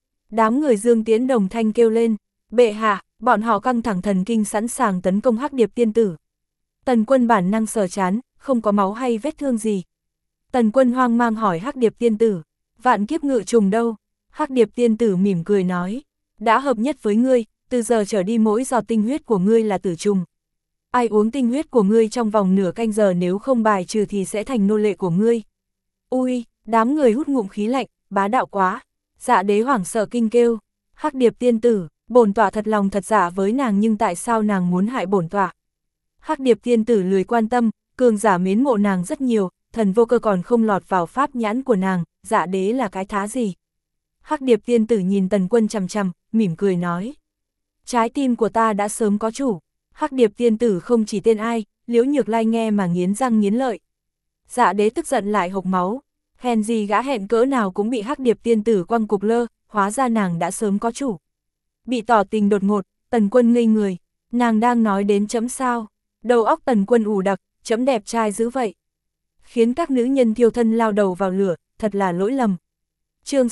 Đám người Dương Tiễn đồng thanh kêu lên, bệ hạ, bọn họ căng thẳng thần kinh sẵn sàng tấn công Hắc Điệp tiên tử. Tần Quân bản năng sờ trán, không có máu hay vết thương gì. Tần Quân hoang mang hỏi Hắc Điệp tiên tử, vạn kiếp ngự trùng đâu? Hắc Điệp tiên tử mỉm cười nói, đã hợp nhất với ngươi, từ giờ trở đi mỗi giọt tinh huyết của ngươi là tử trùng. Ai uống tinh huyết của ngươi trong vòng nửa canh giờ nếu không bài trừ thì sẽ thành nô lệ của ngươi. Ui, đám người hút ngụm khí lạnh, bá đạo quá. Dạ đế hoảng sợ kinh kêu, Hắc Điệp tiên tử, bổn tọa thật lòng thật dạ với nàng nhưng tại sao nàng muốn hại bổn tọa? Hắc Điệp tiên tử lười quan tâm, cường giả mến mộ nàng rất nhiều, thần vô cơ còn không lọt vào pháp nhãn của nàng, dạ đế là cái thá gì? Hắc Điệp tiên tử nhìn Tần Quân chằm chằm, mỉm cười nói, trái tim của ta đã sớm có chủ. Hắc Điệp tiên tử không chỉ tên ai, Liễu Nhược Lai nghe mà nghiến răng nghiến lợi. Dạ đế tức giận lại hộc máu, hèn gì gã hẹn cỡ nào cũng bị Hắc Điệp tiên tử quăng cục lơ, hóa ra nàng đã sớm có chủ. Bị tỏ tình đột ngột, Tần Quân ngây người, nàng đang nói đến chấm sao? Đầu óc Tần Quân ù đặc, chấm đẹp trai dữ vậy. Khiến các nữ nhân thiêu thân lao đầu vào lửa, thật là lỗi lầm. Chương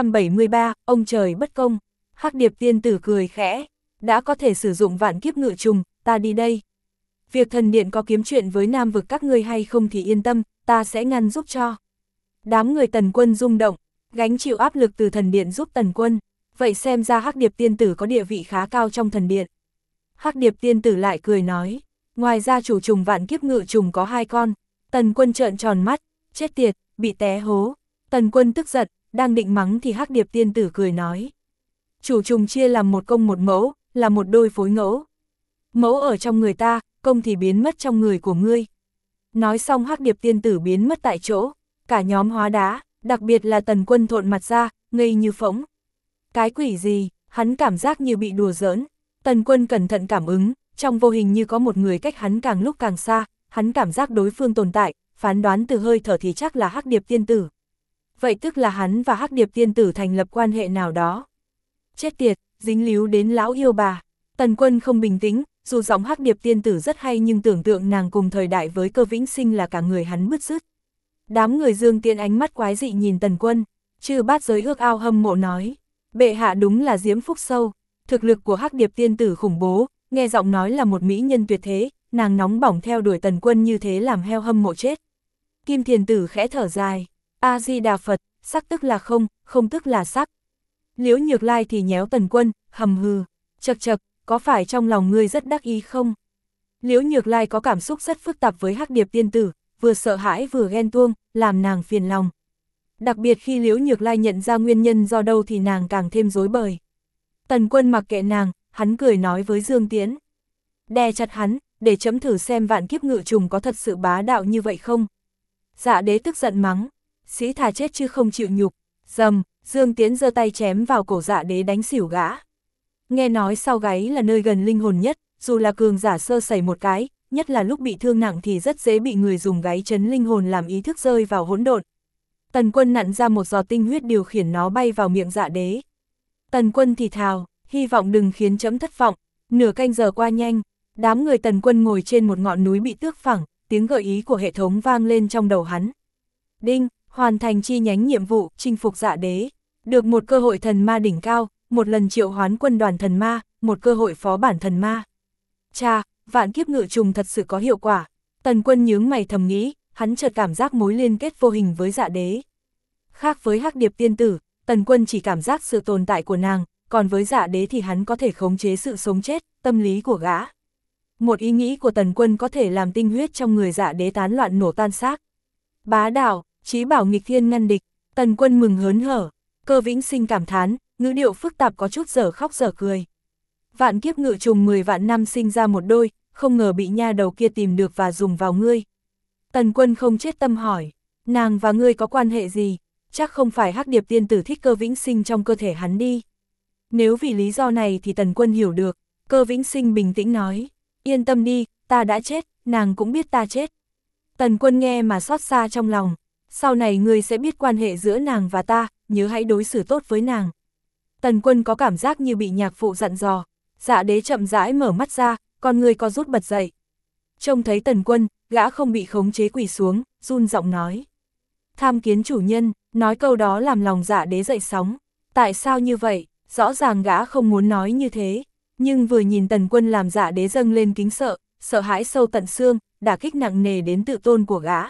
673, ông trời bất công. Hắc Điệp tiên tử cười khẽ, đã có thể sử dụng vạn kiếp ngự trùng, ta đi đây. Việc thần điện có kiếm chuyện với Nam vực các ngươi hay không thì yên tâm, ta sẽ ngăn giúp cho. Đám người Tần Quân rung động, gánh chịu áp lực từ thần điện giúp Tần Quân, vậy xem ra Hắc Điệp tiên tử có địa vị khá cao trong thần điện. Hắc Điệp tiên tử lại cười nói, ngoài ra chủ trùng vạn kiếp ngự trùng có 2 con. Tần Quân trợn tròn mắt, chết tiệt, bị té hố. Tần Quân tức giận, đang định mắng thì Hắc Điệp tiên tử cười nói, chủ trùng chia làm một công một mẫu, là một đôi phối ngẫu. Mẫu ở trong người ta, công thì biến mất trong người của ngươi. Nói xong Hắc Điệp tiên tử biến mất tại chỗ, cả nhóm hóa đá, đặc biệt là Tần Quân thộn mặt ra, ngây như phỗng. Cái quỷ gì, hắn cảm giác như bị đùa giỡn. Tần Quân cẩn thận cảm ứng, trong vô hình như có một người cách hắn càng lúc càng xa, hắn cảm giác đối phương tồn tại, phán đoán từ hơi thở thì chắc là Hắc Điệp tiên tử. Vậy tức là hắn và Hắc Điệp tiên tử thành lập quan hệ nào đó. Chết tiệt, dính líu đến lão yêu bà. Tần Quân không bình tĩnh, dù giọng Hắc Điệp tiên tử rất hay nhưng tưởng tượng nàng cùng thời đại với Cơ Vĩnh Sinh là cả người hắn bứt rứt. Đám người Dương Tiễn ánh mắt quái dị nhìn Tần Quân, Chư Bát Giới ước ao hâm mộ nói, bệ hạ đúng là diễm phúc sâu, thực lực của Hắc Điệp tiên tử khủng bố, nghe giọng nói là một mỹ nhân tuyệt thế, nàng nóng bỏng theo đuổi Tần Quân như thế làm heo hâm mộ chết. Kim Thiền Tử khẽ thở dài, A-di-đà Phật, sắc tức là không, không tức là sắc. Liễu Nhược Lai thì nhéo Tần Quân, hầm hừ, chậc chậc, có phải trong lòng ngươi rất đắc ý không? Liễu Nhược Lai có cảm xúc rất phức tạp với Hắc Điệp tiên tử, vừa sợ hãi vừa ghen tuông, làm nàng phiền lòng. Đặc biệt khi Liễu Nhược Lai nhận ra nguyên nhân do đâu thì nàng càng thêm rối bời. Tần Quân mặc kệ nàng, hắn cười nói với Dương Tiễn. Đè chặt hắn, để chấm thử xem vạn kiếp ngự trùng có thật sự bá đạo như vậy không? Dạ đế tức giận mắng, sĩ thà chết chứ không chịu nhục. Dầm, Dương Tiễn giơ tay chém vào cổ dạ đế đánh xỉu gã. Nghe nói sau gáy là nơi gần linh hồn nhất, dù là cường giả sơ sẩy một cái, nhất là lúc bị thương nặng thì rất dễ bị người dùng gáy chấn linh hồn làm ý thức rơi vào hỗn độn. Tần Quân nặn ra một giọt tinh huyết điều khiển nó bay vào miệng dạ đế. Tần Quân thì thào, hy vọng đừng khiến chấm thất vọng. Nửa canh giờ qua nhanh, đám người Tần Quân ngồi trên một ngọn núi bị tước phẳng, tiếng gợi ý của hệ thống vang lên trong đầu hắn. Đinh, hoàn thành chi nhánh nhiệm vụ, chinh phục dạ đế. Được một cơ hội thần ma đỉnh cao, một lần triệu hoán quân đoàn thần ma, một cơ hội phó bản thần ma. Chà, vạn kiếp ngự trùng thật sự có hiệu quả. Tần Quân nhướng mày thầm nghĩ, hắn chợt cảm giác mối liên kết vô hình với dạ đế. Khác với Hắc Điệp tiên tử, Tần Quân chỉ cảm giác sự tồn tại của nàng, còn với dạ đế thì hắn có thể khống chế sự sống chết, tâm lý của gã. Một ý nghĩ của Tần Quân có thể làm tinh huyết trong người dạ đế tán loạn nổ tan xác. Bá đạo, chí bảo nghịch thiên ngăn địch, Tần Quân mừng hớn hở. Cơ Vĩnh Sinh cảm thán, ngữ điệu phức tạp có chút dở khóc dở cười. Vạn kiếp ngự trùng 10 vạn năm sinh ra một đôi, không ngờ bị nha đầu kia tìm được và dùng vào ngươi. Tần Quân không chết tâm hỏi, nàng và ngươi có quan hệ gì? Chắc không phải Hắc Điệp tiên tử thích Cơ Vĩnh Sinh trong cơ thể hắn đi. Nếu vì lý do này thì Tần Quân hiểu được. Cơ Vĩnh Sinh bình tĩnh nói, yên tâm đi, ta đã chết, nàng cũng biết ta chết. Tần Quân nghe mà xót xa trong lòng, sau này ngươi sẽ biết quan hệ giữa nàng và ta, nhớ hãy đối xử tốt với nàng. Tần Quân có cảm giác như bị nhạc phụ dặn dò, dạ đế chậm rãi mở mắt ra, con ngươi co rút bật dậy. Trông thấy Tần Quân, gã không bị khống chế quỳ xuống, run giọng nói. Tham kiến chủ nhân, nói câu đó làm lòng dạ đế dậy sóng. Tại sao như vậy? Rõ ràng gã không muốn nói như thế, nhưng vừa nhìn Tần Quân làm dạ đế dâng lên kính sợ, sợ hãi sâu tận xương, đả kích nặng nề đến tự tôn của gã.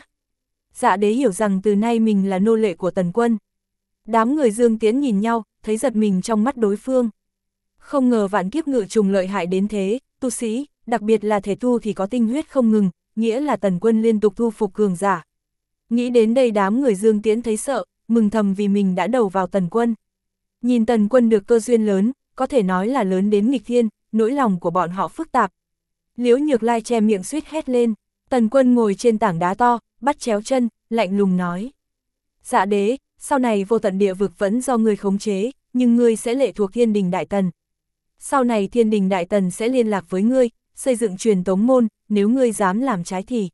Dạ đế hiểu rằng từ nay mình là nô lệ của Tần Quân. Đám người Dương Tiễn nhìn nhau, thấy giật mình trong mắt đối phương. Không ngờ vạn kiếp ngự trùng lợi hại đến thế, tu sĩ, đặc biệt là thể tu thì có tinh huyết không ngừng, nghĩa là Tần Quân liên tục thu phục cường giả. Nghĩ đến đây đám người Dương Tiễn thấy sợ, mừng thầm vì mình đã đầu vào Tần Quân. Nhìn Tần Quân được cơ duyên lớn, có thể nói là lớn đến nghịch thiên, nỗi lòng của bọn họ phức tạp. Liễu Nhược Lai che miệng suýt hét lên, Tần Quân ngồi trên tảng đá to, bắt chéo chân, lạnh lùng nói. Dạ đế, sau này vô tận địa vực vẫn do ngươi khống chế, nhưng ngươi sẽ lệ thuộc Thiên Đình Đại Tần. Sau này Thiên Đình Đại Tần sẽ liên lạc với ngươi, xây dựng truyền tống môn, nếu ngươi dám làm trái thì.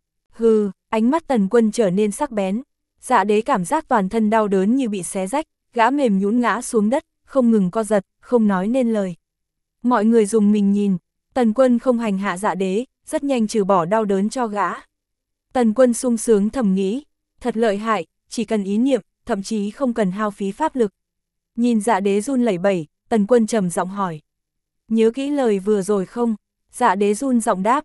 Hừ, ánh mắt Tần Quân trở nên sắc bén. Dạ đế cảm giác toàn thân đau đớn như bị xé rách, gã mềm nhũn ngã xuống đất, không ngừng co giật, không nói nên lời. Mọi người dùng mình nhìn, Tần Quân không hành hạ dạ đế, rất nhanh trừ bỏ đau đớn cho gã. Tần Quân sung sướng thầm nghĩ, thật lợi hại, chỉ cần ý niệm, thậm chí không cần hao phí pháp lực. Nhìn dạ đế run lẩy bẩy, Tần Quân trầm giọng hỏi. Nhớ kỹ lời vừa rồi không? Dạ đế run giọng đáp,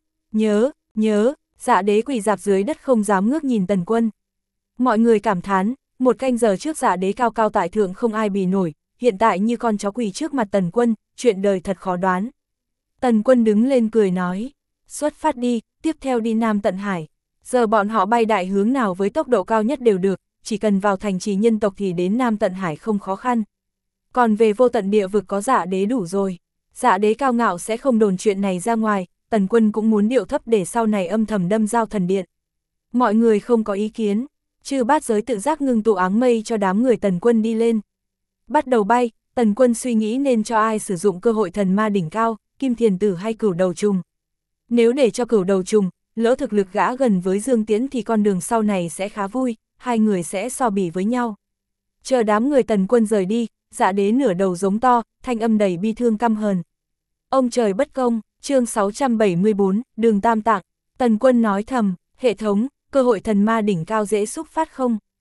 nhớ, dạ đế quỳ rạp dưới đất không dám ngước nhìn Tần Quân. Mọi người cảm thán, một canh giờ trước dạ đế cao cao tại thượng không ai bì nổi, hiện tại như con chó quỳ trước mặt Tần Quân, chuyện đời thật khó đoán. Tần Quân đứng lên cười nói, xuất phát đi, tiếp theo đi Nam Tận Hải. Giờ bọn họ bay đại hướng nào với tốc độ cao nhất đều được, chỉ cần vào thành trì nhân tộc thì đến Nam Tận Hải không khó khăn. Còn về vô tận địa vực có dạ đế đủ rồi. Dạ đế cao ngạo sẽ không đồn chuyện này ra ngoài, Tần Quân cũng muốn điệu thấp để sau này âm thầm đâm dao thần điện. Mọi người không có ý kiến, Chư Bát Giới tự giác ngưng tụ áng mây cho đám người Tần Quân đi lên. Bắt đầu bay, Tần Quân suy nghĩ nên cho ai sử dụng cơ hội thần ma đỉnh cao, Kim Thiền Tử hay Cửu Đầu Trùng. Nếu để cho Cửu Đầu Trùng, lỡ thực lực gã gần với Dương Tiễn thì con đường sau này sẽ khá vui, hai người sẽ so bì với nhau. Chờ đám người Tần Quân rời đi, dạ đế nửa đầu giống to, thanh âm đầy bi thương căm hờn. Ông trời bất công, chương 674, đường Tam Tạng. Tần Quân nói thầm, hệ thống, cơ hội thần ma đỉnh cao dễ xúc phát không?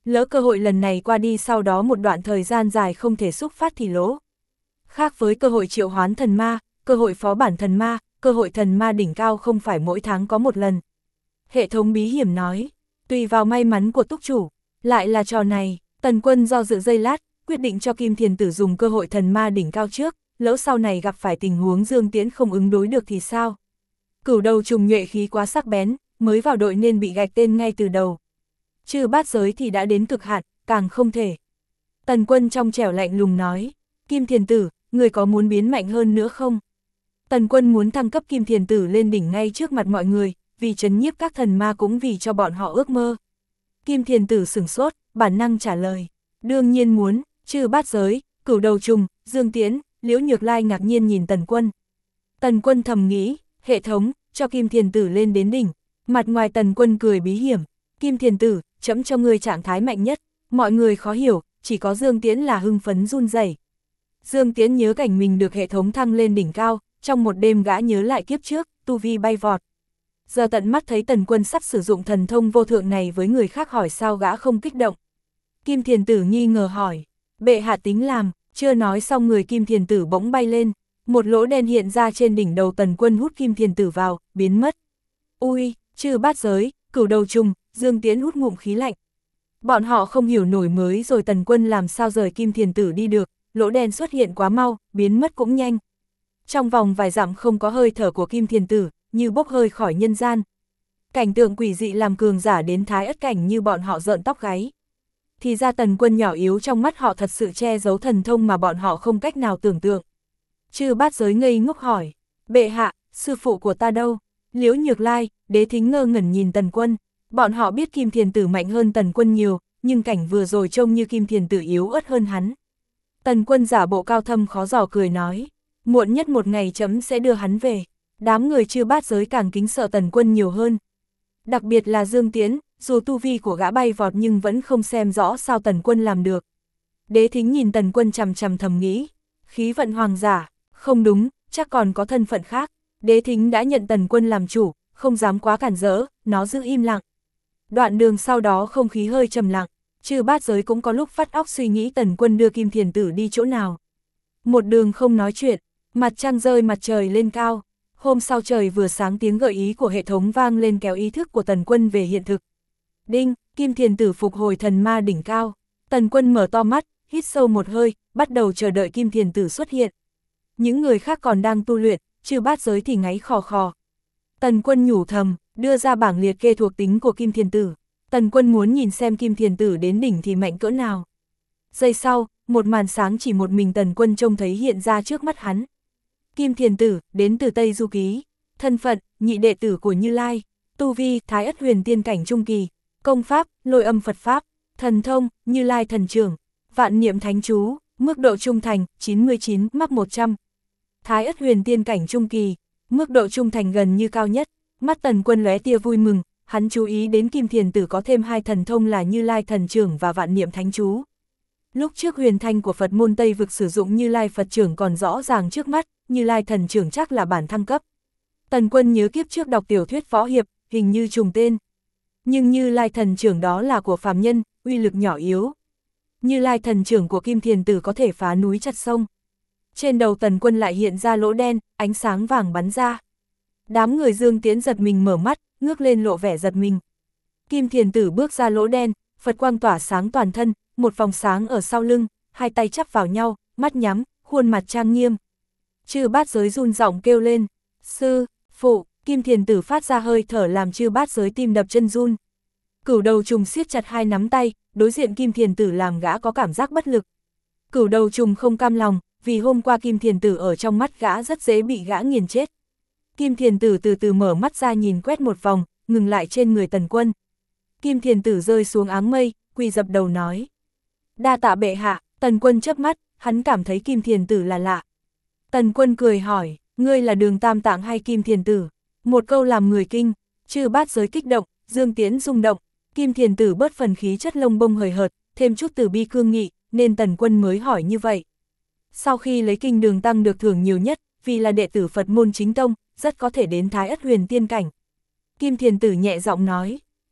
lỡ cơ hội lần này qua đi sau đó một đoạn thời gian dài không thể xúc phát thì lỗ. Khác với cơ hội triệu hoán thần ma, cơ hội phó bản thần ma, cơ hội thần ma đỉnh cao không phải mỗi tháng có một lần. Hệ thống bí hiểm nói, tùy vào may mắn của túc chủ, lại là trò này, Tần Quân do dự giây lát, quyết định cho Kim Thiền Tử dùng cơ hội thần ma đỉnh cao trước, lỡ sau này gặp phải tình huống Dương Tiễn không ứng đối được thì sao? Cửu đầu trùng nhuệ khí quá sắc bén, mới vào đội nên bị gạch tên ngay từ đầu. Chư bát giới thì đã đến cực hạn, càng không thể. Tần Quân trong trẻo lạnh lùng nói, Kim Thiền Tử, người có muốn biến mạnh hơn nữa không? Tần Quân muốn thăng cấp Kim Thiền Tử lên đỉnh ngay trước mặt mọi người, vì trấn nhiếp các thần ma cũng vì cho bọn họ ước mơ. Kim Thiền Tử sửng sốt, bản năng trả lời, đương nhiên muốn. Chư bát giới, cửu đầu trùng, Dương Tiễn, Liễu Nhược Lai ngạc nhiên nhìn Tần Quân. Tần Quân thầm nghĩ, hệ thống, cho Kim Thiền Tử lên đến đỉnh. Mặt ngoài Tần Quân cười bí hiểm, Kim Thiền Tử, chấm cho ngươi trạng thái mạnh nhất. Mọi người khó hiểu, chỉ có Dương Tiễn là hưng phấn run rẩy. Dương Tiễn nhớ cảnh mình được hệ thống thăng lên đỉnh cao, trong một đêm gã nhớ lại kiếp trước, tu vi bay vọt. Giờ tận mắt thấy Tần Quân sắp sử dụng thần thông vô thượng này với người khác hỏi sao gã không kích động. Kim Thiền Tử nghi ngờ hỏi, bệ hạ tính làm, chưa nói xong người Kim Thiền Tử bỗng bay lên, một lỗ đen hiện ra trên đỉnh đầu Tần Quân hút Kim Thiền Tử vào, biến mất. Ui, chư bát giới, cửu đầu trùng, Dương Tiễn hút ngụm khí lạnh. Bọn họ không hiểu nổi mới rồi Tần Quân làm sao rời Kim Thiền Tử đi được, lỗ đen xuất hiện quá mau, biến mất cũng nhanh. Trong vòng vài dặm không có hơi thở của Kim Thiền Tử, như bốc hơi khỏi nhân gian. Cảnh tượng quỷ dị làm cường giả đến thái ất cảnh như bọn họ rợn tóc gáy. Thì ra Tần Quân nhỏ yếu trong mắt họ thật sự che giấu thần thông mà bọn họ không cách nào tưởng tượng. Chư bát giới ngây ngốc hỏi, bệ hạ, sư phụ của ta đâu? Liễu Nhược Lai, Đế Thính ngơ ngẩn nhìn Tần Quân. Bọn họ biết Kim Thiền Tử mạnh hơn Tần Quân nhiều, nhưng cảnh vừa rồi trông như Kim Thiền Tử yếu ớt hơn hắn. Tần Quân giả bộ cao thâm khó giỏ cười nói, muộn nhất một ngày chấm sẽ đưa hắn về. Đám người chư bát giới càng kính sợ Tần Quân nhiều hơn. Đặc biệt là Dương Tiễn, dù tu vi của gã bay vọt nhưng vẫn không xem rõ sao Tần Quân làm được. Đế Thính nhìn Tần Quân chằm chằm thầm nghĩ, khí vận hoàng giả, không đúng, chắc còn có thân phận khác. Đế Thính đã nhận Tần Quân làm chủ, không dám quá cản rỡ, nó giữ im lặng. Đoạn đường sau đó không khí hơi trầm lặng, chư bát giới cũng có lúc vắt óc suy nghĩ Tần Quân đưa Kim Thiền Tử đi chỗ nào. Một đường không nói chuyện, mặt trăng rơi mặt trời lên cao. Hôm sau trời vừa sáng tiếng gợi ý của hệ thống vang lên kéo ý thức của Tần Quân về hiện thực. Đinh, Kim Thiền Tử phục hồi thần ma đỉnh cao. Tần Quân mở to mắt, hít sâu một hơi, bắt đầu chờ đợi Kim Thiền Tử xuất hiện. Những người khác còn đang tu luyện, chư bát giới thì ngáy khò khò. Tần Quân nhủ thầm, đưa ra bảng liệt kê thuộc tính của Kim Thiền Tử. Tần Quân muốn nhìn xem Kim Thiền Tử đến đỉnh thì mạnh cỡ nào. Giây sau, một màn sáng chỉ một mình Tần Quân trông thấy hiện ra trước mắt hắn. Kim Thiền Tử, đến từ Tây Du Ký. Thân phận, nhị đệ tử của Như Lai. Tu vi, Thái Ất Huyền Tiên cảnh trung kỳ. Công pháp, Lôi Âm Phật Pháp. Thần thông, Như Lai Thần Trưởng. Vạn Niệm Thánh Chú, mức độ trung thành, 99, mắc 100. Thái Ất Huyền Tiên cảnh trung kỳ, mức độ trung thành gần như cao nhất. Mắt Tần Quân lóe tia vui mừng, hắn chú ý đến Kim Thiền Tử có thêm hai thần thông là Như Lai Thần Trưởng và Vạn Niệm Thánh Chú. Lúc trước huyền thanh của Phật môn Tây vực sử dụng Như Lai Phật Trưởng còn rõ ràng trước mắt, Như Lai Thần Trưởng chắc là bản thăng cấp. Tần Quân nhớ kiếp trước đọc tiểu thuyết võ hiệp, hình như trùng tên. Nhưng Như Lai Thần Trưởng đó là của phàm nhân, uy lực nhỏ yếu. Như Lai Thần Trưởng của Kim Thiền Tử có thể phá núi chặt sông. Trên đầu Tần Quân lại hiện ra lỗ đen, ánh sáng vàng bắn ra. Đám người Dương Tiễn giật mình mở mắt, ngước lên lộ vẻ giật mình. Kim Thiền Tử bước ra lỗ đen, Phật quang tỏa sáng toàn thân, một vòng sáng ở sau lưng, hai tay chắp vào nhau, mắt nhắm, khuôn mặt trang nghiêm. Chư bát giới run giọng kêu lên, sư, phụ. Kim Thiền Tử phát ra hơi thở làm chư bát giới tim đập chân run. Cửu đầu trùng siết chặt hai nắm tay, đối diện Kim Thiền Tử làm gã có cảm giác bất lực. Cửu đầu trùng không cam lòng, vì hôm qua Kim Thiền Tử ở trong mắt gã rất dễ bị gã nghiền chết. Kim Thiền Tử từ từ mở mắt ra nhìn quét một vòng, ngừng lại trên người Tần Quân. Kim Thiền Tử rơi xuống áng mây, quỳ dập đầu nói. Đa tạ bệ hạ. Tần Quân chớp mắt, hắn cảm thấy Kim Thiền Tử là lạ. Tần Quân cười hỏi, ngươi là Đường Tam Tạng hay Kim Thiền Tử? Một câu làm người kinh, chư bát giới kích động, Dương Tiễn rung động, Kim Thiền Tử bớt phần khí chất lông bông hời hợt, thêm chút từ bi cương nghị, nên Tần Quân mới hỏi như vậy. Sau khi lấy kinh Đường Tăng được thưởng nhiều nhất, vì là đệ tử Phật môn chính tông, rất có thể đến Thái Ất Huyền Tiên cảnh. Kim Thiền Tử nhẹ giọng nói,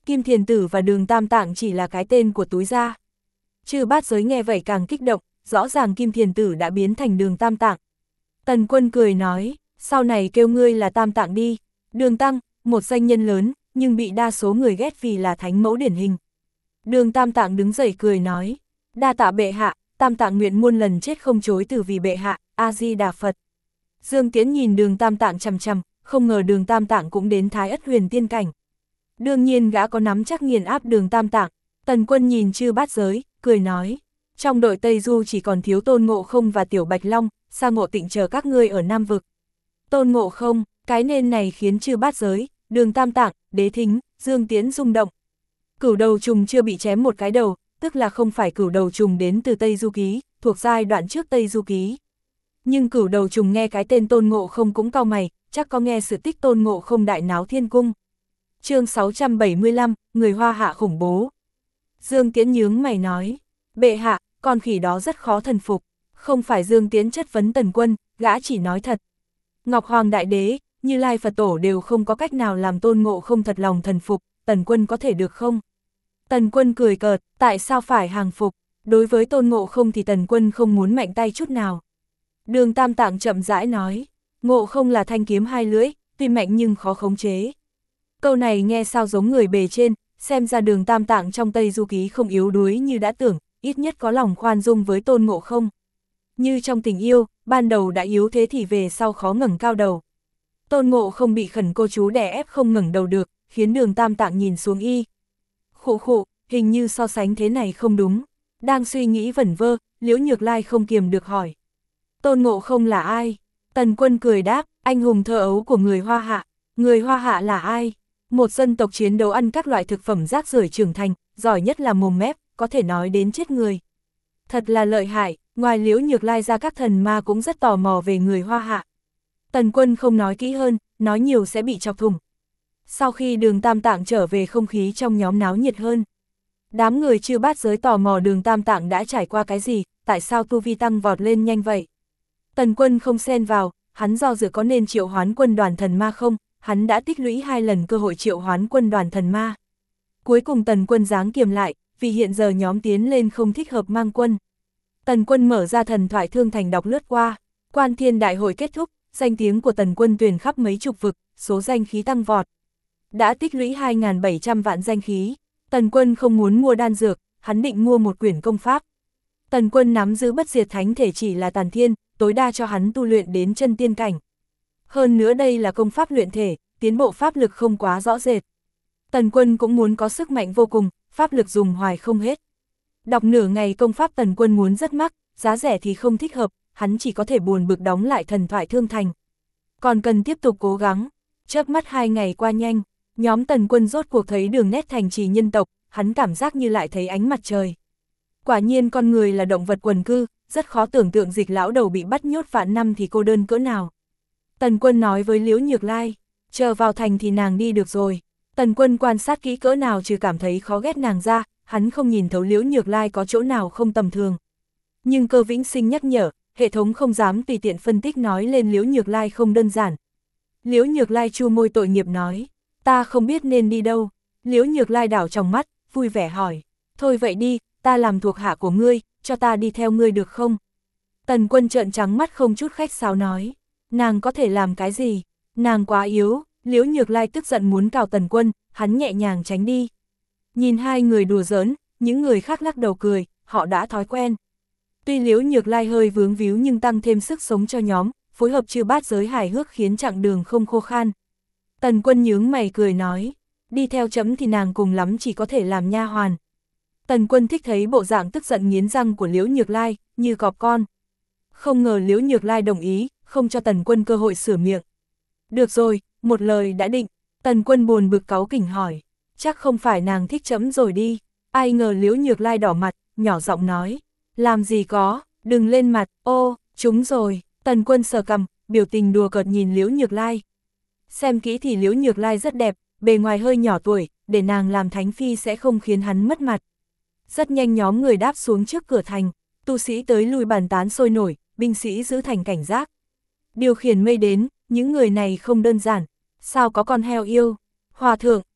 Kim Thiền Tử và Đường Tam Tạng chỉ là cái tên của túi gia. Chư Bát Giới nghe vậy càng kích động, rõ ràng Kim Thiền Tử đã biến thành Đường Tam Tạng. Tần Quân cười nói, sau này kêu ngươi là Tam Tạng đi. Đường Tăng, một danh nhân lớn, nhưng bị đa số người ghét vì là thánh mẫu điển hình. Đường Tam Tạng đứng dậy cười nói, đa tạ bệ hạ, Tam Tạng nguyện muôn lần chết không chối từ vì bệ hạ, A-di-đà Phật. Dương Tiễn nhìn Đường Tam Tạng chằm chằm, không ngờ Đường Tam Tạng cũng đến Thái Ất Huyền Tiên cảnh. Đương nhiên gã có nắm chắc nghiền áp Đường Tam Tạng. Tần Quân nhìn Chư Bát Giới, cười nói, trong đội Tây Du chỉ còn thiếu Tôn Ngộ Không và Tiểu Bạch Long, Sa Ngộ Tịnh chờ các ngươi ở Nam Vực. Tôn Ngộ Không, cái nên này khiến Chư Bát Giới, Đường Tam Tạng, Đế Thính, Dương Tiễn rung động. Cửu đầu trùng chưa bị chém một cái đầu, tức là không phải cửu đầu trùng đến từ Tây Du Ký, thuộc giai đoạn trước Tây Du Ký. Nhưng cửu đầu trùng nghe cái tên Tôn Ngộ Không cũng cau mày, chắc có nghe sự tích Tôn Ngộ Không đại náo thiên cung. Chương 675, người Hoa Hạ khủng bố. Dương Tiễn nhướng mày nói, bệ hạ, con khỉ đó rất khó thần phục. Không phải Dương Tiễn chất vấn Tần Quân, gã chỉ nói thật. Ngọc Hoàng Đại Đế, Như Lai Phật Tổ đều không có cách nào làm Tôn Ngộ Không thật lòng thần phục, Tần Quân có thể được không? Tần Quân cười cợt, tại sao phải hàng phục? Đối với Tôn Ngộ Không thì Tần Quân không muốn mạnh tay chút nào. Đường Tam Tạng chậm rãi nói, Ngộ Không là thanh kiếm hai lưỡi, tuy mạnh nhưng khó khống chế. Câu này nghe sao giống người bề trên, xem ra Đường Tam Tạng trong Tây Du Ký không yếu đuối như đã tưởng, ít nhất có lòng khoan dung với Tôn Ngộ Không. Như trong tình yêu, ban đầu đã yếu thế thì về sau khó ngẩng cao đầu. Tôn Ngộ Không bị khẩn cô chú đè ép không ngẩng đầu được, khiến Đường Tam Tạng nhìn xuống y. Khụ khụ, hình như so sánh thế này không đúng. Đang suy nghĩ vẩn vơ, Liễu Nhược Lai không kiềm được hỏi. Tôn Ngộ Không là ai? Tần Quân cười đáp, anh hùng thơ ấu của người Hoa Hạ. Người Hoa Hạ là ai? Một dân tộc chiến đấu ăn các loại thực phẩm rác rưởi trưởng thành, giỏi nhất là mồm mép, có thể nói đến chết người. Thật là lợi hại, ngoài Liễu Nhược Lai ra các thần ma cũng rất tò mò về người Hoa Hạ. Tần Quân không nói kỹ hơn, nói nhiều sẽ bị chọc thủng. Sau khi Đường Tam Tạng trở về, không khí trong nhóm náo nhiệt hơn. Đám người Chư Bát Giới tò mò Đường Tam Tạng đã trải qua cái gì, tại sao tu vi tăng vọt lên nhanh vậy. Tần Quân không xen vào, hắn do dự có nên triệu hoán quân đoàn thần ma không, hắn đã tích lũy 2 lần cơ hội triệu hoán quân đoàn thần ma. Cuối cùng Tần Quân giáng kiềm lại, vì hiện giờ nhóm tiến lên không thích hợp mang quân. Tần Quân mở ra thần thoại thương thành đọc lướt qua, Quan Thiên Đại hội kết thúc, danh tiếng của Tần Quân truyền khắp mấy chục vực, số danh khí tăng vọt. Đã tích lũy 2.700 vạn danh khí, Tần Quân không muốn mua đan dược, hắn định mua một quyển công pháp. Tần Quân nắm giữ bất diệt thánh thể chỉ là tàn thiên, tối đa cho hắn tu luyện đến chân tiên cảnh. Hơn nữa đây là công pháp luyện thể, tiến bộ pháp lực không quá rõ rệt. Tần Quân cũng muốn có sức mạnh vô cùng, pháp lực dùng hoài không hết. Đọc nửa ngày công pháp Tần Quân muốn rất mắc, giá rẻ thì không thích hợp, hắn chỉ có thể buồn bực đóng lại thần thoại thương thành. Còn cần tiếp tục cố gắng, chớp mắt 2 ngày qua nhanh, nhóm Tần Quân rốt cuộc thấy đường nét thành trì nhân tộc, hắn cảm giác như lại thấy ánh mặt trời. Quả nhiên con người là động vật quần cư, rất khó tưởng tượng Dịch lão đầu bị bắt nhốt vạn năm thì cô đơn cỡ nào. Tần Quân nói với Liễu Nhược Lai, chờ vào thành thì nàng đi được rồi. Tần Quân quan sát kỹ cỡ nào trừ cảm thấy khó ghét nàng ra, hắn không nhìn thấu Liễu Nhược Lai có chỗ nào không tầm thường. Nhưng Cơ Vĩnh Sinh nhắc nhở, hệ thống không dám tùy tiện phân tích nói lên Liễu Nhược Lai không đơn giản. Liễu Nhược Lai chu môi tội nghiệp nói, ta không biết nên đi đâu. Liễu Nhược Lai đảo trong mắt, vui vẻ hỏi, thôi vậy đi, ta làm thuộc hạ của ngươi, cho ta đi theo ngươi được không? Tần Quân trợn trắng mắt không chút khách sáo nói, nàng có thể làm cái gì? Nàng quá yếu. Liễu Nhược Lai tức giận muốn cào Tần Quân, hắn nhẹ nhàng tránh đi. Nhìn hai người đùa giỡn, những người khác lắc đầu cười, họ đã thói quen. Tuy Liễu Nhược Lai hơi vướng víu nhưng tăng thêm sức sống cho nhóm, phối hợp Chư Bát Giới hài hước khiến chặng đường không khô khan. Tần Quân nhướng mày cười nói, đi theo chấm thì nàng cùng lắm chỉ có thể làm nha hoàn. Tần Quân thích thấy bộ dạng tức giận nghiến răng của Liễu Nhược Lai, như cọp con. Không ngờ Liễu Nhược Lai đồng ý, không cho Tần Quân cơ hội sửa miệng. Được rồi, một lời đã định. Tần Quân buồn bực cáu kỉnh hỏi, chắc không phải nàng thích chấm rồi đi. Ai ngờ Liễu Nhược Lai đỏ mặt, nhỏ giọng nói, làm gì có, đừng lên mặt, ô, trúng rồi. Tần Quân sờ cằm, biểu tình đùa cợt nhìn Liễu Nhược Lai. Xem kỹ thì Liễu Nhược Lai rất đẹp, bề ngoài hơi nhỏ tuổi, để nàng làm thánh phi sẽ không khiến hắn mất mặt. Rất nhanh nhóm người đáp xuống trước cửa thành, tu sĩ tới lui bàn tán sôi nổi, binh sĩ giữ thành cảnh giác. Điều khiển mây đến, những người này không đơn giản, sao có con heo yêu? Hòa thượng,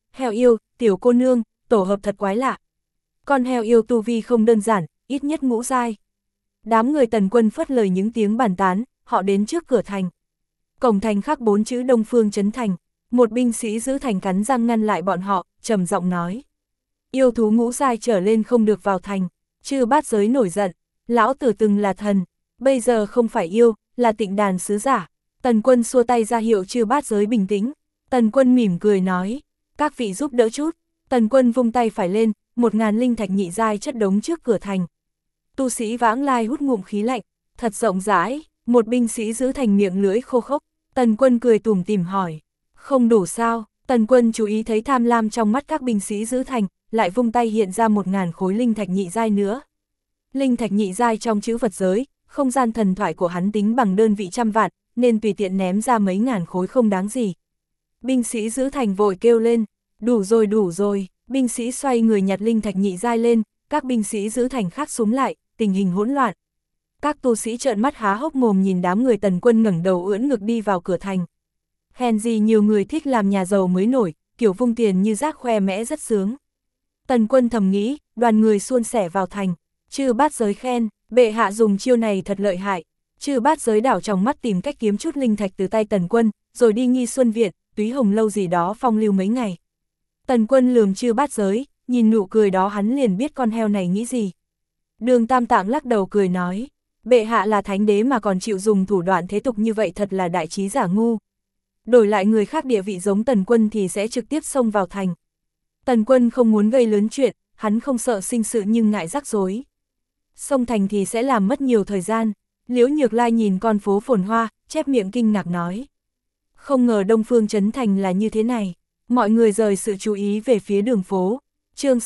Heo yêu, tiểu cô nương, tổ hợp thật quái lạ. Con heo yêu tu vi không đơn giản, ít nhất ngũ giai. Đám người Tần Quân phất lời những tiếng bàn tán, họ đến trước cửa thành. Cổng thành khắc 4 chữ Đông Phương Trấn Thành, một binh sĩ giữ thành cắn răng ngăn lại bọn họ, trầm giọng nói. Yêu thú ngũ giai trở lên không được vào thành, Chư Bát Giới nổi giận, lão tử từng là thần, bây giờ không phải yêu, là Tịnh Đàn sứ giả. Tần Quân xua tay ra hiệu Chư Bát Giới bình tĩnh, Tần Quân mỉm cười nói, các vị giúp đỡ chút. Tần Quân vung tay phải lên, 1000 linh thạch nhị giai chất đống trước cửa thành. Tu sĩ vãng lai hút ngụm khí lạnh, thật rộng rãi, một binh sĩ giữ thành miệng lưỡi khô khốc. Tần Quân cười tủm tỉm hỏi, không đủ sao? Tần Quân chú ý thấy tham lam trong mắt các binh sĩ giữ thành, lại vung tay hiện ra 1000 khối linh thạch nhị giai nữa. Linh thạch nhị giai trong chữ vật giới, không gian thần thoại của hắn tính bằng đơn vị trăm vạn, nên tùy tiện ném ra mấy ngàn khối không đáng gì. Binh sĩ giữ thành vội kêu lên, đủ rồi, binh sĩ xoay người nhặt linh thạch nhị giai lên, các binh sĩ giữ thành khác xúm lại, tình hình hỗn loạn. Các tu sĩ trợn mắt há hốc mồm nhìn đám người Tần Quân ngẩng đầu ưỡn ngực đi vào cửa thành. Hèn gì nhiều người thích làm nhà giàu mới nổi, kiểu vung tiền như rác khoe mẽ rất sướng. Tần Quân thầm nghĩ, đoàn người suôn sẻ vào thành, Chư Bát Giới khen, bệ hạ dùng chiêu này thật lợi hại. Chư Bát Giới đảo trong mắt tìm cách kiếm chút linh thạch từ tay Tần Quân, rồi đi Nghi Xuân Viện, Túy Hồng Lâu gì đó phong lưu mấy ngày. Tần Quân lườm Chư Bát Giới, nhìn nụ cười đó hắn liền biết con heo này nghĩ gì. Đường Tam Tạng lắc đầu cười nói, bệ hạ là thánh đế mà còn chịu dùng thủ đoạn thế tục như vậy thật là đại trí giả ngu. Đổi lại người khác địa vị giống Tần Quân thì sẽ trực tiếp xông vào thành. Tần Quân không muốn gây lớn chuyện, hắn không sợ sinh sự nhưng ngại rắc rối. Xông thành thì sẽ làm mất nhiều thời gian. Liễu Nhược Lai nhìn con phố phồn hoa, chép miệng kinh ngạc nói. Không ngờ Đông Phương Trấn Thành là như thế này. Mọi người rời sự chú ý về phía đường phố. Chương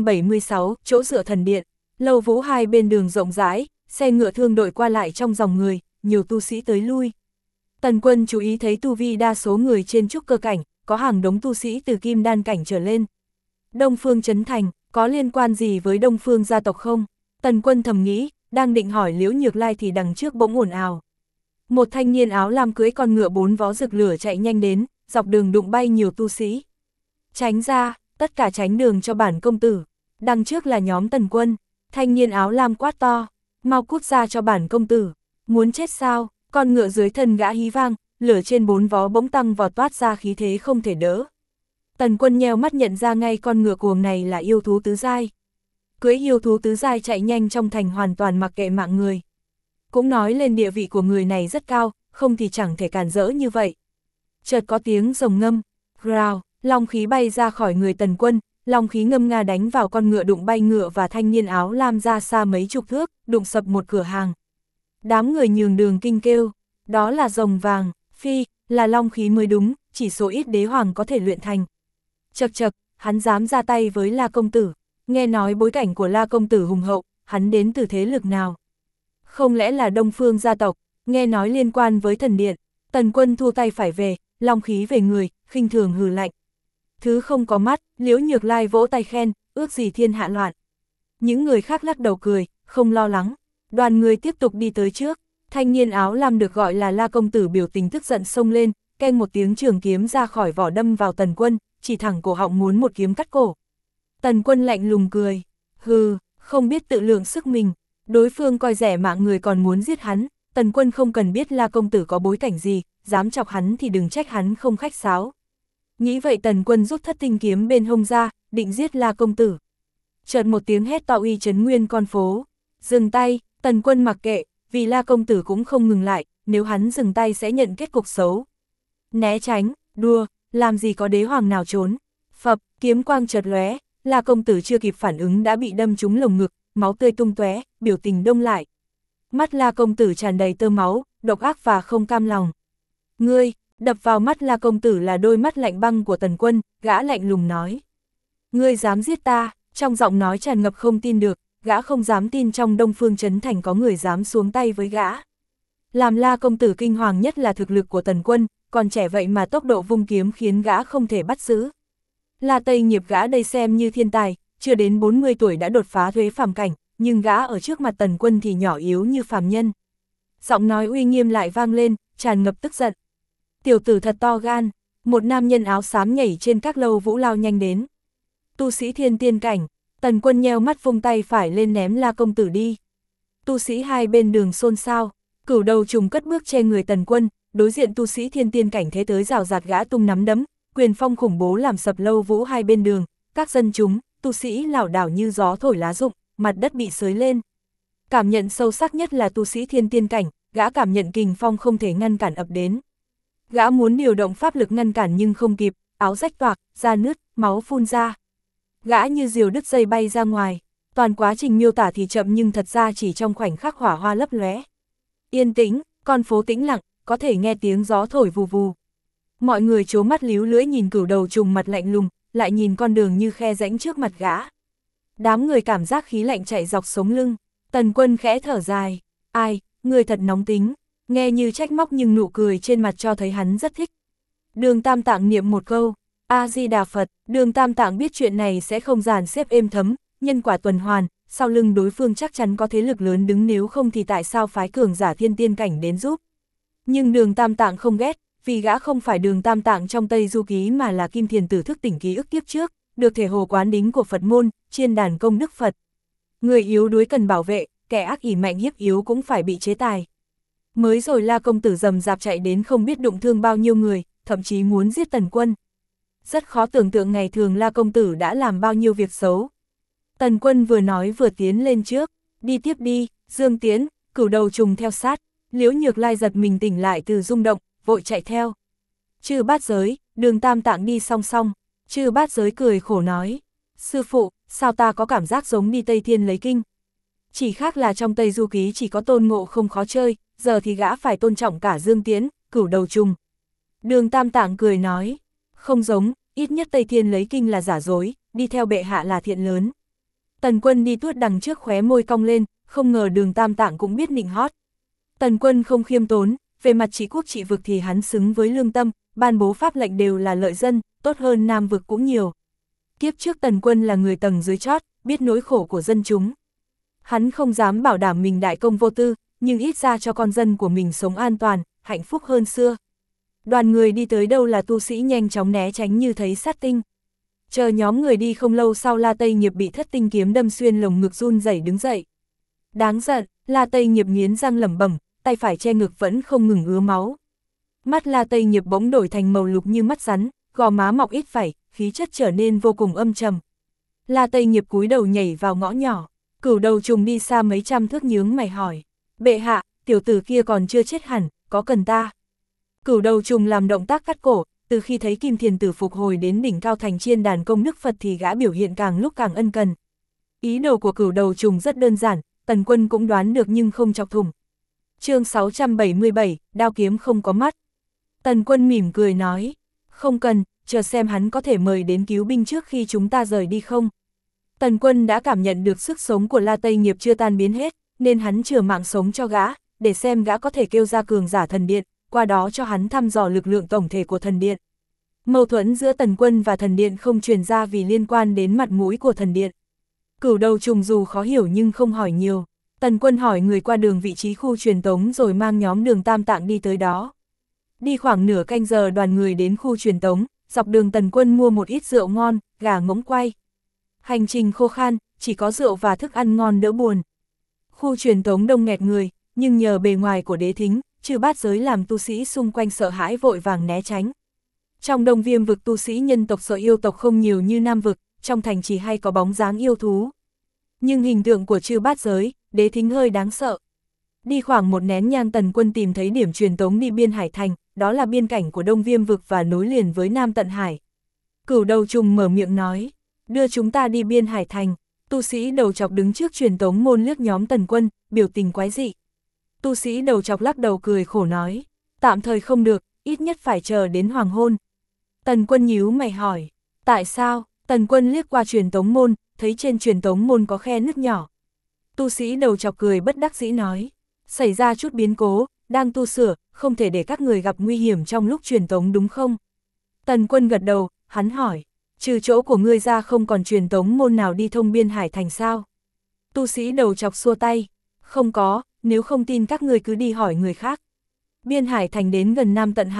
676, chỗ dựa thần điện. Lâu Vũ hai bên đường rộng rãi, xe ngựa thương đội qua lại trong dòng người, nhiều tu sĩ tới lui. Tần Quân chú ý thấy tu vi đa số người trên trúc cơ cảnh, có hàng đống tu sĩ từ kim đan cảnh trở lên. Đông Phương Trấn Thành, có liên quan gì với Đông Phương gia tộc không? Tần Quân thầm nghĩ, đang định hỏi Liễu Nhược Lai thì đằng trước bỗng ồn ào. Một thanh niên áo lam cưỡi con ngựa 4 vó rực lửa chạy nhanh đến, dọc đường đụng bay nhiều tu sĩ. Tránh ra, tất cả tránh đường cho bản công tử. Đằng trước là nhóm Tần Quân, thanh niên áo lam quát to, mau cút ra cho bản công tử. Muốn chết sao? Con ngựa dưới thân gã hí vang, lửa trên 4 vó bỗng tăng vọt toát ra khí thế không thể đỡ. Tần Quân nheo mắt nhận ra ngay con ngựa cuồng này là yêu thú tứ giai. Cưỡi yêu thú tứ giai chạy nhanh trong thành hoàn toàn mặc kệ mạng người. Cũng nói lên địa vị của người này rất cao, không thì chẳng thể cản rỡ như vậy. Chợt có tiếng rồng ngâm, rào, long khí bay ra khỏi người Tần Quân, long khí ngâm nga đánh vào con ngựa đụng bay ngựa và thanh niên áo lam ra xa mấy chục thước, đụng sập một cửa hàng. Đám người nhường đường kinh kêu, đó là rồng vàng, phi, là long khí mới đúng, chỉ số ít đế hoàng có thể luyện thành. Chậc chậc, hắn dám ra tay với La Công Tử, nghe nói bối cảnh của La Công Tử hùng hậu, hắn đến từ thế lực nào? Không lẽ là Đông Phương gia tộc, nghe nói liên quan với thần điện. Tần Quân thu tay phải về, long khí về người, khinh thường hừ lạnh. Thứ không có mắt, Liễu Nhược Lai vỗ tay khen, ước gì thiên hạ loạn. Những người khác lắc đầu cười, không lo lắng. Đoàn người tiếp tục đi tới trước, thanh niên áo lam được gọi là La Công Tử biểu tình tức giận xông lên, keng một tiếng trường kiếm ra khỏi vỏ đâm vào Tần Quân, chỉ thẳng cổ họng muốn một kiếm cắt cổ. Tần Quân lạnh lùng cười, hừ, không biết tự lượng sức mình, đối phương coi rẻ mạng người còn muốn giết hắn. Tần Quân không cần biết La Công Tử có bối cảnh gì, dám chọc hắn thì đừng trách hắn không khách sáo. Nghĩ vậy Tần Quân rút thất tinh kiếm bên hông ra, định giết La Công Tử. Chợt một tiếng hét to uy chấn nguyên con phố, dừng tay. Tần Quân mặc kệ, vì La Công Tử cũng không ngừng lại, nếu hắn dừng tay sẽ nhận kết cục xấu. Né tránh, đùa, làm gì có đế hoàng nào trốn. Phập, kiếm quang chợt lóe, La Công Tử chưa kịp phản ứng đã bị đâm trúng lồng ngực, máu tươi tung tóe, biểu tình đông lại. Mắt La Công Tử tràn đầy tơ máu, độc ác và không cam lòng. Ngươi, đập vào mắt La Công Tử là đôi mắt lạnh băng của Tần Quân, gã lạnh lùng nói. Ngươi dám giết ta, trong giọng nói tràn ngập không tin được. Gã không dám tin trong Đông Phương Trấn Thành có người dám xuống tay với gã. Làm La Công Tử kinh hoàng nhất là thực lực của Tần Quân, còn trẻ vậy mà tốc độ vung kiếm khiến gã không thể bắt giữ. La Tây Nghiệp gã đây xem như thiên tài, chưa đến 40 tuổi đã đột phá thuế phàm cảnh, nhưng gã ở trước mặt Tần Quân thì nhỏ yếu như phàm nhân. Giọng nói uy nghiêm lại vang lên, tràn ngập tức giận. Tiểu tử thật to gan, Một nam nhân áo xám nhảy trên các lâu vũ lao nhanh đến. Tu sĩ thiên tiên cảnh, Tần Quân nheo mắt vung tay phải lên ném La công tử đi. Tu sĩ hai bên đường xôn xao, Cửu Đầu Trùng cất bước che người Tần Quân, đối diện tu sĩ thiên tiên cảnh thế tới rào rạt gã tung nắm đấm, quyền phong khủng bố làm sập lâu vũ hai bên đường, các dân chúng, tu sĩ lảo đảo như gió thổi lá rụng, mặt đất bị xới lên. Cảm nhận sâu sắc nhất là tu sĩ thiên tiên cảnh, gã cảm nhận kình phong không thể ngăn cản ập đến. Gã muốn điều động pháp lực ngăn cản nhưng không kịp, áo rách toạc, da nứt, máu phun ra. Gã như diều đứt dây bay ra ngoài, toàn quá trình miêu tả thì chậm nhưng thật ra chỉ trong khoảnh khắc hỏa hoa lấp lóe. Yên tĩnh, con phố tĩnh lặng, có thể nghe tiếng gió thổi vù vù. Mọi người trố mắt líu lưỡi nhìn Cửu Đầu Trùng mặt lạnh lùng, lại nhìn con đường như khe rãnh trước mặt gã. Đám người cảm giác khí lạnh chạy dọc sống lưng, Tần Quân khẽ thở dài, ai, người thật nóng tính, nghe như trách móc nhưng nụ cười trên mặt cho thấy hắn rất thích. Đường Tam Tạng niệm một câu, A-di-đà Phật, Đường Tam Tạng biết chuyện này sẽ không dàn xếp êm thấm, nhân quả tuần hoàn, sau lưng đối phương chắc chắn có thế lực lớn đứng, nếu không thì tại sao phái cường giả thiên tiên cảnh đến giúp. Nhưng Đường Tam Tạng không ghét, vì gã không phải Đường Tam Tạng trong Tây Du Ký mà là Kim Thiền Tử thức tỉnh ký ức kiếp trước, được thể hồ quán đính của Phật môn, chiên đàn công đức Phật. Người yếu đuối cần bảo vệ, kẻ ác ỷ mạnh hiếp yếu cũng phải bị chế tài. Mới rồi La công tử rầm rạp chạy đến không biết đụng thương bao nhiêu người, thậm chí muốn giết Tần Quân. Rất khó tưởng tượng ngày thường La công tử đã làm bao nhiêu việc xấu. Tần Quân vừa nói vừa tiến lên trước, đi tiếp đi, Dương Tiến, Cửu Đầu Trùng theo sát, Liễu Nhược Lai giật mình tỉnh lại từ rung động, vội chạy theo. Chư Bát Giới, Đường Tam Tạng đi song song, Chư Bát Giới cười khổ nói, sư phụ, sao ta có cảm giác giống đi Tây Thiên lấy kinh. Chỉ khác là trong Tây Du Ký chỉ có Tôn Ngộ không khó chơi, giờ thì gã phải tôn trọng cả Dương Tiến, Cửu Đầu Trùng. Đường Tam Tạng cười nói, không giống, ít nhất Tây Thiên lấy kinh là giả dối, đi theo bệ hạ là thiện lớn. Tần Quân đi tuốt đằng trước khóe môi cong lên, không ngờ Đường Tam Tạng cũng biết nịnh hót. Tần Quân không khiêm tốn, về mặt trị quốc trị vực thì hắn xứng với lương tâm, ban bố pháp lệnh đều là lợi dân, tốt hơn Nam vực cũng nhiều. Kiếp trước Tần Quân là người tầng dưới chót, biết nỗi khổ của dân chúng. Hắn không dám bảo đảm mình đại công vô tư, nhưng ít ra cho con dân của mình sống an toàn, hạnh phúc hơn xưa. Đoàn người đi tới đâu là tu sĩ nhanh chóng né tránh như thấy sát tinh. Chờ nhóm người đi không lâu sau, La Tây Nghiệp bị thất tinh kiếm đâm xuyên lồng ngực run rẩy đứng dậy. Đáng giận, La Tây Nghiệp nghiến răng lẩm bẩm, tay phải che ngực vẫn không ngừng ứa máu. Mắt La Tây Nghiệp bỗng đổi thành màu lục như mắt rắn, gò má mọc ít vảy, khí chất trở nên vô cùng âm trầm. La Tây Nghiệp cúi đầu nhảy vào ngõ nhỏ, Cửu Đầu Trùng đi xa mấy trăm thước nhướng mày hỏi, bệ hạ, tiểu tử kia còn chưa chết hẳn, có cần ta? Cửu Đầu Trùng làm động tác cắt cổ, từ khi thấy Kim Thiền Tử phục hồi đến đỉnh cao thành chiên đàn công đức Phật thì gã biểu hiện càng lúc càng ân cần. Ý đồ của Cửu Đầu Trùng rất đơn giản, Tần Quân cũng đoán được nhưng không chọc thủng. Chương 677, đao kiếm không có mắt. Tần Quân mỉm cười nói, không cần, chờ xem hắn có thể mời đến cứu binh trước khi chúng ta rời đi không. Tần Quân đã cảm nhận được sức sống của La Tây Nghiệp chưa tan biến hết, nên hắn chừa mạng sống cho gã, để xem gã có thể kêu ra cường giả thần điện, qua đó cho hắn thăm dò lực lượng tổng thể của thần điện. Mâu thuẫn giữa Tần Quân và thần điện không truyền ra vì liên quan đến mặt mũi của thần điện. Cửu Đầu Trùng dù khó hiểu nhưng không hỏi nhiều. Tần Quân hỏi người qua đường vị trí khu truyền tống rồi mang nhóm Đường Tam Tạng đi tới đó. Đi khoảng nửa canh giờ đoàn người đến khu truyền tống, dọc đường Tần Quân mua một ít rượu ngon, gà ngỗng quay. Hành trình khô khan, chỉ có rượu và thức ăn ngon đỡ buồn. Khu truyền tống đông nghẹt người, nhưng nhờ bề ngoài của Đế Thính, Chư Bát Giới làm tu sĩ xung quanh sợ hãi vội vàng né tránh. Trong Đông Viêm vực tu sĩ nhân tộc sợ yêu tộc không nhiều như Nam vực, trong thành chỉ hay có bóng dáng yêu thú. Nhưng hình tượng của Chư Bát Giới, Đế Thính hơi đáng sợ. Đi khoảng một nén nhang Tần Quân tìm thấy điểm truyền tống đi Biên Hải Thành, đó là biên cảnh của Đông Viêm vực và nối liền với Nam Tận Hải. Cửu Đầu Trùng mở miệng nói, đưa chúng ta đi Biên Hải Thành. Tu sĩ đầu chọc đứng trước truyền tống môn liếc nhóm Tần Quân, biểu tình quái dị. Tu sĩ đầu chọc lắc đầu cười khổ nói, tạm thời không được, ít nhất phải chờ đến hoàng hôn. Tần Quân nhíu mày hỏi, tại sao? Tần Quân liếc qua truyền tống môn, thấy trên truyền tống môn có khe nứt nhỏ. Tu sĩ đầu chọc cười bất đắc dĩ nói, xảy ra chút biến cố, đang tu sửa, không thể để các người gặp nguy hiểm trong lúc truyền tống đúng không? Tần Quân gật đầu, hắn hỏi, trừ chỗ của ngươi ra không còn truyền tống môn nào đi thông Biên Hải Thành sao? Tu sĩ đầu chọc xua tay, không có, nếu không tin các người cứ đi hỏi người khác. Biên Hải Thành đến gần Nam Tận Hải,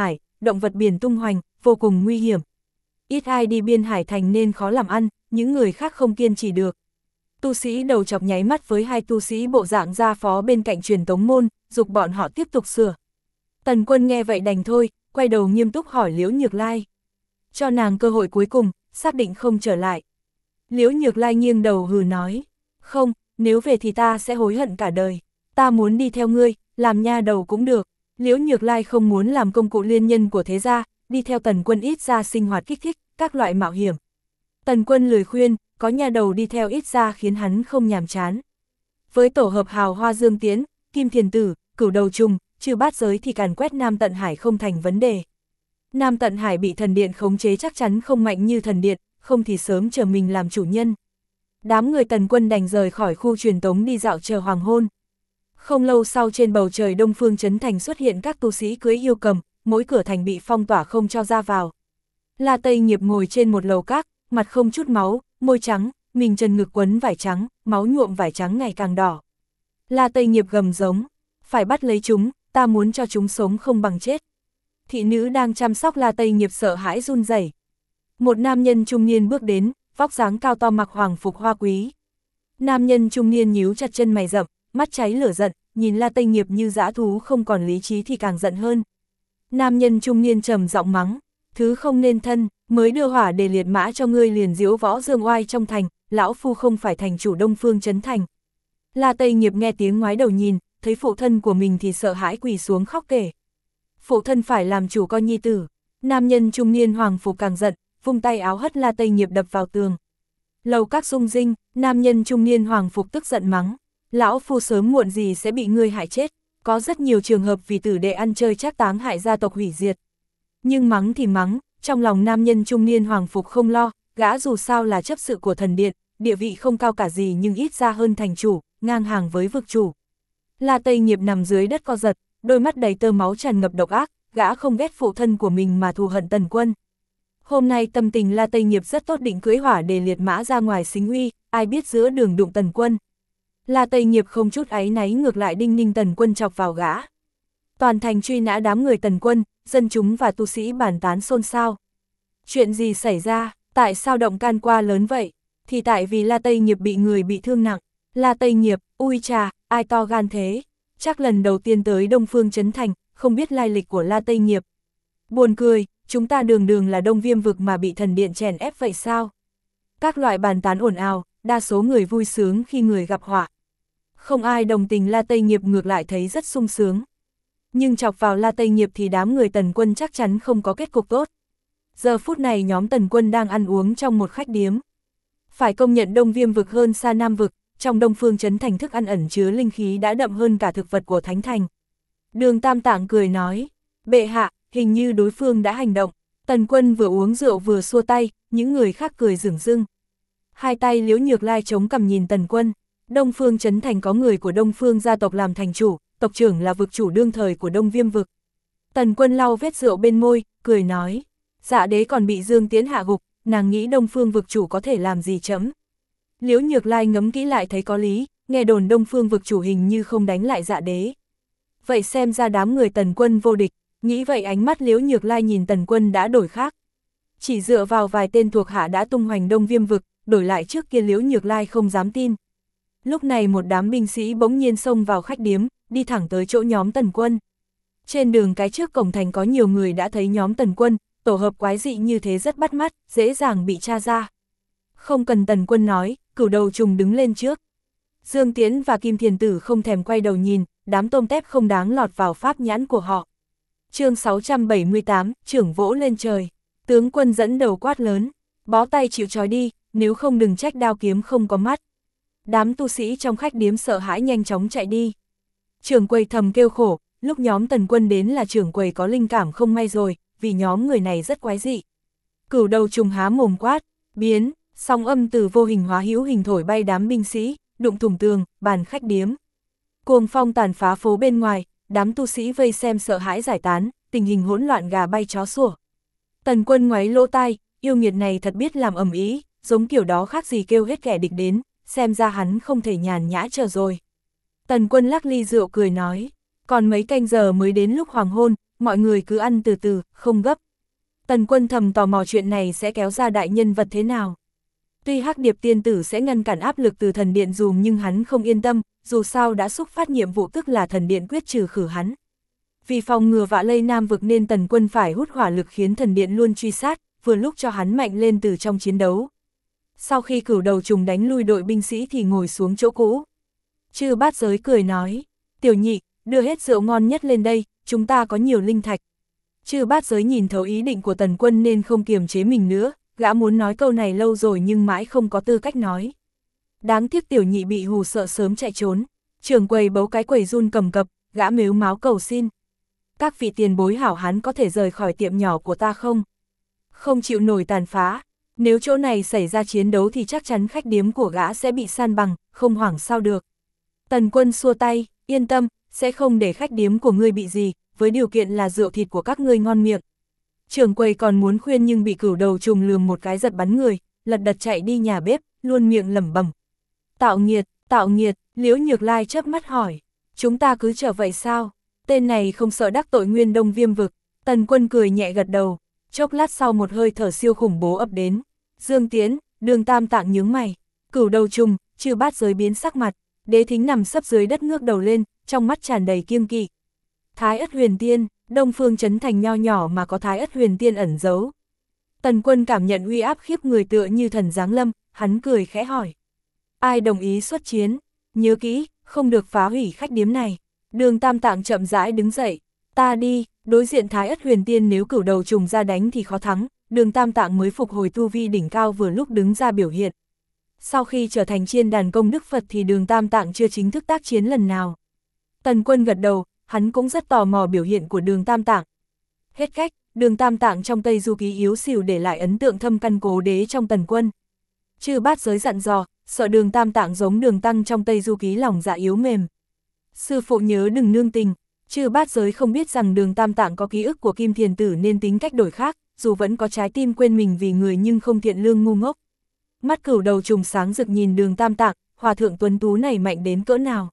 động vật biển tung hoành, vô cùng nguy hiểm. Ít ai đi biên hải thành nên khó làm ăn, những người khác không kiên trì được. Tu sĩ đầu chọc nháy mắt với hai tu sĩ bộ dạng gia phó bên cạnh truyền tống môn, giục bọn họ tiếp tục sửa. Tần Quân nghe vậy đành thôi, quay đầu nghiêm túc hỏi Liễu Nhược Lai. Cho nàng cơ hội cuối cùng, xác định không trở lại. Liễu Nhược Lai nghiêng đầu hừ nói, không, nếu về thì ta sẽ hối hận cả đời. Ta muốn đi theo ngươi, làm nha đầu cũng được. Liễu Nhược Lai không muốn làm công cụ liên nhân của thế gia, đi theo Tần Quân ít ra sinh hoạt kích thích, các loại mạo hiểm. Tần Quân lười khuyên, có nha đầu đi theo ít ra khiến hắn không nhàm chán. Với tổ hợp hào hoa Dương Tiễn, Kim Thiền Tử, Cửu Đầu Trùng, trừ bát giới thì càn quét Nam Tận Hải không thành vấn đề. Nam Tận Hải bị thần điện khống chế chắc chắn không mạnh như thần điện, không thì sớm chờ mình làm chủ nhân. Đám người Tần Quân đành rời khỏi khu truyền tống đi dạo chờ hoàng hôn. Không lâu sau trên bầu trời Đông Phương Trấn Thành xuất hiện các tu sĩ cưỡi yêu cầm, mỗi cửa thành bị phong tỏa không cho ra vào. La Tây Nghiệp ngồi trên một lầu các, mặt không chút máu, môi trắng, mình trần ngực quấn vải trắng, máu nhuộm vải trắng ngày càng đỏ. La Tây Nghiệp gầm giống, phải bắt lấy chúng, ta muốn cho chúng sống không bằng chết. Thị nữ đang chăm sóc La Tây Nghiệp sợ hãi run rẩy. Một nam nhân trung niên bước đến, vóc dáng cao to mặc hoàng phục hoa quý. Nam nhân trung niên nhíu chặt chân mày rậm, mắt cháy lửa giận, nhìn La Tây Nghiệp như dã thú không còn lý trí thì càng giận hơn. Nam nhân trung niên trầm giọng mắng, thứ không nên thân, mới đưa hỏa để liệt mã cho ngươi liền diễu võ dương oai trong thành, lão phu không phải thành chủ Đông Phương Trấn Thành. La Tây Nghiệp nghe tiếng ngoái đầu nhìn, thấy phụ thân của mình thì sợ hãi quỳ xuống khóc kể. Phụ thân phải làm chủ con nhi tử. Nam nhân trung niên hoàng phục càng giận, vung tay áo hất La Tây Nghiệp đập vào tường. Lầu các rung rinh, nam nhân trung niên hoàng phục tức giận mắng, lão phu sớm muộn gì sẽ bị ngươi hại chết, có rất nhiều trường hợp vì tử đệ ăn chơi trác táng hại gia tộc hủy diệt. Nhưng mắng thì mắng, trong lòng nam nhân trung niên hoàng phục không lo, gã dù sao là chấp sự của thần điện, địa vị không cao cả gì nhưng ít ra hơn thành chủ, ngang hàng với vực chủ. La Tây Nghiệp nằm dưới đất co giật, đôi mắt đầy tơ máu tràn ngập độc ác, gã không ghét phụ thân của mình mà thù hận Tần Quân. Hôm nay tâm tình La Tây Nghiệp rất tốt, định cưỡi hỏa để liệt mã ra ngoài xính uy, ai biết giữa đường đụng Tần Quân. La Tây Nghiệp không chút áy náy ngược lại đinh ninh Tần Quân chọc vào gã. Toàn thành truy nã đám người Tần Quân, dân chúng và tu sĩ bàn tán xôn xao. Chuyện gì xảy ra, tại sao động can qua lớn vậy? Thì tại vì La Tây Nghiệp bị người bị thương nặng. La Tây Nghiệp, ui trà, ai to gan thế? Chắc lần đầu tiên tới Đông Phương Trấn Thành, không biết lai lịch của La Tây Nghiệp. Buồn cười, chúng ta đường đường là Đông Viêm vực mà bị thần điện chèn ép vậy sao? Các loại bàn tán ồn ào, đa số người vui sướng khi người gặp họa. Không ai đồng tình La Tây Nghiệp, ngược lại thấy rất sung sướng. Nhưng chọc vào La Tây Nghiệp thì đám người Tần Quân chắc chắn không có kết cục tốt. Giờ phút này nhóm Tần Quân đang ăn uống trong một khách điếm. Phải công nhận Đông Viêm vực hơn xa Nam vực, trong Đông Phương Trấn Thành thức ăn ẩn chứa linh khí đã đậm hơn cả thực vật của Thánh Thành. Đường Tam Tạng cười nói, bệ hạ, hình như đối phương đã hành động. Tần Quân vừa uống rượu vừa xua tay, những người khác cười rửng rưng. Hai tay Liễu Nhược Lai chống cằm nhìn Tần Quân. Đông Phương Trấn Thành có người của Đông Phương gia tộc làm thành chủ, tộc trưởng là vực chủ đương thời của Đông Viêm vực. Tần Quân lau vết rượu bên môi, cười nói, dạ đế còn bị Dương Tiễn hạ gục, nàng nghĩ Đông Phương vực chủ có thể làm gì chấm. Liễu Nhược Lai ngẫm kỹ lại thấy có lý, nghe đồn Đông Phương vực chủ hình như không đánh lại dạ đế. Vậy xem ra đám người Tần Quân vô địch, nghĩ vậy ánh mắt Liễu Nhược Lai nhìn Tần Quân đã đổi khác. Chỉ dựa vào vài tên thuộc hạ đã tung hoành Đông Viêm vực, đổi lại trước kia Liễu Nhược Lai không dám tin. Lúc này một đám binh sĩ bỗng nhiên xông vào khách điếm, đi thẳng tới chỗ nhóm Tần Quân. Trên đường cái trước cổng thành có nhiều người đã thấy nhóm Tần Quân, tổ hợp quái dị như thế rất bắt mắt, dễ dàng bị tra ra. Không cần Tần Quân nói, Cửu Đầu Trùng đứng lên trước. Dương Tiễn và Kim Thiền Tử không thèm quay đầu nhìn, đám tôm tép không đáng lọt vào pháp nhãn của họ. Chương 678, trưởng vỗ lên trời. Tướng quân dẫn đầu quát lớn, bó tay chịu trói đi, nếu không đừng trách đao kiếm không có mắt. Đám tu sĩ trong khách điếm sợ hãi nhanh chóng chạy đi. Trưởng quầy thầm kêu khổ, lúc nhóm Tần Quân đến là trưởng quầy có linh cảm không may rồi, vì nhóm người này rất quái dị. Cửu Đầu Trùng há mồm quát, biến, sóng âm từ vô hình hóa hữu hình thổi bay đám binh sĩ, đụng thủng tường, bàn khách điếm. Cuồng phong tàn phá phố bên ngoài, đám tu sĩ vây xem sợ hãi giải tán, tình hình hỗn loạn gà bay chó sủa. Tần Quân ngoáy lỗ tai, yêu nghiệt này thật biết làm ầm ĩ, giống kiểu đó khác gì kêu hết kẻ địch đến, xem ra hắn không thể nhàn nhã chờ rồi. Tần Quân lắc ly rượu cười nói, còn mấy canh giờ mới đến lúc hoàng hôn, mọi người cứ ăn từ từ, không gấp. Tần Quân thầm tò mò chuyện này sẽ kéo ra đại nhân vật thế nào. Tuy Hắc Điệp tiên tử sẽ ngăn cản áp lực từ thần điện dùm nhưng hắn không yên tâm, dù sao đã xúc phát nhiệm vụ tức là thần điện quyết trừ khử hắn. Vì phòng ngừa vạ lây Nam vực nên Tần Quân phải hút hỏa lực khiến thần điện luôn truy sát, vừa lúc cho hắn mạnh lên từ trong chiến đấu. Sau khi Cửu Đầu Trùng đánh lui đội binh sĩ thì ngồi xuống chỗ cũ. Chư Bát Giới cười nói, tiểu nhị, đưa hết rượu ngon nhất lên đây, chúng ta có nhiều linh thạch. Chư Bát Giới nhìn thấu ý định của Tần Quân nên không kiềm chế mình nữa, gã muốn nói câu này lâu rồi nhưng mãi không có tư cách nói. Đáng tiếc tiểu nhị bị hù sợ sớm chạy trốn, trưởng quầy bấu cái quầy run cầm cập, gã mếu máo cầu xin. Các vị tiền bối hảo hán có thể rời khỏi tiệm nhỏ của ta không? Không chịu nổi tàn phá, nếu chỗ này xảy ra chiến đấu thì chắc chắn khách điếm của gã sẽ bị san bằng, không hoảng sao được. Tần Quân xua tay, yên tâm, sẽ không để khách điếm của ngươi bị gì, với điều kiện là rượu thịt của các ngươi ngon miệng. Trưởng quầy còn muốn khuyên nhưng bị Cửu Đầu Trùng lườm một cái giật bắn người, lật đật chạy đi nhà bếp, luôn miệng lẩm bẩm. Tạo nghiệt, Liễu Nhược Lai chớp mắt hỏi, chúng ta cứ chờ vậy sao? Tên này không sợ đắc tội Nguyên Đông Viêm vực. Tần Quân cười nhẹ gật đầu, chốc lát sau một hơi thở siêu khủng bố ập đến. Dương Tiến, Đường Tam Tạng nhướng mày, Cửu Đầu Trùng, Chư Bát Giới biến sắc mặt, Đế Thính nằm sấp dưới đất ngước đầu lên, trong mắt tràn đầy kiêng kỵ. Thái Ất Huyền Tiên, Đông Phương Trấn Thành nho nhỏ mà có Thái Ất Huyền Tiên ẩn giấu. Tần Quân cảm nhận uy áp khiếp người tựa như thần giáng lâm, hắn cười khẽ hỏi. Ai đồng ý xuất chiến? Nhớ kỹ, không được phá hủy khách điếm này. Đường Tam Tạng chậm rãi đứng dậy. Ta đi, đối diện Thái Ất Huyền Tiên nếu Cửu Đầu Trùng ra đánh thì khó thắng. Đường Tam Tạng mới phục hồi tu vi đỉnh cao vừa lúc đứng ra biểu hiện. Sau khi trở thành chiên đàn công đức Phật thì Đường Tam Tạng chưa chính thức tác chiến lần nào. Tần Quân gật đầu, hắn cũng rất tò mò biểu hiện của Đường Tam Tạng. Hết cách, Đường Tam Tạng trong Tây Du Ký yếu xìu để lại ấn tượng thâm căn cố đế trong Tần Quân. Chư Bát Giới dặn dò, sợ Đường Tam Tạng giống Đường Tăng trong Tây Du Ký lòng dạ yếu mềm. Sư phụ nhớ đừng nương tình. Chư Bát Giới không biết rằng Đường Tam Tạng có ký ức của Kim Thiền Tử nên tính cách đổi khác, dù vẫn có trái tim quên mình vì người nhưng không thiện lương ngu ngốc. Mắt Cửu Đầu Trùng sáng rực nhìn Đường Tam Tạng, hòa thượng tuấn tú này mạnh đến cỡ nào.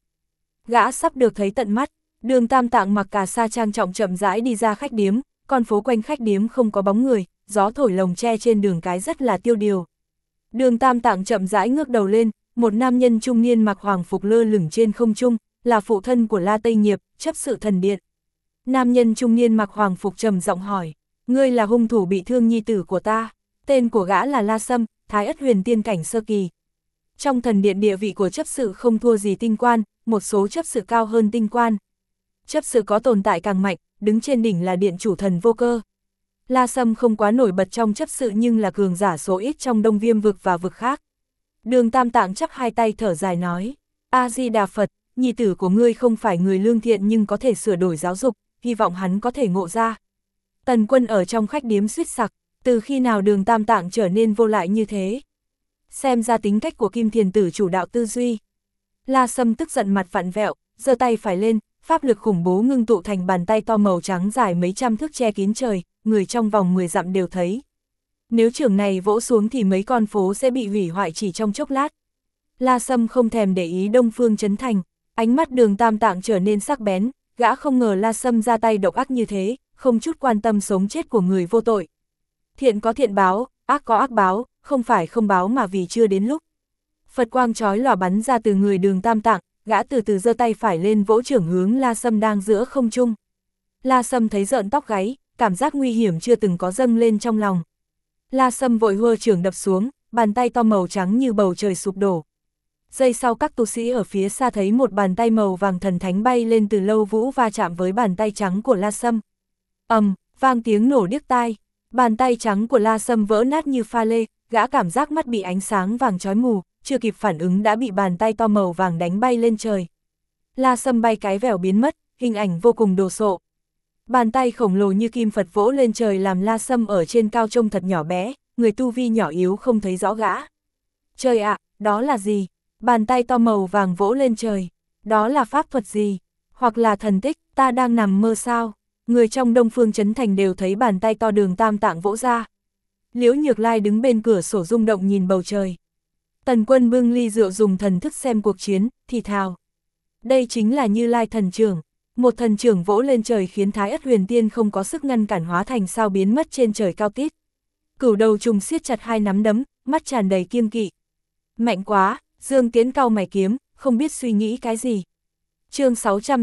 Gã sắp được thấy tận mắt. Đường Tam Tạng mặc cà sa trang trọng chậm rãi đi ra khách điếm, con phố quanh khách điếm không có bóng người, gió thổi lồng tre trên đường cái rất là tiêu điều. Đường Tam Tạng chậm rãi ngước đầu lên, một nam nhân trung niên mặc hoàng phục lơ lửng trên không trung, là phụ thân của La Tây Nghiệp, chấp sự thần điện. Nam nhân trung niên mặc hoàng phục trầm giọng hỏi, ngươi là hung thủ bị thương nhi tử của ta. Tên của gã là La Sâm, Thái Ất Huyền Tiên cảnh sơ kỳ. Trong thần điện địa vị của chấp sự không thua gì tinh quan, một số chấp sự cao hơn tinh quan. Chấp sự có tồn tại càng mạnh, đứng trên đỉnh là điện chủ thần vô cơ. La Sâm không quá nổi bật trong chấp sự nhưng là cường giả số ít trong Đông Viêm vực và vực khác. Đường Tam Tạng chắp hai tay thở dài nói, A-di-đà Phật, nhi tử của ngươi không phải người lương thiện nhưng có thể sửa đổi giáo dục, hy vọng hắn có thể ngộ ra. Tần Quân ở trong khách điếm suýt sặc, từ khi nào Đường Tam Tạng trở nên vô lại như thế? Xem ra tính cách của Kim Thiền Tử chủ đạo tư duy. La Sâm tức giận mặt vặn vẹo, giơ tay phải lên, pháp lực khủng bố ngưng tụ thành bàn tay to màu trắng dài mấy trăm thước che kín trời, người trong vòng 10 dặm đều thấy. Nếu chưởng này vỗ xuống thì mấy con phố sẽ bị hủy hoại chỉ trong chốc lát. La Sâm không thèm để ý Đông Phương Trấn Thành, ánh mắt Đường Tam Tạng trở nên sắc bén, gã không ngờ La Sâm ra tay độc ác như thế, không chút quan tâm sống chết của người vô tội. Thiện có thiện báo, ác có ác báo, không phải không báo mà vì chưa đến lúc. Phật quang chói lòa bắn ra từ người Đường Tam Tạng, gã từ từ giơ tay phải lên vỗ chưởng hướng La Sâm đang giữa không trung. La Sâm thấy rợn tóc gáy, cảm giác nguy hiểm chưa từng có dâng lên trong lòng. La Sâm vội hơ chưởng đập xuống, bàn tay to màu trắng như bầu trời sụp đổ. Giây sau các tu sĩ ở phía xa thấy một bàn tay màu vàng thần thánh bay lên từ lâu vũ va chạm với bàn tay trắng của La Sâm. Vang tiếng nổ điếc tai, bàn tay trắng của La Sâm vỡ nát như pha lê, gã cảm giác mắt bị ánh sáng vàng chói mù, chưa kịp phản ứng đã bị bàn tay to màu vàng đánh bay lên trời. La Sâm bay cái vèo biến mất, hình ảnh vô cùng đồ sộ. Bàn tay khổng lồ như kim Phật vỗ lên trời làm La Sâm ở trên cao trông thật nhỏ bé, người tu vi nhỏ yếu không thấy rõ gã. Trời ạ, đó là gì? Bàn tay to màu vàng vỗ lên trời, đó là pháp thuật gì? Hoặc là thần tích, ta đang nằm mơ sao? Người trong Đông Phương Trấn Thành đều thấy bàn tay to Đường Tam Tạng vỗ ra. Liễu Nhược Lai đứng bên cửa sổ rung động nhìn bầu trời. Tần Quân bưng ly rượu dùng thần thức xem cuộc chiến, thì thào. Đây chính là Như Lai thần trưởng. Một thần trưởng vỗ lên trời khiến Thái Ất Huyền Tiên không có sức ngăn cản hóa thành sao biến mất trên trời cao tít. Cửu đầu trùng siết chặt hai nắm đấm, mắt tràn đầy kiêng kỵ. Mạnh quá, Dương Tiến cau mày kiếm, không biết suy nghĩ cái gì. Chương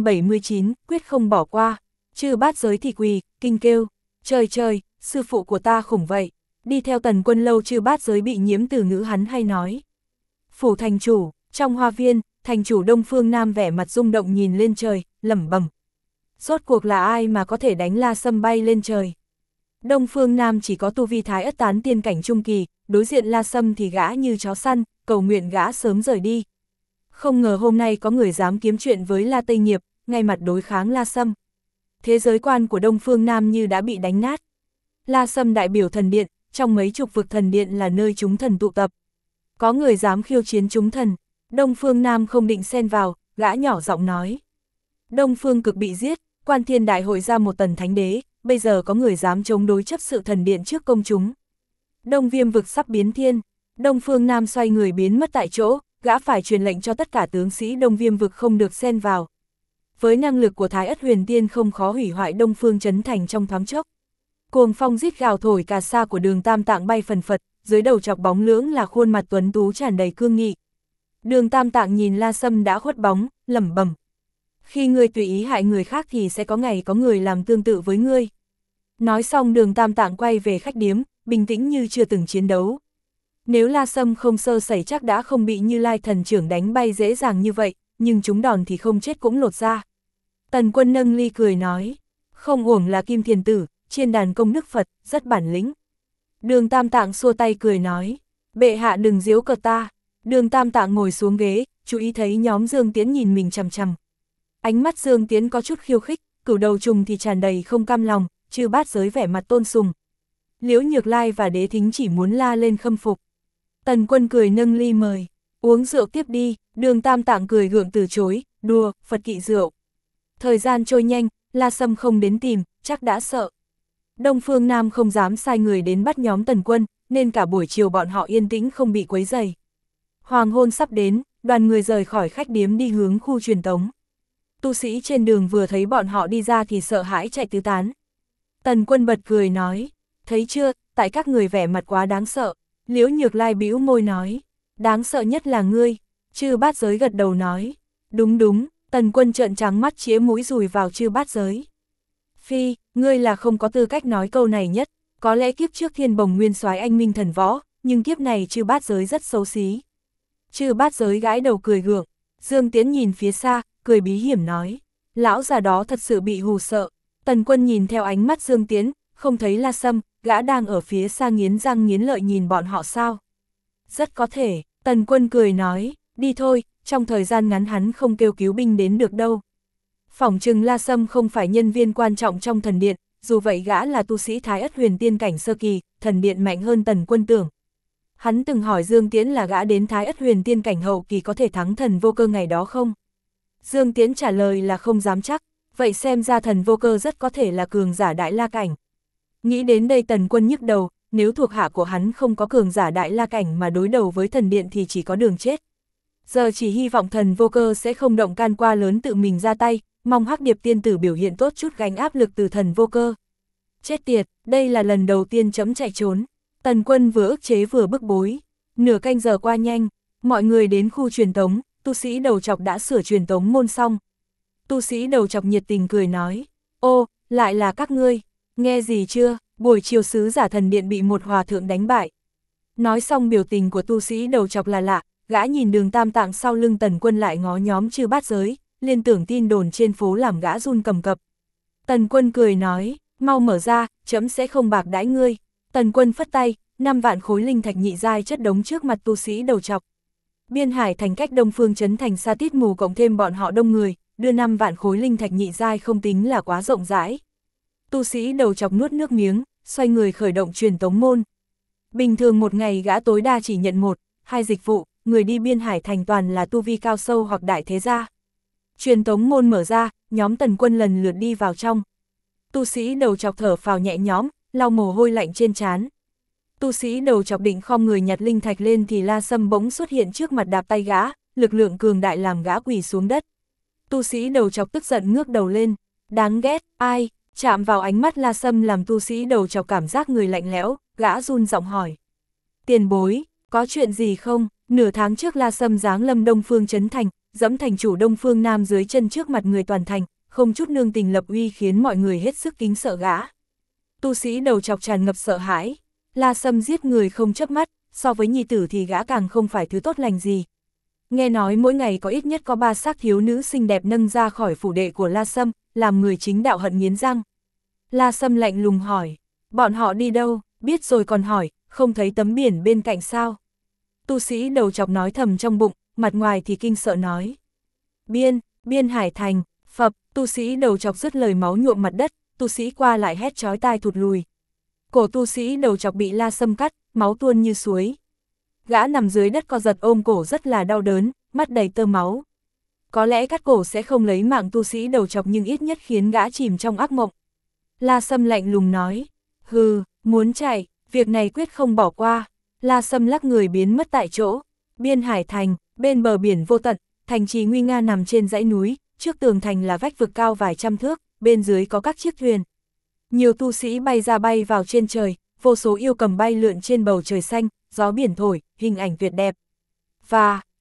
679, quyết không bỏ qua. Chư bát giới thì quỳ, kinh kêu. Trời trời, sư phụ của ta khủng vậy. Đi theo Tần Quân lâu chư bát giới bị nhiễm từ ngữ hắn hay nói. Phủ thành chủ, trong hoa viên, thành chủ Đông Phương Nam vẻ mặt rung động nhìn lên trời, lẩm bẩm. Rốt cuộc là ai mà có thể đánh La Sâm bay lên trời? Đông Phương Nam chỉ có tu vi Thái Ất tán tiên cảnh trung kỳ, đối diện La Sâm thì gã như chó săn, cầu nguyện gã sớm rời đi. Không ngờ hôm nay có người dám kiếm chuyện với La Tây Nghiệp, ngay mặt đối kháng La Sâm. Thế giới quan của Đông Phương Nam như đã bị đánh nát. La Sâm đại biểu thần điện, trong mấy chục vực thần điện là nơi chúng thần tụ tập. Có người dám khiêu chiến chúng thần, Đông Phương Nam không định xen vào, gã nhỏ giọng nói. Đông Phương Cực bị giết, Quan Thiên Đại hội ra một tần thánh đế, bây giờ có người dám chống đối chấp sự thần điện trước công chúng. Đông Viêm vực sắp biến thiên, Đông Phương Nam xoay người biến mất tại chỗ, gã phải truyền lệnh cho tất cả tướng sĩ Đông Viêm vực không được xen vào. Với năng lực của Thái Ất Huyền Tiên không khó hủy hoại Đông Phương Trấn Thành trong thoáng chốc. Cuồng phong rít gào thổi cà sa của Đường Tam Tạng bay phần phật, dưới đầu chọc bóng lưỡng là khuôn mặt tuấn tú tràn đầy cương nghị. Đường Tam Tạng nhìn La Sâm đã khuất bóng, lẩm bẩm. Khi ngươi tùy ý hại người khác thì sẽ có ngày có người làm tương tự với ngươi. Nói xong Đường Tam Tạng quay về khách điếm, bình tĩnh như chưa từng chiến đấu. Nếu La Sâm không sơ sẩy chắc đã không bị Như Lai thần trưởng đánh bay dễ dàng như vậy, nhưng chúng đòn thì không chết cũng lột ra. Tần Quân nâng ly cười nói, không uổng là Kim Thiền Tử, trên đàn công đức Phật, rất bản lĩnh. Đường Tam Tạng xua tay cười nói, bệ hạ đừng giễu cợt ta. Đường Tam Tạng ngồi xuống ghế, chú ý thấy nhóm Dương Tiến nhìn mình chằm chằm. Ánh mắt Dương Tiến có chút khiêu khích, cửu đầu trùng thì tràn đầy không cam lòng, chư bát giới vẻ mặt tôn sùng. Liễu Nhược Lai và Đế Thính chỉ muốn la lên khâm phục. Tần Quân cười nâng ly mời, uống rượu tiếp đi. Đường Tam Tạng cười gượng từ chối, đùa, Phật kỵ rượu. Thời gian trôi nhanh, La Sâm không đến tìm, chắc đã sợ. Đông Phương Nam không dám sai người đến bắt nhóm Tần Quân, nên cả buổi chiều bọn họ yên tĩnh không bị quấy rầy. Hoàng hôn sắp đến, đoàn người rời khỏi khách điếm đi hướng khu truyền tống. Tu sĩ trên đường vừa thấy bọn họ đi ra thì sợ hãi chạy tứ tán. Tần Quân bật cười nói, thấy chưa, tại các người vẻ mặt quá đáng sợ. Liễu Nhược Lai bĩu môi nói, đáng sợ nhất là ngươi. Chư bát giới gật đầu nói, đúng đúng. Tần Quân trợn trắng mắt chĩa mũi dùi vào chư bát giới. Phi, ngươi là không có tư cách nói câu này nhất, có lẽ kiếp trước Thiên Bồng nguyên soái anh minh thần võ, nhưng kiếp này chư bát giới rất xấu xí. Chư bát giới gãi đầu cười gượng, Dương Tiến nhìn phía xa, cười bí hiểm nói, lão già đó thật sự bị hù sợ. Tần Quân nhìn theo ánh mắt Dương Tiến, không thấy La Sâm, gã đang ở phía xa nghiến răng nghiến lợi nhìn bọn họ sao. Rất có thể, Tần Quân cười nói, đi thôi, trong thời gian ngắn hắn không kêu cứu binh đến được đâu. Phỏng chừng La Sâm không phải nhân viên quan trọng trong thần điện, dù vậy gã là tu sĩ Thái Ất Huyền Tiên cảnh sơ kỳ, thần điện mạnh hơn Tần Quân tưởng. Hắn từng hỏi Dương Tiến là gã đến Thái Ất Huyền Tiên cảnh hậu kỳ có thể thắng thần vô cơ ngày đó không? Dương Tiến trả lời là không dám chắc, vậy xem ra thần vô cơ rất có thể là cường giả đại la cảnh. Nghĩ đến đây Tần Quân nhức đầu, nếu thuộc hạ của hắn không có cường giả đại la cảnh mà đối đầu với thần điện thì chỉ có đường chết. Giờ chỉ hy vọng thần vô cơ sẽ không động can qua lớn tự mình ra tay, mong Hắc Điệp tiên tử biểu hiện tốt chút gánh áp lực từ thần vô cơ. Chết tiệt, đây là lần đầu tiên chấm chạy trốn. Tần Quân vừa ức chế vừa bức bối. Nửa canh giờ qua nhanh, mọi người đến khu truyền tống, tu sĩ đầu chọc đã sửa truyền tống môn xong. Tu sĩ đầu chọc nhiệt tình cười nói, ô, lại là các ngươi, nghe gì chưa, buổi chiều sứ giả thần điện bị một hòa thượng đánh bại. Nói xong biểu tình của tu sĩ đầu chọc là lạ, gã nhìn Đường Tam Tạng sau lưng Tần Quân lại ngó nhóm chư bát giới, liên tưởng tin đồn trên phố làm gã run cầm cập. Tần Quân cười nói, mau mở ra, trẫm sẽ không bạc đãi ngươi. Tần Quân phất tay, 5 vạn khối linh thạch nhị giai chất đống trước mặt tu sĩ đầu chọc. Biên Hải thành cách Đông Phương Trấn Thành xa tít mù cộng thêm bọn họ đông người, đưa 5 vạn khối linh thạch nhị giai không tính là quá rộng rãi. Tu sĩ đầu chọc nuốt nước miếng, xoay người khởi động truyền tống môn. Bình thường một ngày gã tối đa chỉ nhận 1, 2 dịch vụ, người đi Biên Hải thành toàn là tu vi cao sâu hoặc đại thế gia. Truyền tống môn mở ra, nhóm Tần Quân lần lượt đi vào trong. Tu sĩ đầu chọc thở phào nhẹ nhõm, lau mồ hôi lạnh trên trán. Tu sĩ đầu chọc định khom người nhặt linh thạch lên thì La Sâm bỗng xuất hiện trước mặt đạp tay gã, lực lượng cường đại làm gã quỳ xuống đất. Tu sĩ đầu chọc tức giận ngước đầu lên. Đáng ghét, ai? Chạm vào ánh mắt La Sâm làm tu sĩ đầu chọc cảm giác người lạnh lẽo, gã run giọng hỏi. Tiền bối, có chuyện gì không? Nửa tháng trước La Sâm giáng lâm Đông Phương Trấn Thành, dẫm thành chủ Đông Phương Nam dưới chân trước mặt người toàn thành, không chút nương tình lập uy khiến mọi người hết sức kính sợ gã. Tu sĩ đầu chọc tràn ngập sợ hãi. La Sâm giết người không chớp mắt, so với nhi tử thì gã càng không phải thứ tốt lành gì. Nghe nói mỗi ngày có ít nhất có 3 xác thiếu nữ xinh đẹp nâng ra khỏi phủ đệ của La Sâm, làm người chính đạo hận nghiến răng. La Sâm lạnh lùng hỏi, bọn họ đi đâu, biết rồi còn hỏi, không thấy tấm biển bên cạnh sao? Tu sĩ đầu chọc nói thầm trong bụng, mặt ngoài thì kinh sợ nói. Biên Hải Thành, phập, tu sĩ đầu chọc dứt lời máu nhuộm mặt đất, tu sĩ qua lại hét chói tai thụt lùi. Cổ tu sĩ đầu chọc bị La Sâm cắt, máu tuôn như suối. Gã nằm dưới đất co giật ôm cổ rất là đau đớn, mắt đầy tơ máu. Có lẽ cắt cổ sẽ không lấy mạng tu sĩ đầu chọc nhưng ít nhất khiến gã chìm trong ác mộng. La Sâm lạnh lùng nói, hừ, muốn chạy, việc này quyết không bỏ qua. La Sâm lắc người biến mất tại chỗ. Biên Hải Thành, bên bờ biển vô tận, thành trì nguy nga nằm trên dãy núi, trước tường thành là vách vực cao vài trăm thước, bên dưới có các chiếc thuyền. Nhiều tu sĩ bay ra bay vào trên trời, vô số yêu cầm bay lượn trên bầu trời xanh, gió biển thổi, hình ảnh tuyệt đẹp. Và,